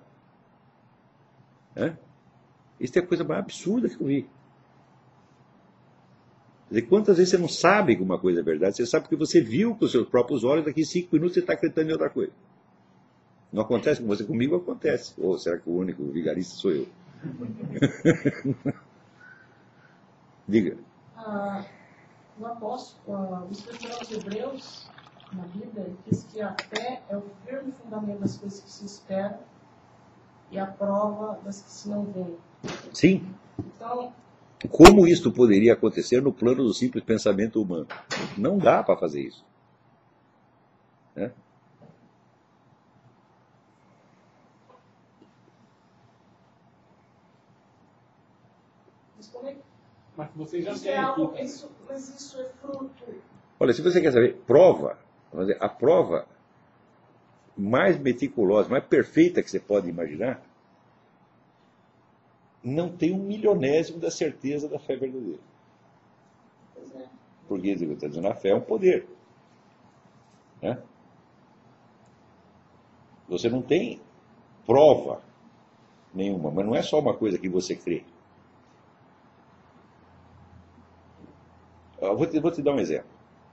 Isso é a coisa mais absurda que eu vi. Quer dizer, quantas vezes você não sabe que uma coisa é verdade? Você sabe porque você viu com os seus próprios olhos, daqui 5 minutos você está acreditando em outra coisa. Não acontece com você, comigo acontece. Ou será que o único vigarista sou eu? Diga. O apóstolo, o escritor aos Hebreus, na Bíblia, ele diz que a fé é o firme fundamento das coisas que se esperam e a prova das que se não veem. Sim. Então, Como isto poderia acontecer no plano do simples pensamento humano? Não dá para fazer isso. Né? mas como é que Mas vocês já isso têm é algo, aqui. mas isso é fruto. Olha, se você quer saber, prova, vamos dizer, a prova mais meticulosa, mais perfeita que você pode imaginar, não tem 1/1000º da certeza da fé verdadeira. Pois é. Porque está dizendo, a fé é um poder. Né? Você não tem prova nenhuma, mas não é só uma coisa que você crê. Eu vou te dar um exemplo.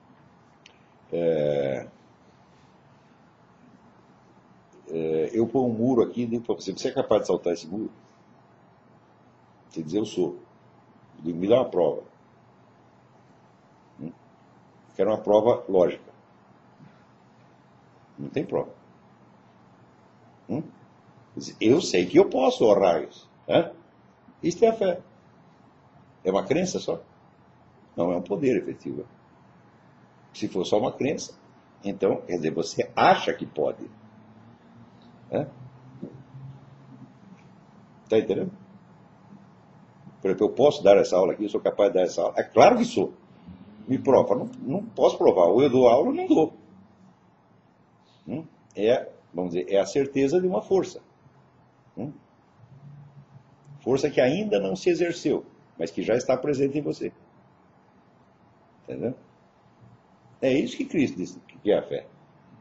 Eu ponho um muro aqui e digo para você é capaz de saltar esse muro? Você diz, eu sou. Eu digo, me dá uma prova. Quero uma prova lógica. Não tem prova. Eu sei que eu posso honrar isso. Isso é a fé. É uma crença só? Não é um poder efetivo. Se for só uma crença, então, quer dizer, você acha que pode. Está entendendo? Por exemplo, eu posso dar essa aula aqui, eu sou capaz de dar essa aula. É claro que sou. Me prova. Não posso provar. Ou eu dou aula ou não dou. Vamos dizer, é a certeza de uma força. Força que ainda não se exerceu, mas que já está presente em você. Entendeu? É isso que Cristo disse que é a fé.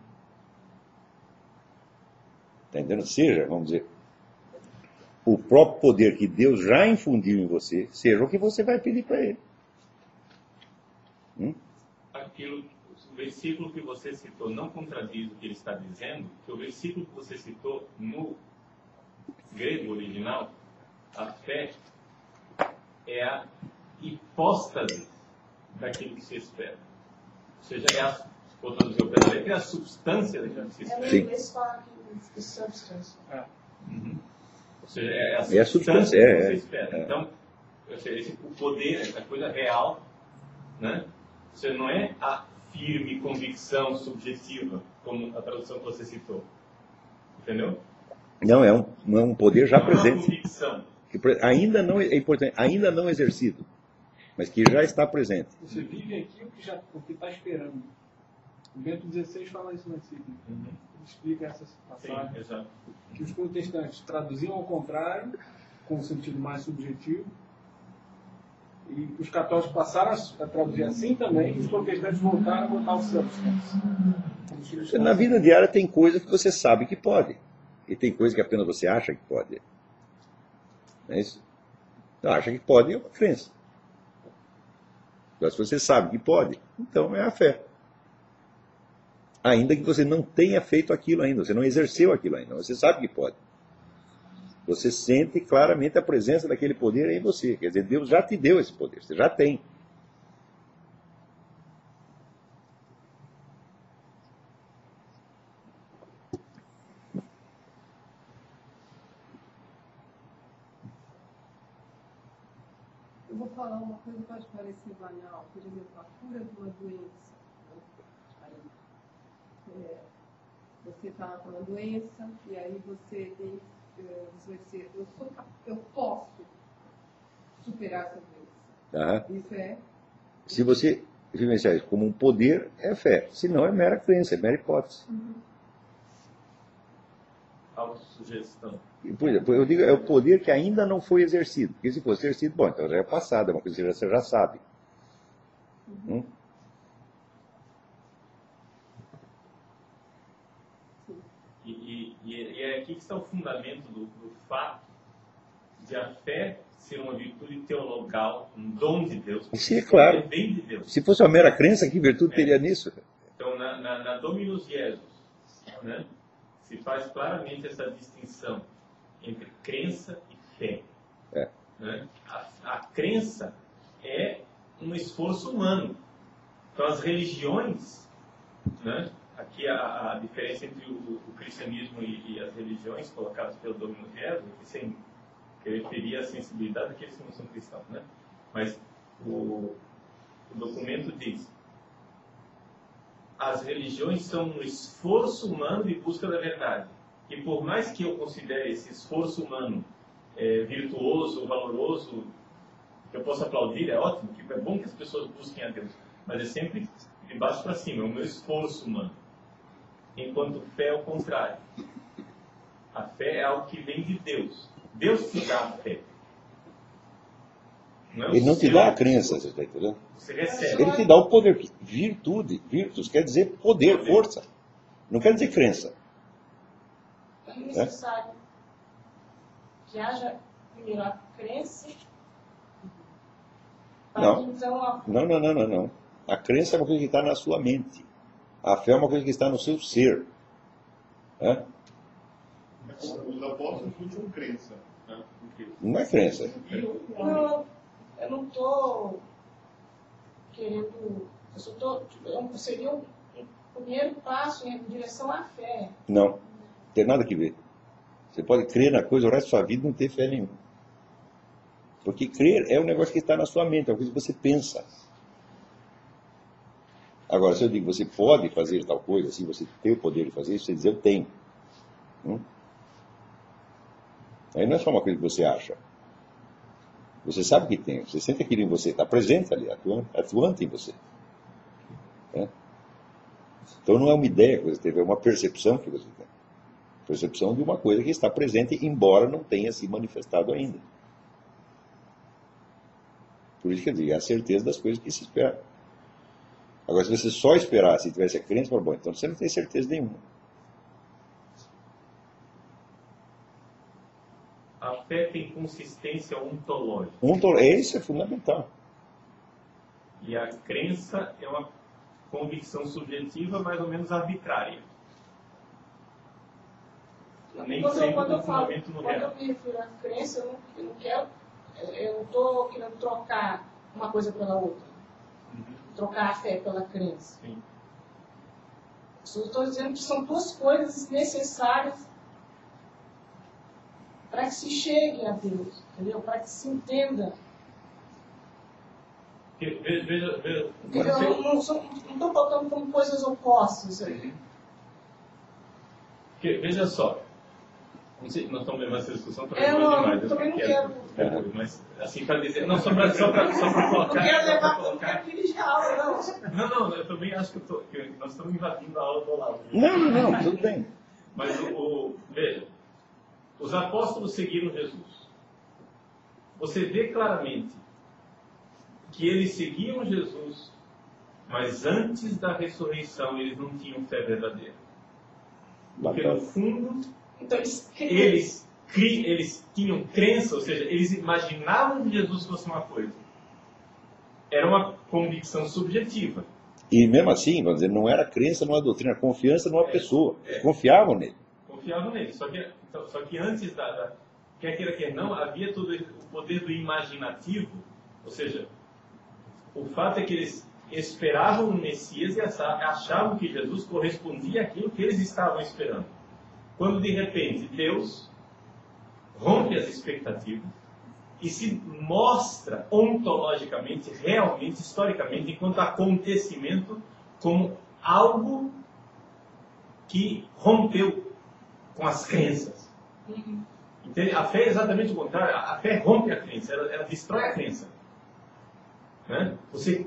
Está entendendo? Seja, vamos dizer, o próprio poder que Deus já infundiu em você, seja o que você vai pedir para Ele. O versículo que você citou não contradiz o que ele está dizendo, que o versículo que você citou no grego original, a fé é a hipóstase daquilo que se espera. Ou seja, vou traduzir o verbo, é a substância daquilo que se espera. Em inglês fala que substance. Ou seja, é a substância que você espera. Então, o poder, a coisa real, né? Você não é a firme convicção subjetiva, como a tradução que você citou. Entendeu? Não, é um poder já presente. É uma convicção. Que ainda não é importante, ainda não exercido, mas que já está presente. Você vive aqui o que está esperando. O Bento XVI fala isso no versículo. Ele explica essa passagem. Sim, exato. Que os protestantes traduziam ao contrário, com um sentido mais subjetivo, e os católicos passaram a traduzir assim também, e os protestantes voltaram a botar o substance. Na vida diária tem coisas que você sabe que pode, e tem coisas que apenas você acha que pode. Não é isso? Não, acha que pode é uma crença. Mas se você sabe que pode, então é a fé. Ainda que você não tenha feito aquilo ainda, você não exerceu aquilo ainda, você sabe que pode. Você sente claramente a presença daquele poder em você. Quer dizer, Deus já te deu esse poder, você já tem. Eu vou falar uma coisa que pode parecer banal, por exemplo, a cura de uma doença. Você está com uma doença e aí você tem você vai dizer, eu posso superar essa doença. Isso é. Se você vivenciar isso como um poder, é fé. Se não, é mera crença, é mera hipótese. Autossugestão. Por exemplo, eu digo, é o poder que ainda não foi exercido. Porque se fosse exercido, bom, então já é passado, é uma coisa que você já sabe. E é aqui que está o fundamento do fato de a fé ser uma virtude teologal, um dom de Deus. Sim, é claro. Vem de Deus. Se fosse uma mera crença, que virtude teria nisso? Então, na Dominus Jesus, né, se faz claramente essa distinção entre crença e fé. Né? A crença é um esforço humano. Então, as religiões, né, aqui a diferença entre o cristianismo e as religiões colocadas pelo Dominus Jesus, sem querer ferir a sensibilidade daqueles que não são cristãos, né? Mas o documento diz: as religiões são um esforço humano de busca da verdade. E por mais que eu considere esse esforço humano virtuoso, valoroso, que eu posso aplaudir, é ótimo, que é bom que as pessoas busquem a Deus, mas é sempre de baixo para cima, é o meu esforço humano. Enquanto fé é o contrário. A fé é algo que vem de Deus. Deus te dá a fé. Ele não te dá a crença, você está entendendo? Você recebe. Ele te dá o poder. Virtude. Virtus quer dizer poder, força. Não quer dizer crença. É necessário que haja primeiro a crença. Não. Então, Não. A crença é uma coisa que está na sua mente. A fé é uma coisa que está no seu ser. Os apóstolos não tinham crença. Né? Não é crença. Eu não estou querendo. Seria um primeiro passo em direção à fé. Não tem nada que ver. Você pode crer na coisa o resto da sua vida e não ter fé nenhuma. Porque crer é um negócio que está na sua mente, é uma coisa que você pensa. Agora, se eu digo você pode fazer tal coisa, assim, você tem o poder de fazer isso, você diz eu tenho. Aí não é só uma coisa que você acha. Você sabe que tem, você sente aquilo em você, está presente ali, atuante em você. Então não é uma ideia que você teve, é uma percepção que você tem. Percepção de uma coisa que está presente, embora não tenha se manifestado ainda. Por isso que eu digo, é a certeza das coisas que se esperam. Agora, se você só esperasse e tivesse a crença, bom, então você não tem certeza nenhuma. A fé tem consistência ontológica. Isso é fundamental. E a crença é uma convicção subjetiva mais ou menos arbitrária. Nem sempre com fundamento no real. Quando eu me refiro à crença, eu não estou querendo trocar uma coisa pela outra. Trocar a fé pela crença. Sim. Só estou dizendo que são duas coisas necessárias para que se chegue a Deus, entendeu? Para que se entenda. Veja. Não estou botando como coisas opostas aí. Veja só. Não sei, nós estamos levando essa discussão para demais. Eu também não quero. Mas, assim, para dizer. Não, só para colocar. Não quero levar para aquele de aula, não. Não, eu também acho que nós estamos invadindo a aula do Olavo. Não, tudo bem. Mas, veja, os apóstolos seguiram Jesus. Você vê claramente que eles seguiam Jesus, mas antes da ressurreição eles não tinham fé verdadeira. Porque, no fundo, então, eles tinham crença, ou seja, eles imaginavam que Jesus fosse uma coisa. Era uma convicção subjetiva. E mesmo assim, vamos dizer, não era crença numa doutrina, era confiança numa pessoa. Eles confiavam nele. Confiavam nele. Só que antes quer queira, quer não, havia todo o poder do imaginativo. Ou seja, o fato é que eles esperavam o Messias e achavam que Jesus correspondia àquilo que eles estavam esperando. Quando, de repente, Deus rompe as expectativas e se mostra ontologicamente, realmente, historicamente, enquanto acontecimento, como algo que rompeu com as crenças. Entende? A fé é exatamente o contrário. A fé rompe a crença, ela destrói a crença. Né? Você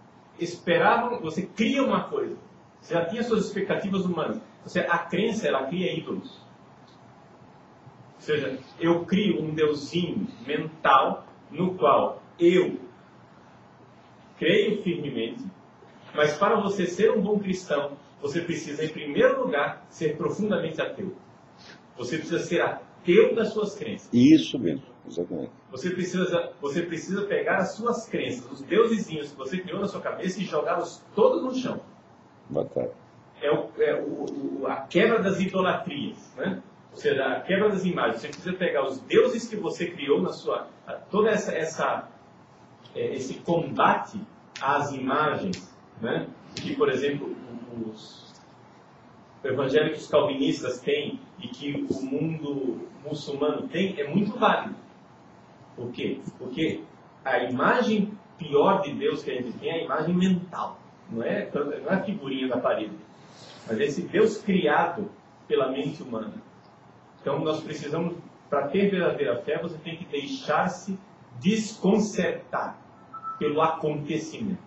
cria uma coisa, você já tinha suas expectativas humanas. A crença, ela cria ídolos. Ou seja, eu crio um deusinho mental no qual eu creio firmemente, mas para você ser um bom cristão, você precisa, em primeiro lugar, ser profundamente ateu. Você precisa ser ateu das suas crenças. Isso mesmo. Exatamente. Você precisa pegar as suas crenças, os deusezinhos que você criou na sua cabeça e jogá-los todos no chão. Batalha. A quebra das idolatrias, né? Ou seja, a quebra das imagens. Você precisa pegar os deuses que você criou na sua... Toda esse combate às imagens, né? Que, por exemplo, os evangélicos calvinistas têm e que o mundo muçulmano tem, é muito válido. Por quê? Porque a imagem pior de Deus que a gente tem é a imagem mental. Não é a figurinha da parede. Mas é esse Deus criado pela mente humana. Então nós precisamos, para ter verdadeira fé, você tem que deixar-se desconcertar pelo acontecimento.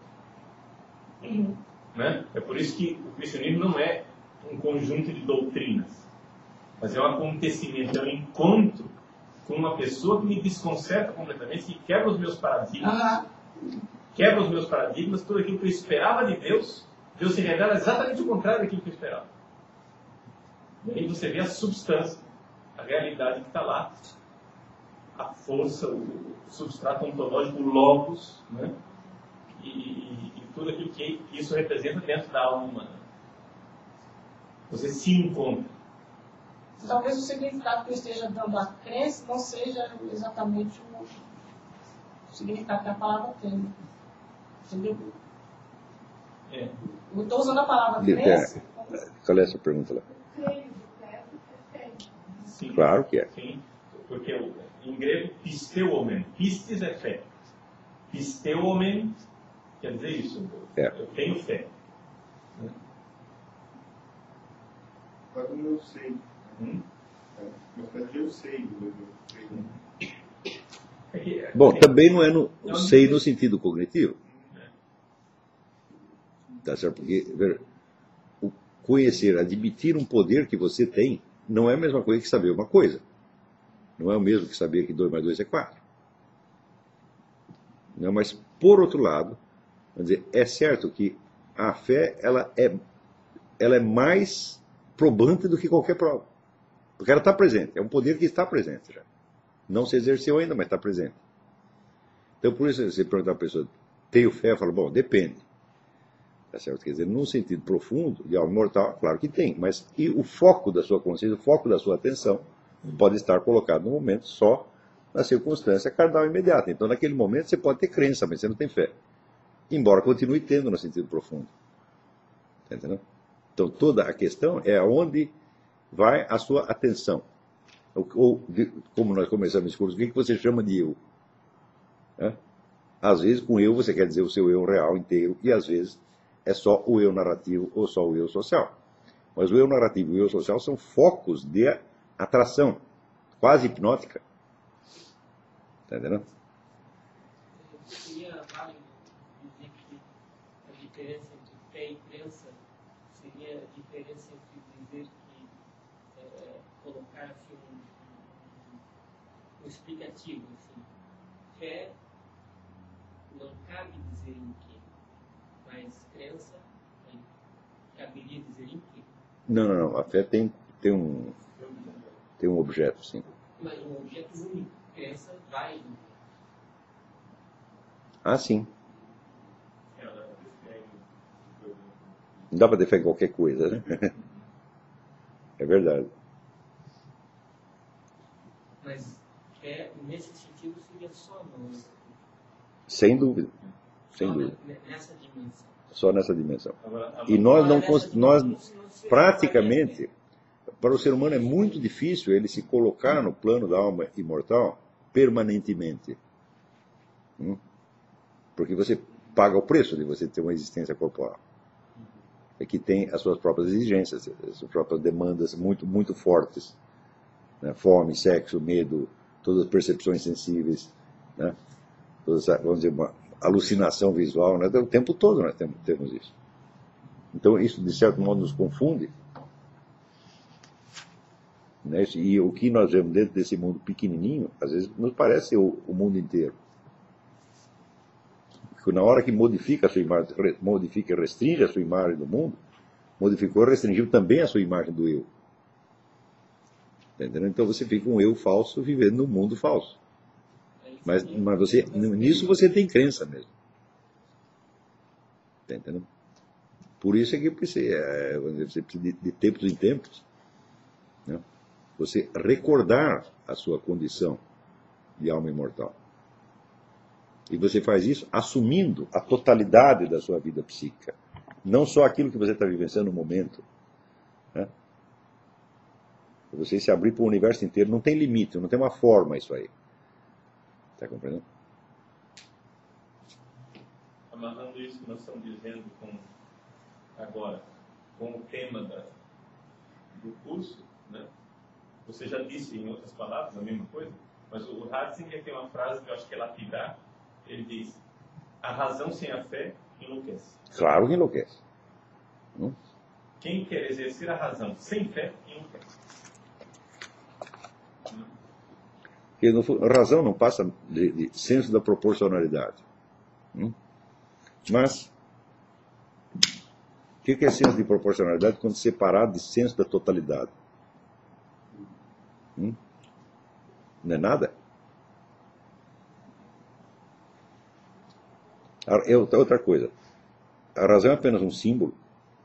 Né? É por isso que o cristianismo não é um conjunto de doutrinas, mas é um acontecimento, é um encontro com uma pessoa que me desconcerta completamente, que quebra os meus paradigmas, tudo aquilo que eu esperava de Deus, Deus se revela exatamente o contrário daquilo que eu esperava. E aí você vê a substância, a realidade que está lá, a força, o substrato ontológico, o logos, né? E tudo aquilo que isso representa dentro da alma humana. Você se encontra. Talvez o significado que eu esteja dando à crença não seja exatamente o significado que a palavra tem. Entendeu? Eu estou usando a palavra crença. Qual é essa pergunta lá? Sim, claro que é. Sim, porque em grego, pisteuomen. Pistes é fé. Pisteuomen quer dizer isso. Eu tenho fé. Agora eu sei. Eu sei. Bom, também não é sei no sentido cognitivo. Tá certo? Porque o conhecer, admitir um poder que você tem, não é a mesma coisa que saber uma coisa. Não é o mesmo que saber que 2 mais 2 é 4. Não, mas, por outro lado, vamos dizer, é certo que a fé ela é mais probante do que qualquer prova. Porque ela está presente. É um poder que está presente já. Não se exerceu ainda, mas está presente. Então, por isso, você perguntar a pessoa, tenho fé? Eu falo, bom, depende. Tá certo? Quer dizer, num sentido profundo, de alma imortal, claro que tem. Mas e o foco da sua consciência, o foco da sua atenção, pode estar colocado no momento só na circunstância carnal imediata. Então, naquele momento, você pode ter crença, mas você não tem fé. Embora continue tendo no sentido profundo. Tá entendendo? Então, toda a questão é aonde vai a sua atenção. Como nós começamos esse curso, o que você chama de eu? Às vezes, com eu, você quer dizer o seu eu real inteiro, e às vezes é só o eu narrativo ou só o eu social. Mas o eu narrativo e o eu social são focos de atração, quase hipnótica. Está entendendo? Seria válido dizer que a diferença entre fé e crença seria a diferença entre dizer que colocar-se um explicativo, assim. Fé não cabe dizer em quê, mas crença caberia dizer em quê. Não. A fé tem um objeto, sim. Mas um objeto único. Crença vai. Ah, sim. Não dá para ter fé em qualquer coisa, né? É verdade. Mas fé, nesse sentido, seria só nós. Sem dúvida. Sem dúvida. Nessa dimensão. Só nessa dimensão. E nós praticamente, para o ser humano é muito difícil ele se colocar no plano da alma imortal permanentemente. Porque você paga o preço de você ter uma existência corporal. É que tem as suas próprias exigências, as suas próprias demandas muito, muito fortes. Né? Fome, sexo, medo, todas as percepções sensíveis, né? Todas, vamos dizer, uma alucinação visual, né? O tempo todo nós temos isso. Então isso, de certo modo, nos confunde. Né? E o que nós vemos dentro desse mundo pequenininho, às vezes nos parece o mundo inteiro. Porque na hora que modifica a sua imagem, modifica e restringe a sua imagem do mundo, modificou e restringiu também a sua imagem do eu. Entendeu? Então você fica um eu falso vivendo num mundo falso. Mas você, nisso você tem crença mesmo. Está entendendo? Por isso é que você precisa de tempos em tempos, né? Você recordar a sua condição de alma imortal. E você faz isso assumindo a totalidade da sua vida psíquica. Não só aquilo que você está vivenciando no momento. Né? Você se abrir para o universo inteiro. Não tem limite, não tem uma forma isso aí. Está compreendendo? Amarrando isso que nós estamos dizendo agora, com o tema do curso, né? Você já disse em outras palavras a mesma coisa, mas o Ratzinger tem uma frase que eu acho que é lapidar. Ele diz: a razão sem a fé enlouquece. Claro que enlouquece. Quem quer exercer a razão sem fé enlouquece. Porque a razão não passa de senso da proporcionalidade. Mas o que é senso de proporcionalidade quando separado de senso da totalidade? Não é nada? Outra coisa, a razão é apenas um símbolo.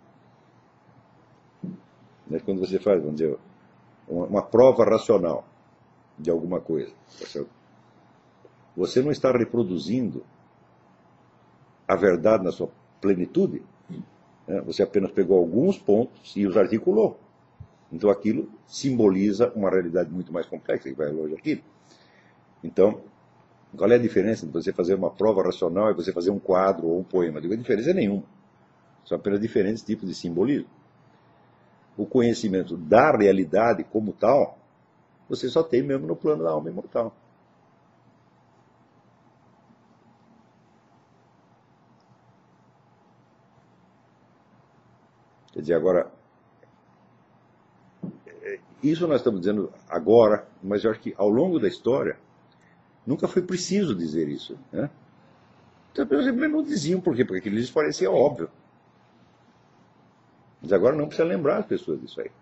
Né? Quando você faz, vamos dizer, uma prova racional de alguma coisa, tá certo? Você não está reproduzindo a verdade na sua plenitude. Né? Você apenas pegou alguns pontos e os articulou. Então aquilo simboliza uma realidade muito mais complexa, que vai longe daquilo. Então, qual é a diferença entre você fazer uma prova racional e você fazer um quadro ou um poema? Não tem diferença nenhuma. São apenas diferentes tipos de simbolismo. O conhecimento da realidade como tal, você só tem mesmo no plano da alma imortal. Quer dizer, agora, isso nós estamos dizendo agora, mas eu acho que ao longo da história, nunca foi preciso dizer isso. Né? Então, as pessoas não diziam por quê? Porque aquilo lhes parecia óbvio. Mas agora não precisa lembrar as pessoas disso aí.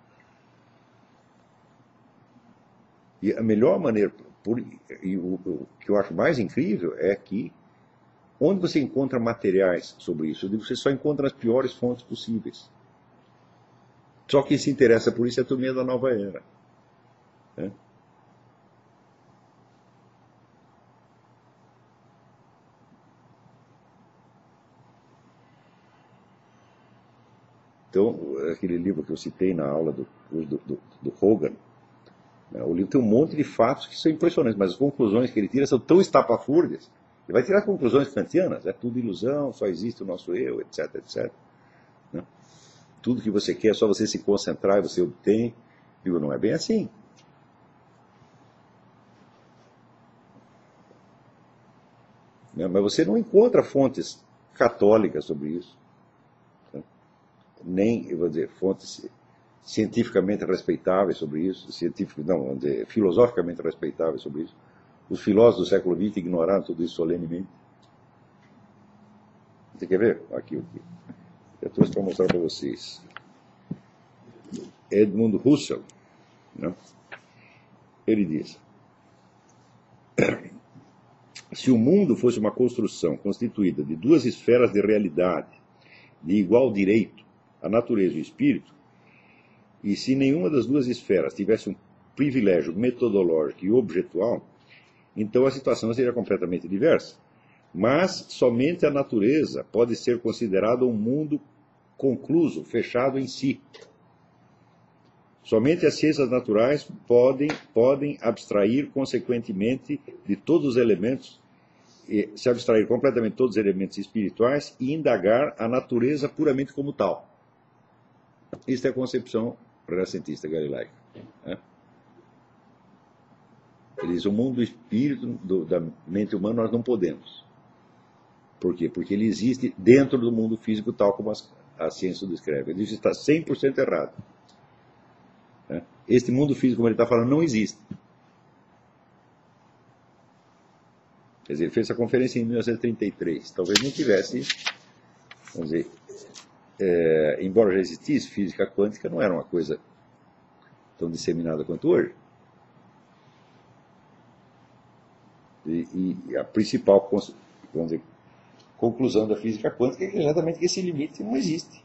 E a melhor maneira, e o que eu acho mais incrível é que onde você encontra materiais sobre isso, você só encontra as piores fontes possíveis. Só quem se interessa por isso é a turminha da nova era. Né? Então, aquele livro que eu citei na aula do Hogan, né, o livro tem um monte de fatos que são impressionantes, mas as conclusões que ele tira são tão estapafúrdias. Ele vai tirar conclusões kantianas, é tudo ilusão, só existe o nosso eu, etc, etc. Né? Tudo que você quer, é só você se concentrar e você obtém. Digo, não é bem assim. Né? Mas você não encontra fontes católicas sobre isso. Né? Nem, eu vou dizer, fontes cientificamente respeitáveis sobre isso, vamos dizer, filosoficamente respeitáveis sobre isso. Os filósofos do século XX ignoraram tudo isso solenemente. Você quer ver? Aqui. Eu trouxe para mostrar para vocês. Edmund Husserl, né? Ele diz: se o mundo fosse uma construção constituída de duas esferas de realidade, de igual direito, a natureza e o espírito, e se nenhuma das duas esferas tivesse um privilégio metodológico e objetual, então a situação seria completamente diversa. Mas somente a natureza pode ser considerada um mundo concluso, fechado em si. Somente as ciências naturais podem abstrair consequentemente de todos os elementos, se abstrair completamente de todos os elementos espirituais e indagar a natureza puramente como tal. Esta é a concepção renascentista galilaica. Né? Ele diz, o mundo do espírito, da mente humana, nós não podemos. Por quê? Porque ele existe dentro do mundo físico tal como a ciência o descreve. Ele diz que está 100% errado. Né? Este mundo físico, como ele está falando, não existe. Quer dizer, ele fez essa conferência em 1933. Talvez não tivesse, vamos dizer, embora já existisse, física quântica não era uma coisa tão disseminada quanto hoje. E a principal, vamos dizer, conclusão da física quântica é exatamente que esse limite não existe.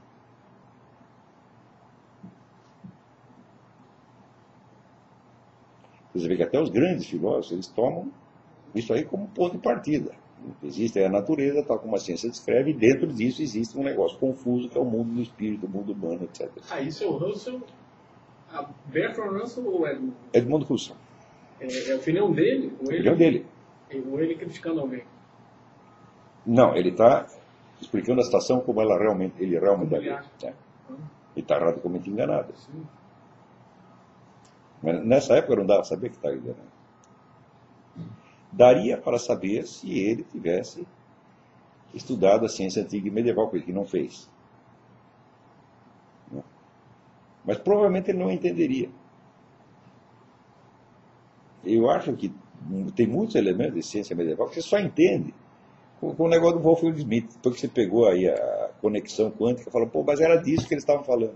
Você vê que até os grandes filósofos, eles tomam isso aí como ponto de partida. Existe a natureza, tal como a ciência descreve, e dentro disso existe um negócio confuso que é o mundo do espírito, o mundo humano, etc. Ah, isso é o Russell, a Bertrand Russell ou Edmund? Edmund Husserl. É a opinião dele? Ou opinião dele. Ou ele criticando alguém? Não, ele está explicando a situação como ele realmente a vê. Né? Ele está radicalmente enganado. Sim. Mas nessa época não dava para saber que estava enganado. Daria para saber se ele tivesse estudado a ciência antiga e medieval, coisa que não fez. Mas provavelmente ele não entenderia. Eu acho que tem muitos elementos de ciência medieval que você só entende com o negócio do Wolfgang Schmidt. Depois que você pegou aí a conexão quântica e falou, pô, mas era disso que eles estavam falando.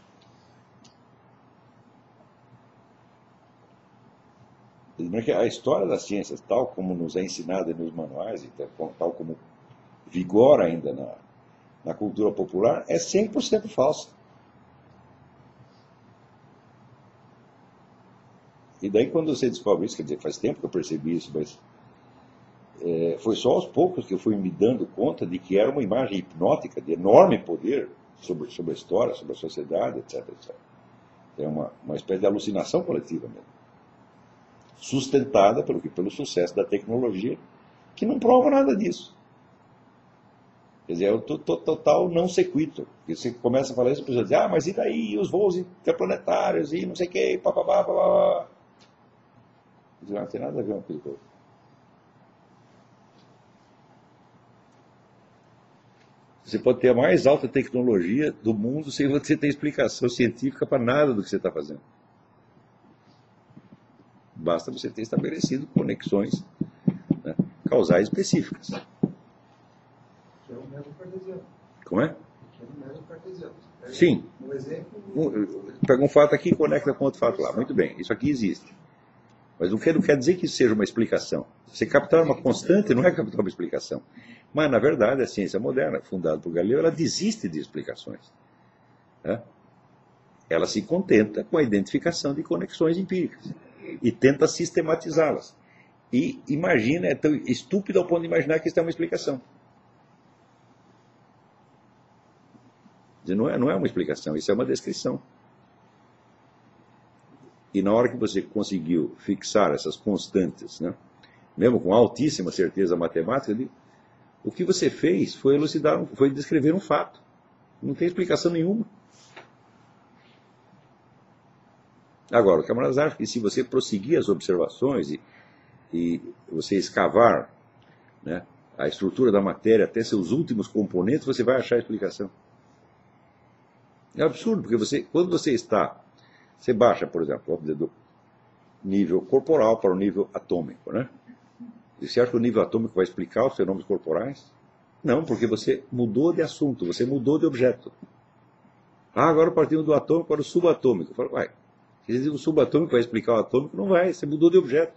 A história das ciências, tal como nos é ensinada nos manuais, tal como vigora ainda na cultura popular, é 100% falsa. E daí quando você descobre isso, quer dizer, faz tempo que eu percebi isso, mas foi só aos poucos que eu fui me dando conta de que era uma imagem hipnótica de enorme poder sobre a história, sobre a sociedade, etc. etc. É uma espécie de alucinação coletiva mesmo. Sustentada pelo sucesso da tecnologia, que não prova nada disso. Quer dizer, é o total não sequitur. Você começa a falar isso, a pessoa diz, mas e daí, os voos interplanetários, e não sei o que, papapá, papapá. Não tem nada a ver com aquilo que eu... Você pode ter a mais alta tecnologia do mundo sem você ter explicação científica para nada do que você está fazendo. Basta você ter estabelecido conexões, né, causais específicas. Que é o método cartesiano. Como é? Que é o método cartesiano. Sim. Um exemplo... Pega um fato aqui e conecta com outro fato lá. Muito bem, isso aqui existe. Mas não quer dizer que isso seja uma explicação. Você captar uma constante não é captar uma explicação. Mas, na verdade, a ciência moderna, fundada por Galileu, ela desiste de explicações. Né? Ela se contenta com a identificação de conexões empíricas. E tenta sistematizá-las. E imagina, é tão estúpido ao ponto de imaginar que isso é uma explicação. Não é uma explicação, isso é uma descrição. E na hora que você conseguiu fixar essas constantes, né, mesmo com altíssima certeza matemática, o que você fez foi elucidar, foi descrever um fato. Não tem explicação nenhuma. Agora, o camaradas acha que se você prosseguir as observações e você escavar, né, a estrutura da matéria até seus últimos componentes, você vai achar a explicação. É absurdo, porque quando você baixa, por exemplo, vamos dizer, do nível corporal para o nível atômico, né? E você acha que o nível atômico vai explicar os fenômenos corporais? Não, porque você mudou de assunto, você mudou de objeto. Agora partindo do atômico para o subatômico. Eu falo, quer dizer, o subatômico vai explicar o atômico? Não vai, você mudou de objeto.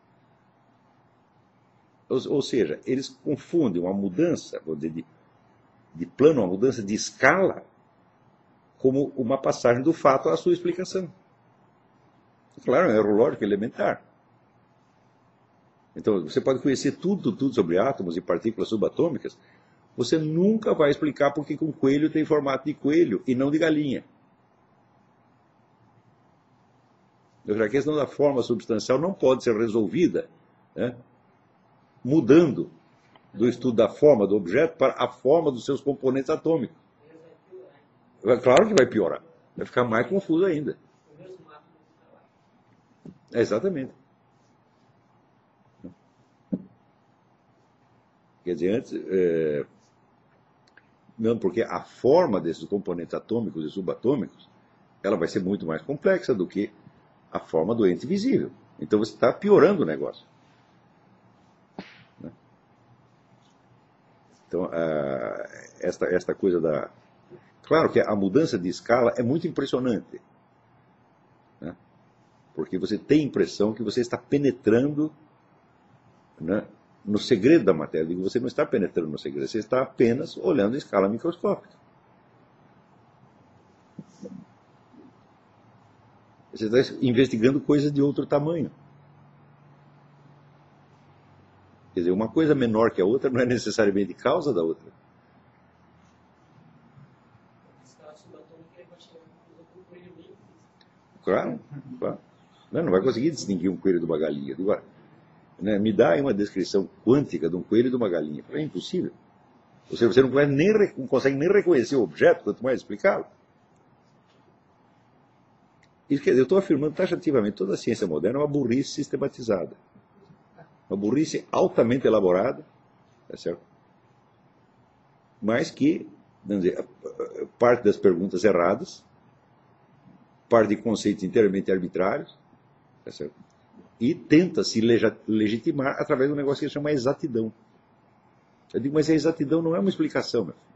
Ou seja, eles confundem uma mudança, vamos dizer, de plano, uma mudança de escala, como uma passagem do fato à sua explicação. Claro, é um erro lógico elementar. Então, você pode conhecer tudo sobre átomos e partículas subatômicas, você nunca vai explicar por que um coelho tem formato de coelho e não de galinha. A questão da forma substancial não pode ser resolvida, né, mudando do estudo da forma do objeto para a forma dos seus componentes atômicos. Claro que vai piorar. Vai ficar mais confuso ainda. Exatamente. Quer dizer, antes... não, porque a forma desses componentes atômicos e subatômicos, ela vai ser muito mais complexa do que a forma do ente visível. Então você está piorando o negócio. Então, esta coisa da... Claro que a mudança de escala é muito impressionante, né? Porque você tem a impressão que você está penetrando né, no segredo da matéria. Eu digo, você não está penetrando no segredo, você está apenas olhando em escala microscópica. Você está investigando coisas de outro tamanho. Quer dizer, uma coisa menor que a outra não é necessariamente causa da outra. Claro, claro. Não vai conseguir distinguir um coelho de uma galinha. Digo, né, me dá aí uma descrição quântica de um coelho e de uma galinha. É impossível. Você não consegue nem reconhecer o objeto, quanto mais explicá-lo. Isso quer dizer, eu estou afirmando taxativamente, toda a ciência moderna é uma burrice sistematizada. Uma burrice altamente elaborada, tá certo? Mas que, vamos dizer, parte das perguntas erradas, parte de conceitos inteiramente arbitrários, tá certo? E tenta se legitimar através de um negócio que se chama exatidão. Eu digo, mas a exatidão não é uma explicação, meu filho.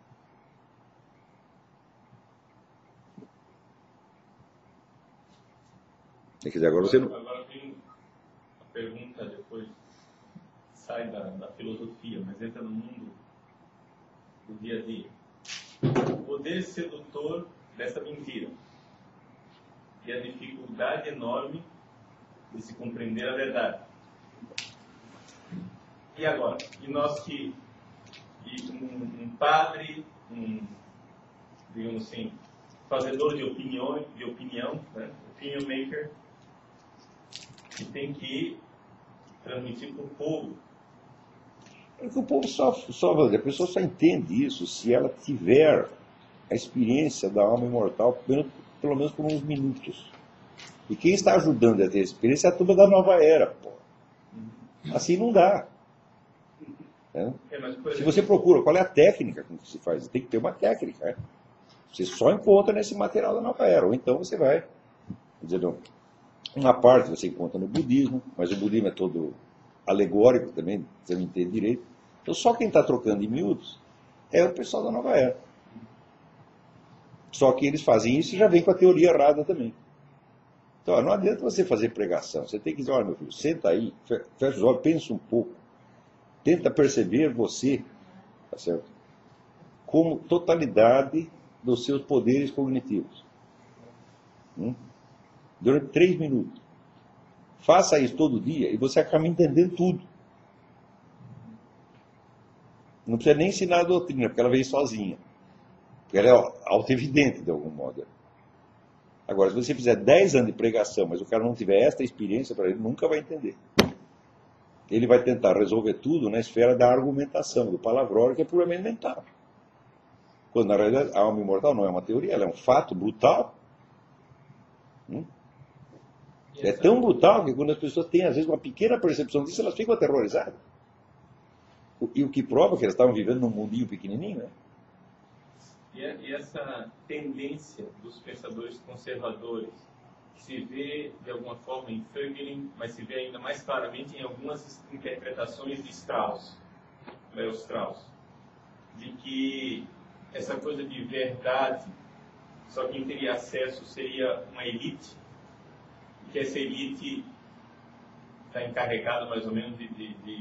Quer dizer, agora você não... Agora tem a pergunta, depois sai da filosofia, mas entra no mundo do dia a dia. O poder sedutor dessa mentira e a dificuldade enorme de se compreender a verdade. E agora? E nós que um padre, digamos assim, fazedor de opinião, né? Opinion maker, que tem que transmitir para o povo. É que o povo a pessoa só entende isso se ela tiver a experiência da alma imortal, pelo menos por uns minutos. E quem está ajudando a ter experiência é a turma da nova era, pô. Assim não dá. É? Se você procura qual é a técnica com que se faz, tem que ter uma técnica. Né? Você só encontra nesse material da nova era, ou então você vai. Quer dizer, uma parte você encontra no budismo, mas o budismo é todo alegórico também, você não entende direito. Então só quem está trocando em miúdos é o pessoal da nova era. Só que eles fazem isso e já vem com a teoria errada também. Então não adianta você fazer pregação, você tem que dizer, olha meu filho, senta aí, fecha os olhos, pensa um pouco, tenta perceber você, tá certo? Como totalidade dos seus poderes cognitivos. Durante 3 minutos. Faça isso todo dia e você acaba entendendo tudo. Não precisa nem ensinar a doutrina, porque ela veio sozinha. Porque ela é auto-evidente, de algum modo. Agora, se você fizer 10 anos de pregação, mas o cara não tiver esta experiência, para ele nunca vai entender. Ele vai tentar resolver tudo na esfera da argumentação, do palavrório, que é puramente mental. Quando, na realidade, a alma imortal não é uma teoria, ela é um fato brutal. É tão brutal que quando as pessoas têm, às vezes, uma pequena percepção disso, elas ficam aterrorizadas. E o que prova que elas estavam vivendo num mundinho pequenininho, né? E essa tendência dos pensadores conservadores, que se vê, de alguma forma, em Fögelin, mas se vê ainda mais claramente em algumas interpretações de Strauss, Leo Strauss, de que essa coisa de verdade, só quem teria acesso seria uma elite, e que essa elite está encarregada, mais ou menos, de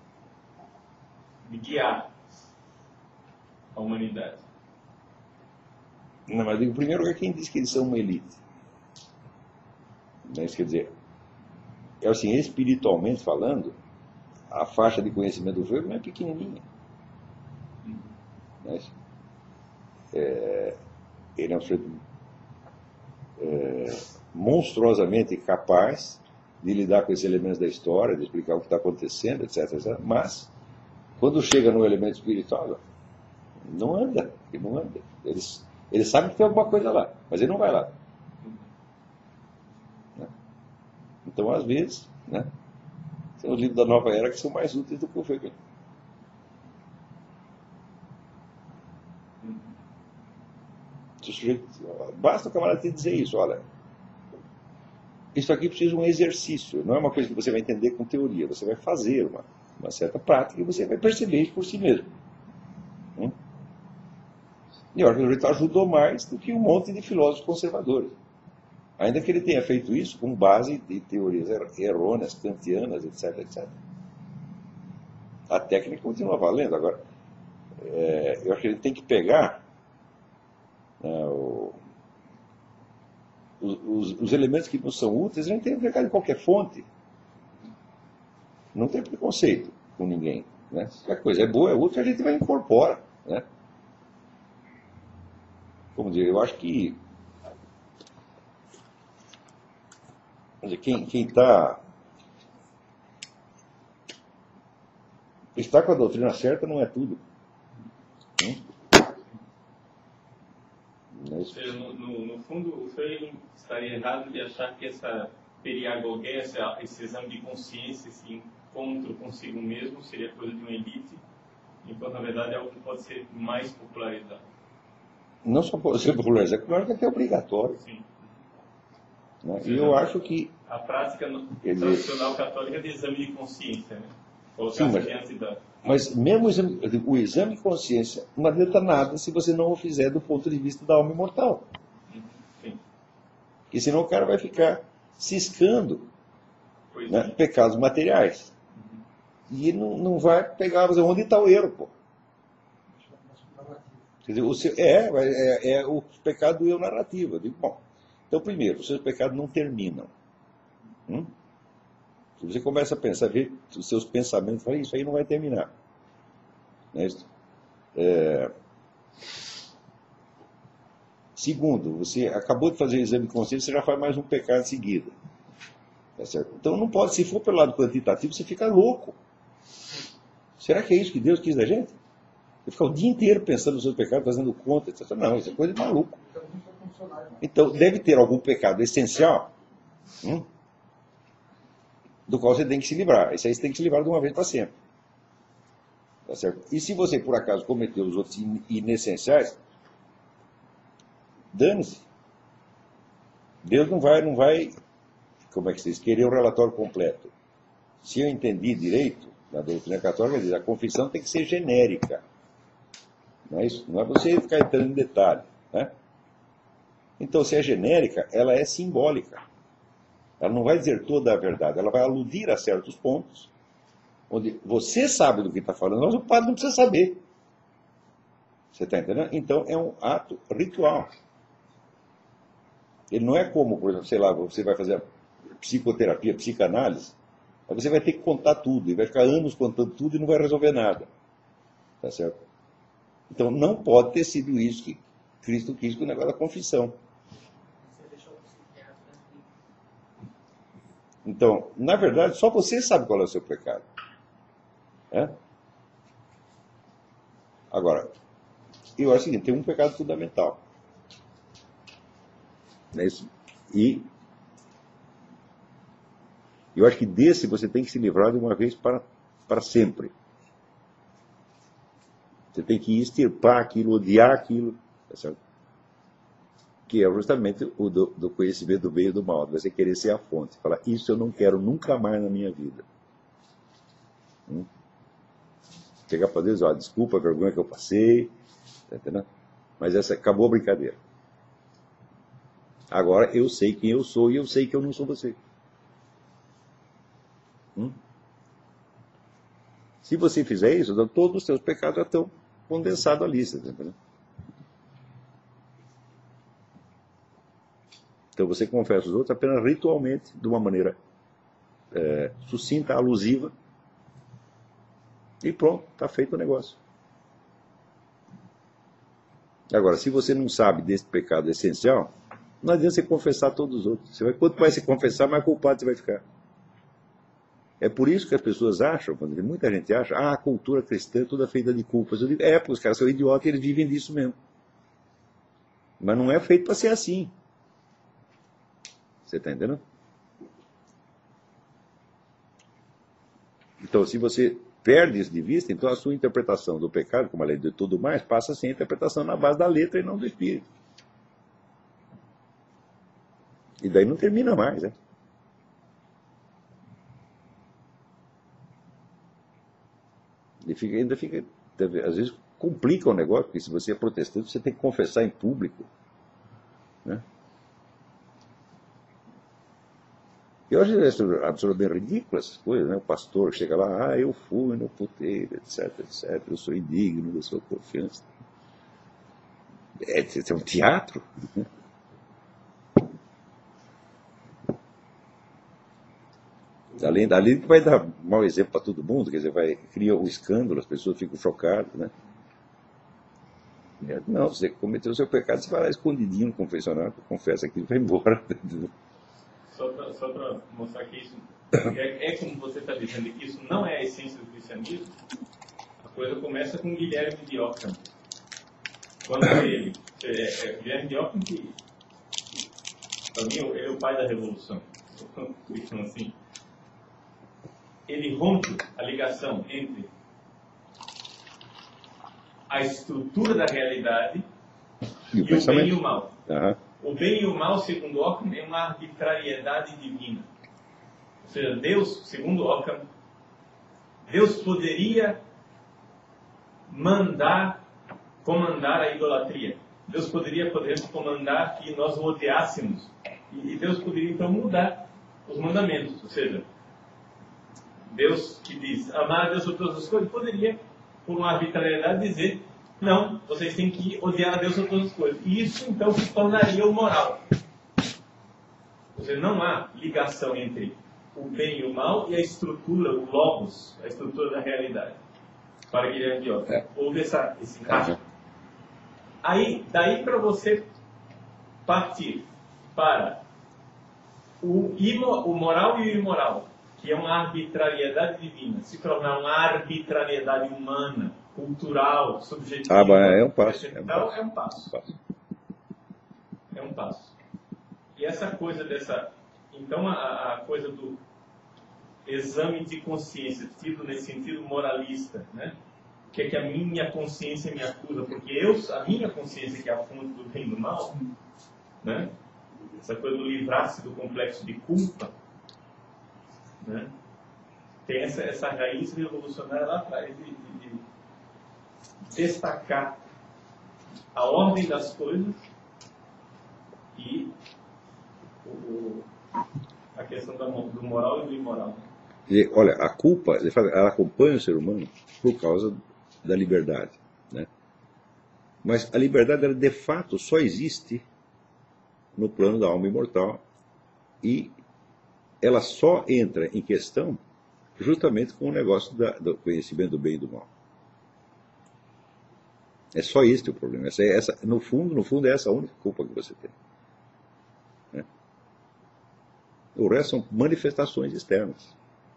guiar a humanidade. Não, mas em primeiro lugar, quem diz que eles são uma elite? Isso quer dizer, é assim, espiritualmente falando, a faixa de conhecimento do Fögelin é pequenininha. Ele é um sujeito monstruosamente capaz de lidar com esses elementos da história, de explicar o que está acontecendo, etc, etc. Mas, quando chega no elemento espiritual, não anda. Ele sabe que tem alguma coisa lá, mas ele não vai lá. Então, às vezes, né, são os livros da nova era que são mais úteis do que o Fögelin. Basta o camarada te dizer isso, olha, isso aqui precisa de um exercício, não é uma coisa que você vai entender com teoria, você vai fazer uma certa prática e você vai perceber isso por si mesmo. E o Arthur ajudou mais do que um monte de filósofos conservadores. Ainda que ele tenha feito isso com base em teorias errôneas, kantianas, etc, etc. A técnica continua valendo. Agora, eu acho que a gente tem que pegar os elementos que nos são úteis, a gente tem que pegar de qualquer fonte. Não tem preconceito com ninguém. Né? Se a coisa é boa, é útil, a gente vai incorporar. Né? Como dizer, eu acho que quem está com a doutrina certa não é tudo. Ou seja, no fundo, o senhor estaria errado de achar que essa periagogia, esse exame de consciência, esse encontro consigo mesmo, seria coisa de uma elite, enquanto na verdade é algo que pode ser mais popularizado. Não só pode ser popularizado, claro que é obrigatório. Sim. Né? E eu acho que a prática tradicional católica é de exame de consciência, né? Colocar mas mesmo o exame de consciência não adianta nada se você não o fizer do ponto de vista da alma imortal. Sim. Porque senão o cara vai ficar ciscando, né, pecados materiais. E não vai pegar, onde está o erro, pô? Quer dizer, o pecado do eu narrativo. Eu digo, bom, então primeiro, os seus pecados não terminam. Se você começa a pensar, ver os seus pensamentos, fala, isso aí não vai terminar. Não é isso? Segundo, você acabou de fazer o exame de consciência, você já faz mais um pecado em seguida. Tá certo? Então não pode, se for pelo lado quantitativo, você fica louco. Será que é isso que Deus quis da gente? Você ficar o dia inteiro pensando nos seus pecados, fazendo conta, etc. Não, isso é coisa de maluco. Então deve ter algum pecado essencial, do qual você tem que se livrar. Isso aí você tem que se livrar de uma vez para sempre. Tá certo? E se você, por acaso, cometeu os outros inessenciais, dane-se. Deus não vai, como é que se diz, querer o relatório completo. Se eu entendi direito, na doutrina católica diz, a confissão tem que ser genérica. Não é isso? Não é você ficar entrando em detalhe. Né? Então, se é genérica, ela é simbólica. Ela não vai dizer toda a verdade, ela vai aludir a certos pontos, onde você sabe do que está falando, mas o padre não precisa saber. Você está entendendo? Então é um ato ritual. Ele não é como, por exemplo, sei lá, você vai fazer a psicoterapia, psicanálise, aí você vai ter que contar tudo, e vai ficar anos contando tudo e não vai resolver nada. Tá certo? Então não pode ter sido isso que Cristo quis com o negócio da confissão. Então, na verdade, só você sabe qual é o seu pecado. Agora, eu acho o seguinte, tem um pecado fundamental. E eu acho que desse você tem que se livrar de uma vez para sempre. Você tem que extirpar aquilo, odiar aquilo, tá certo? Que é justamente o do conhecimento do bem e do mal. Você querer ser a fonte. Falar, isso eu não quero nunca mais na minha vida. Chegar para Deus, desculpa a vergonha que eu passei. Tá entendendo? Mas essa acabou a brincadeira. Agora eu sei quem eu sou e eu sei que eu não sou você. Se você fizer isso, então todos os seus pecados já estão condensados ali. Tá entendendo? Então você confessa os outros apenas ritualmente, de uma maneira sucinta, alusiva, e pronto, está feito o negócio. Agora, se você não sabe desse pecado essencial, não adianta você confessar todos os outros. Quanto mais você confessar, mais culpado você vai ficar. É por isso que as pessoas acham, muita gente acha, a cultura cristã é toda feita de culpas. Eu digo, porque os caras são idiotas e eles vivem disso mesmo. Mas não é feito para ser assim. Você está entendendo? Então, se você perde isso de vista, então a sua interpretação do pecado, como a lei de tudo mais, passa a ser a interpretação na base da letra e não do espírito. E daí não termina mais, né? Ainda fica, às vezes complica o negócio, porque se você é protestante, você tem que confessar em público. Né? Eu acho absolutamente ridículas essas coisas, né? O pastor chega lá, eu fui no puteiro, etc, etc, eu sou indigno da sua confiança. É um teatro. Né? Além que vai dar mau exemplo para todo mundo, quer dizer, cria um escândalo, as pessoas ficam chocadas, né? Não, você cometeu o seu pecado, você vai lá escondidinho no confessionário, confessa aquilo e vai embora. Só para mostrar que isso é como você está dizendo, que isso não é a essência do cristianismo, a coisa começa com Guilherme de Ockham. Quando ele, Guilherme de Ockham, que para mim ele é o pai da revolução, então, assim, ele rompe a ligação entre a estrutura da realidade e o bem e o mal. O bem e o mal, segundo Ockham, é uma arbitrariedade divina. Ou seja, Deus, segundo Ockham, Deus poderia comandar a idolatria. Deus poderia, por exemplo, comandar que nós o odiássemos. E Deus poderia, então, mudar os mandamentos. Ou seja, Deus que diz amar a Deus sobre todas as coisas, poderia, por uma arbitrariedade, dizer não, vocês têm que odiar a Deus sobre todas as coisas. E isso, então, se tornaria o moral. Ou seja, não há ligação entre o bem e o mal e a estrutura, o logos, a estrutura da realidade. Para Guilherme de Ockham. Houve esse encaixe. Aí, daí para você partir para o moral e o imoral, que é uma arbitrariedade divina, se tornar uma arbitrariedade humana, cultural, subjetiva. É um passo. É um passo. E essa coisa dessa... Então, a coisa do exame de consciência, tido nesse sentido moralista, né? O que é que a minha consciência me acusa? Porque a minha consciência que é a fonte do bem e do mal, né? Essa coisa do livrar-se do complexo de culpa, né? Tem essa raiz revolucionária lá atrás de destacar a ordem das coisas e a questão do moral e do imoral. E, olha, a culpa, ela acompanha o ser humano por causa da liberdade, né? Mas a liberdade, ela de fato só existe no plano da alma imortal e ela só entra em questão justamente com o negócio do conhecimento do bem e do mal. É só este o problema. No fundo, é essa a única culpa que você tem. Né? O resto são manifestações externas.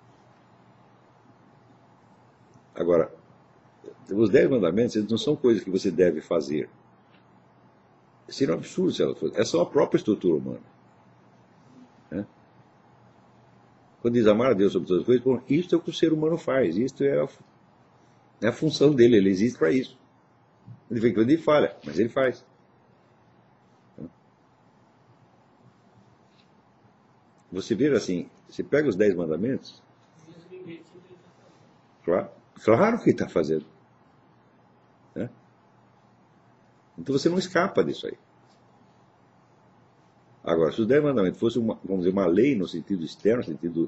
Agora, os 10 mandamentos, eles não são coisas que você deve fazer. Seria um absurdo se elas fossem. Essa é a própria estrutura humana. Né? Quando diz amar a Deus sobre todas as coisas, bom, isso é o que o ser humano faz. Isso é a função dele. Ele existe para isso. Ele vê que ele falha, mas ele faz. Você vê assim, você pega os 10 mandamentos. Claro que ele está fazendo. Né? Então você não escapa disso aí. Agora, se os 10 mandamentos fossem uma lei no sentido externo, no sentido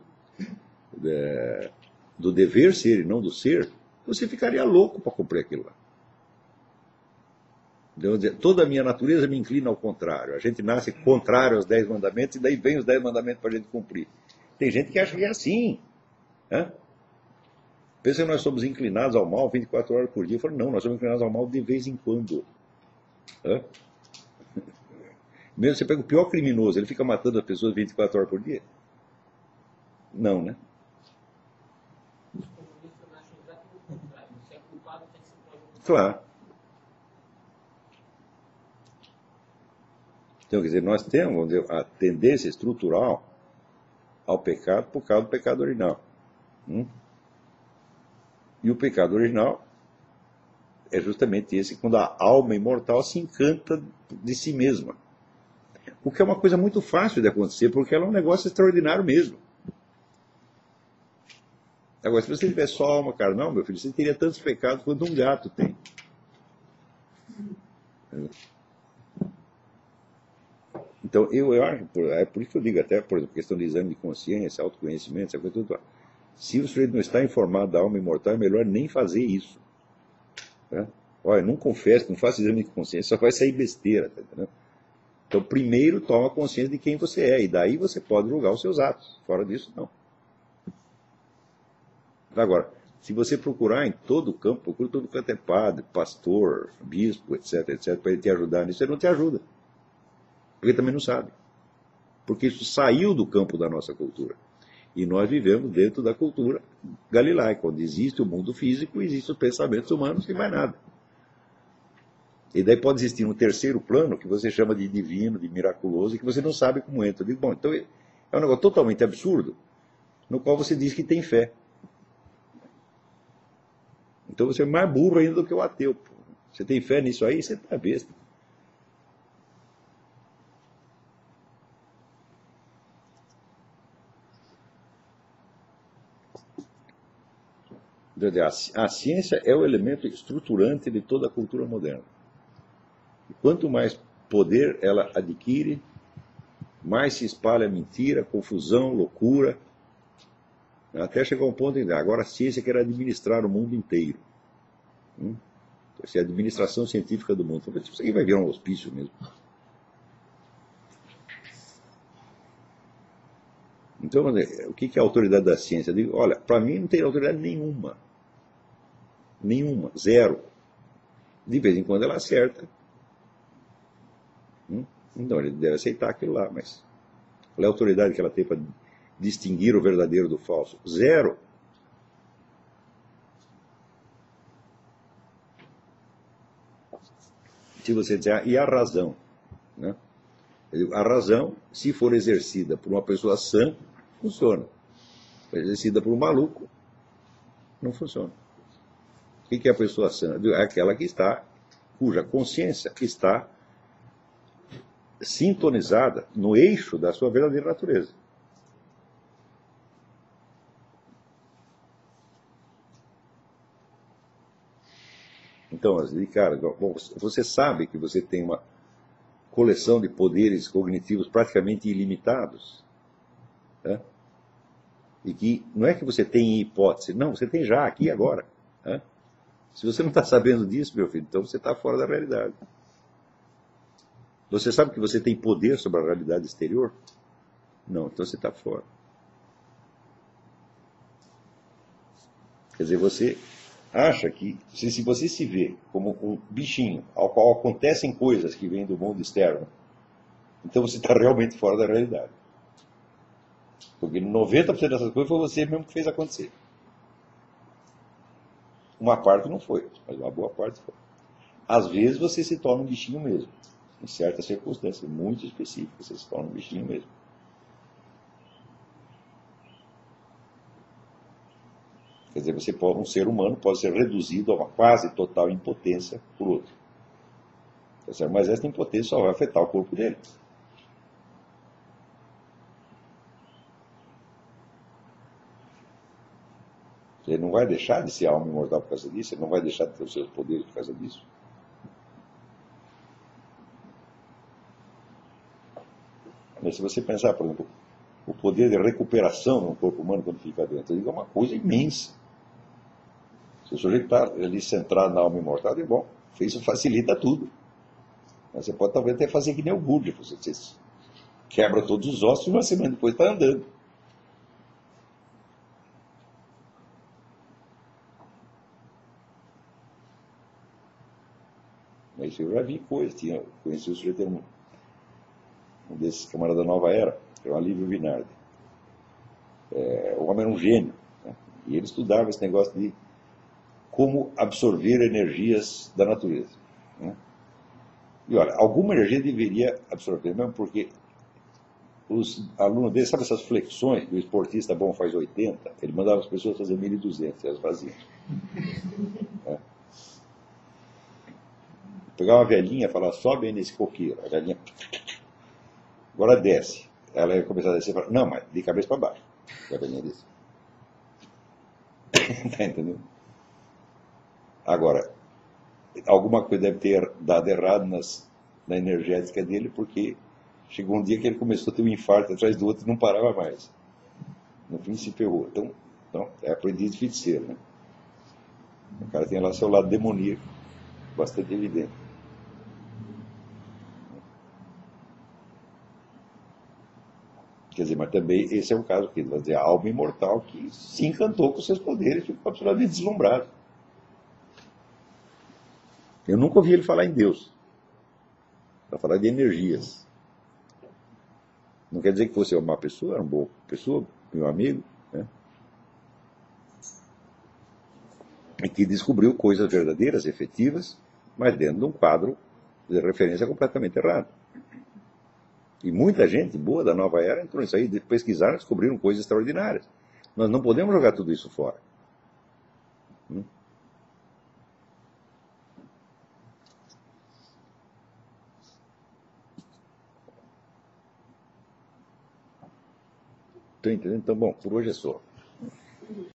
do dever ser e não do ser, você ficaria louco para cumprir aquilo lá. Toda a minha natureza me inclina ao contrário. A gente nasce contrário aos 10 mandamentos e daí vem os 10 mandamentos para a gente cumprir. Tem gente que acha que é assim. Né? Pensa que nós somos inclinados ao mal 24 horas por dia. Eu falo, não, nós somos inclinados ao mal de vez em quando. Hã? Mesmo você pega o pior criminoso, ele fica matando as pessoas 24 horas por dia? Não, né? Claro. Então, quer dizer, nós temos, vamos dizer, a tendência estrutural ao pecado por causa do pecado original. E o pecado original é justamente esse, quando a alma imortal se encanta de si mesma. O que é uma coisa muito fácil de acontecer, porque ela é um negócio extraordinário mesmo. Agora, se você tiver só alma carnal, meu filho, você teria tantos pecados quanto um gato tem. Então, eu acho, é por isso que eu digo, até, por exemplo, questão de exame de consciência, autoconhecimento, essa coisa tudo. Se o sujeito não está informado da alma imortal, é melhor nem fazer isso. Né? Olha, não confesse, não faça exame de consciência, só vai sair besteira. Tá entendendo? Então, primeiro toma consciência de quem você é, e daí você pode julgar os seus atos. Fora disso, não. Agora, se você procurar em todo o campo, procura todo quanto é padre, pastor, bispo, etc., para ele te ajudar nisso, ele não te ajuda. Porque ele também não sabe. Porque isso saiu do campo da nossa cultura. E nós vivemos dentro da cultura galilaica, onde existe o mundo físico e existem os pensamentos humanos e mais nada. E daí pode existir um terceiro plano que você chama de divino, de miraculoso, e que você não sabe como entra. Eu digo, bom, então é um negócio totalmente absurdo, no qual você diz que tem fé. Então você é mais burro ainda do que o ateu. Pô. Você tem fé nisso aí, você está besta. A ciência é o elemento estruturante de toda a cultura moderna. E quanto mais poder ela adquire, mais se espalha mentira, confusão, loucura, até chegar a um ponto em que agora a ciência quer administrar o mundo inteiro. Essa é a administração científica do mundo. Isso aqui vai virar um hospício mesmo. Então, o que é a autoridade da ciência? Eu digo, olha, para mim não tem autoridade nenhuma. Nenhuma, zero. De vez em quando ela acerta. Então ele deve aceitar aquilo lá, mas qual é a autoridade que ela tem para distinguir o verdadeiro do falso? Zero. Se você dizer, e a razão? Né? A razão, se for exercida por uma pessoa sã, funciona. Se for exercida por um maluco, não funciona. O que é a pessoa sã? É aquela que está, cuja consciência está sintonizada no eixo da sua verdadeira natureza. Então, cara, bom, você sabe que você tem uma coleção de poderes cognitivos praticamente ilimitados, né? E que não é que você tem em hipótese, não, você tem já aqui agora. Né? Se você não está sabendo disso, meu filho, então você está fora da realidade. Você sabe que você tem poder sobre a realidade exterior? Não, então você está fora. Quer dizer, você acha que, se você se vê como um bichinho ao qual acontecem coisas que vêm do mundo externo, então você está realmente fora da realidade. Porque 90% dessas coisas foi você mesmo que fez acontecer. Uma parte não foi, mas uma boa parte foi. Às vezes você se torna um bichinho mesmo. Em certas circunstâncias muito específicas, você se torna um bichinho mesmo. Quer dizer, um ser humano pode ser reduzido a uma quase total impotência por outro. Mas essa impotência só vai afetar o corpo dele. Ele não vai deixar de ser alma imortal por causa disso, ele não vai deixar de ter os seus poderes por causa disso. Mas se você pensar, por exemplo, o poder de recuperação no corpo humano quando fica dentro, é uma coisa imensa. Se o sujeito está ali centrado na alma imortal, é bom, isso facilita tudo. Mas você pode talvez até fazer que nem o Buda, você quebra todos os ossos e uma semana depois está andando. Mas eu já vi coisas, conheci o sujeito, um desses camaradas da Nova Era, que é o Alívio Vinardi. O homem era um gênio, né? E ele estudava esse negócio de como absorver energias da natureza. Né? E olha, alguma energia deveria absorver, mesmo porque os alunos dele, sabe essas flexões que o esportista bom faz 80? Ele mandava as pessoas fazer 1.200, elas faziam. Pegava uma velhinha e falava, sobe aí nesse coqueiro. A velhinha, agora desce. Ela ia começar a descer e falar, não, mas de cabeça para baixo. E a velhinha desce. Está entendendo? Agora, alguma coisa deve ter dado errado na energética dele, porque Chegou um dia que ele começou a ter um infarto atrás do outro e não parava mais. No fim se ferrou. Então é aprendiz de feiticeiro, né? O cara tem lá seu lado demoníaco, bastante evidente. Quer dizer, mas também esse é um caso que, a alma imortal que se encantou com seus poderes e ficou absolutamente deslumbrado. Eu nunca ouvi ele falar em Deus. Para falar de energias. Não quer dizer que fosse uma má pessoa, era uma boa pessoa, meu amigo, né? E que descobriu coisas verdadeiras, efetivas, mas dentro de um quadro de referência completamente errado. E muita gente boa da nova era entrou nisso aí, pesquisaram e descobriram coisas extraordinárias. Nós não podemos jogar tudo isso fora. Estou entendendo? Então, bom, por hoje é só.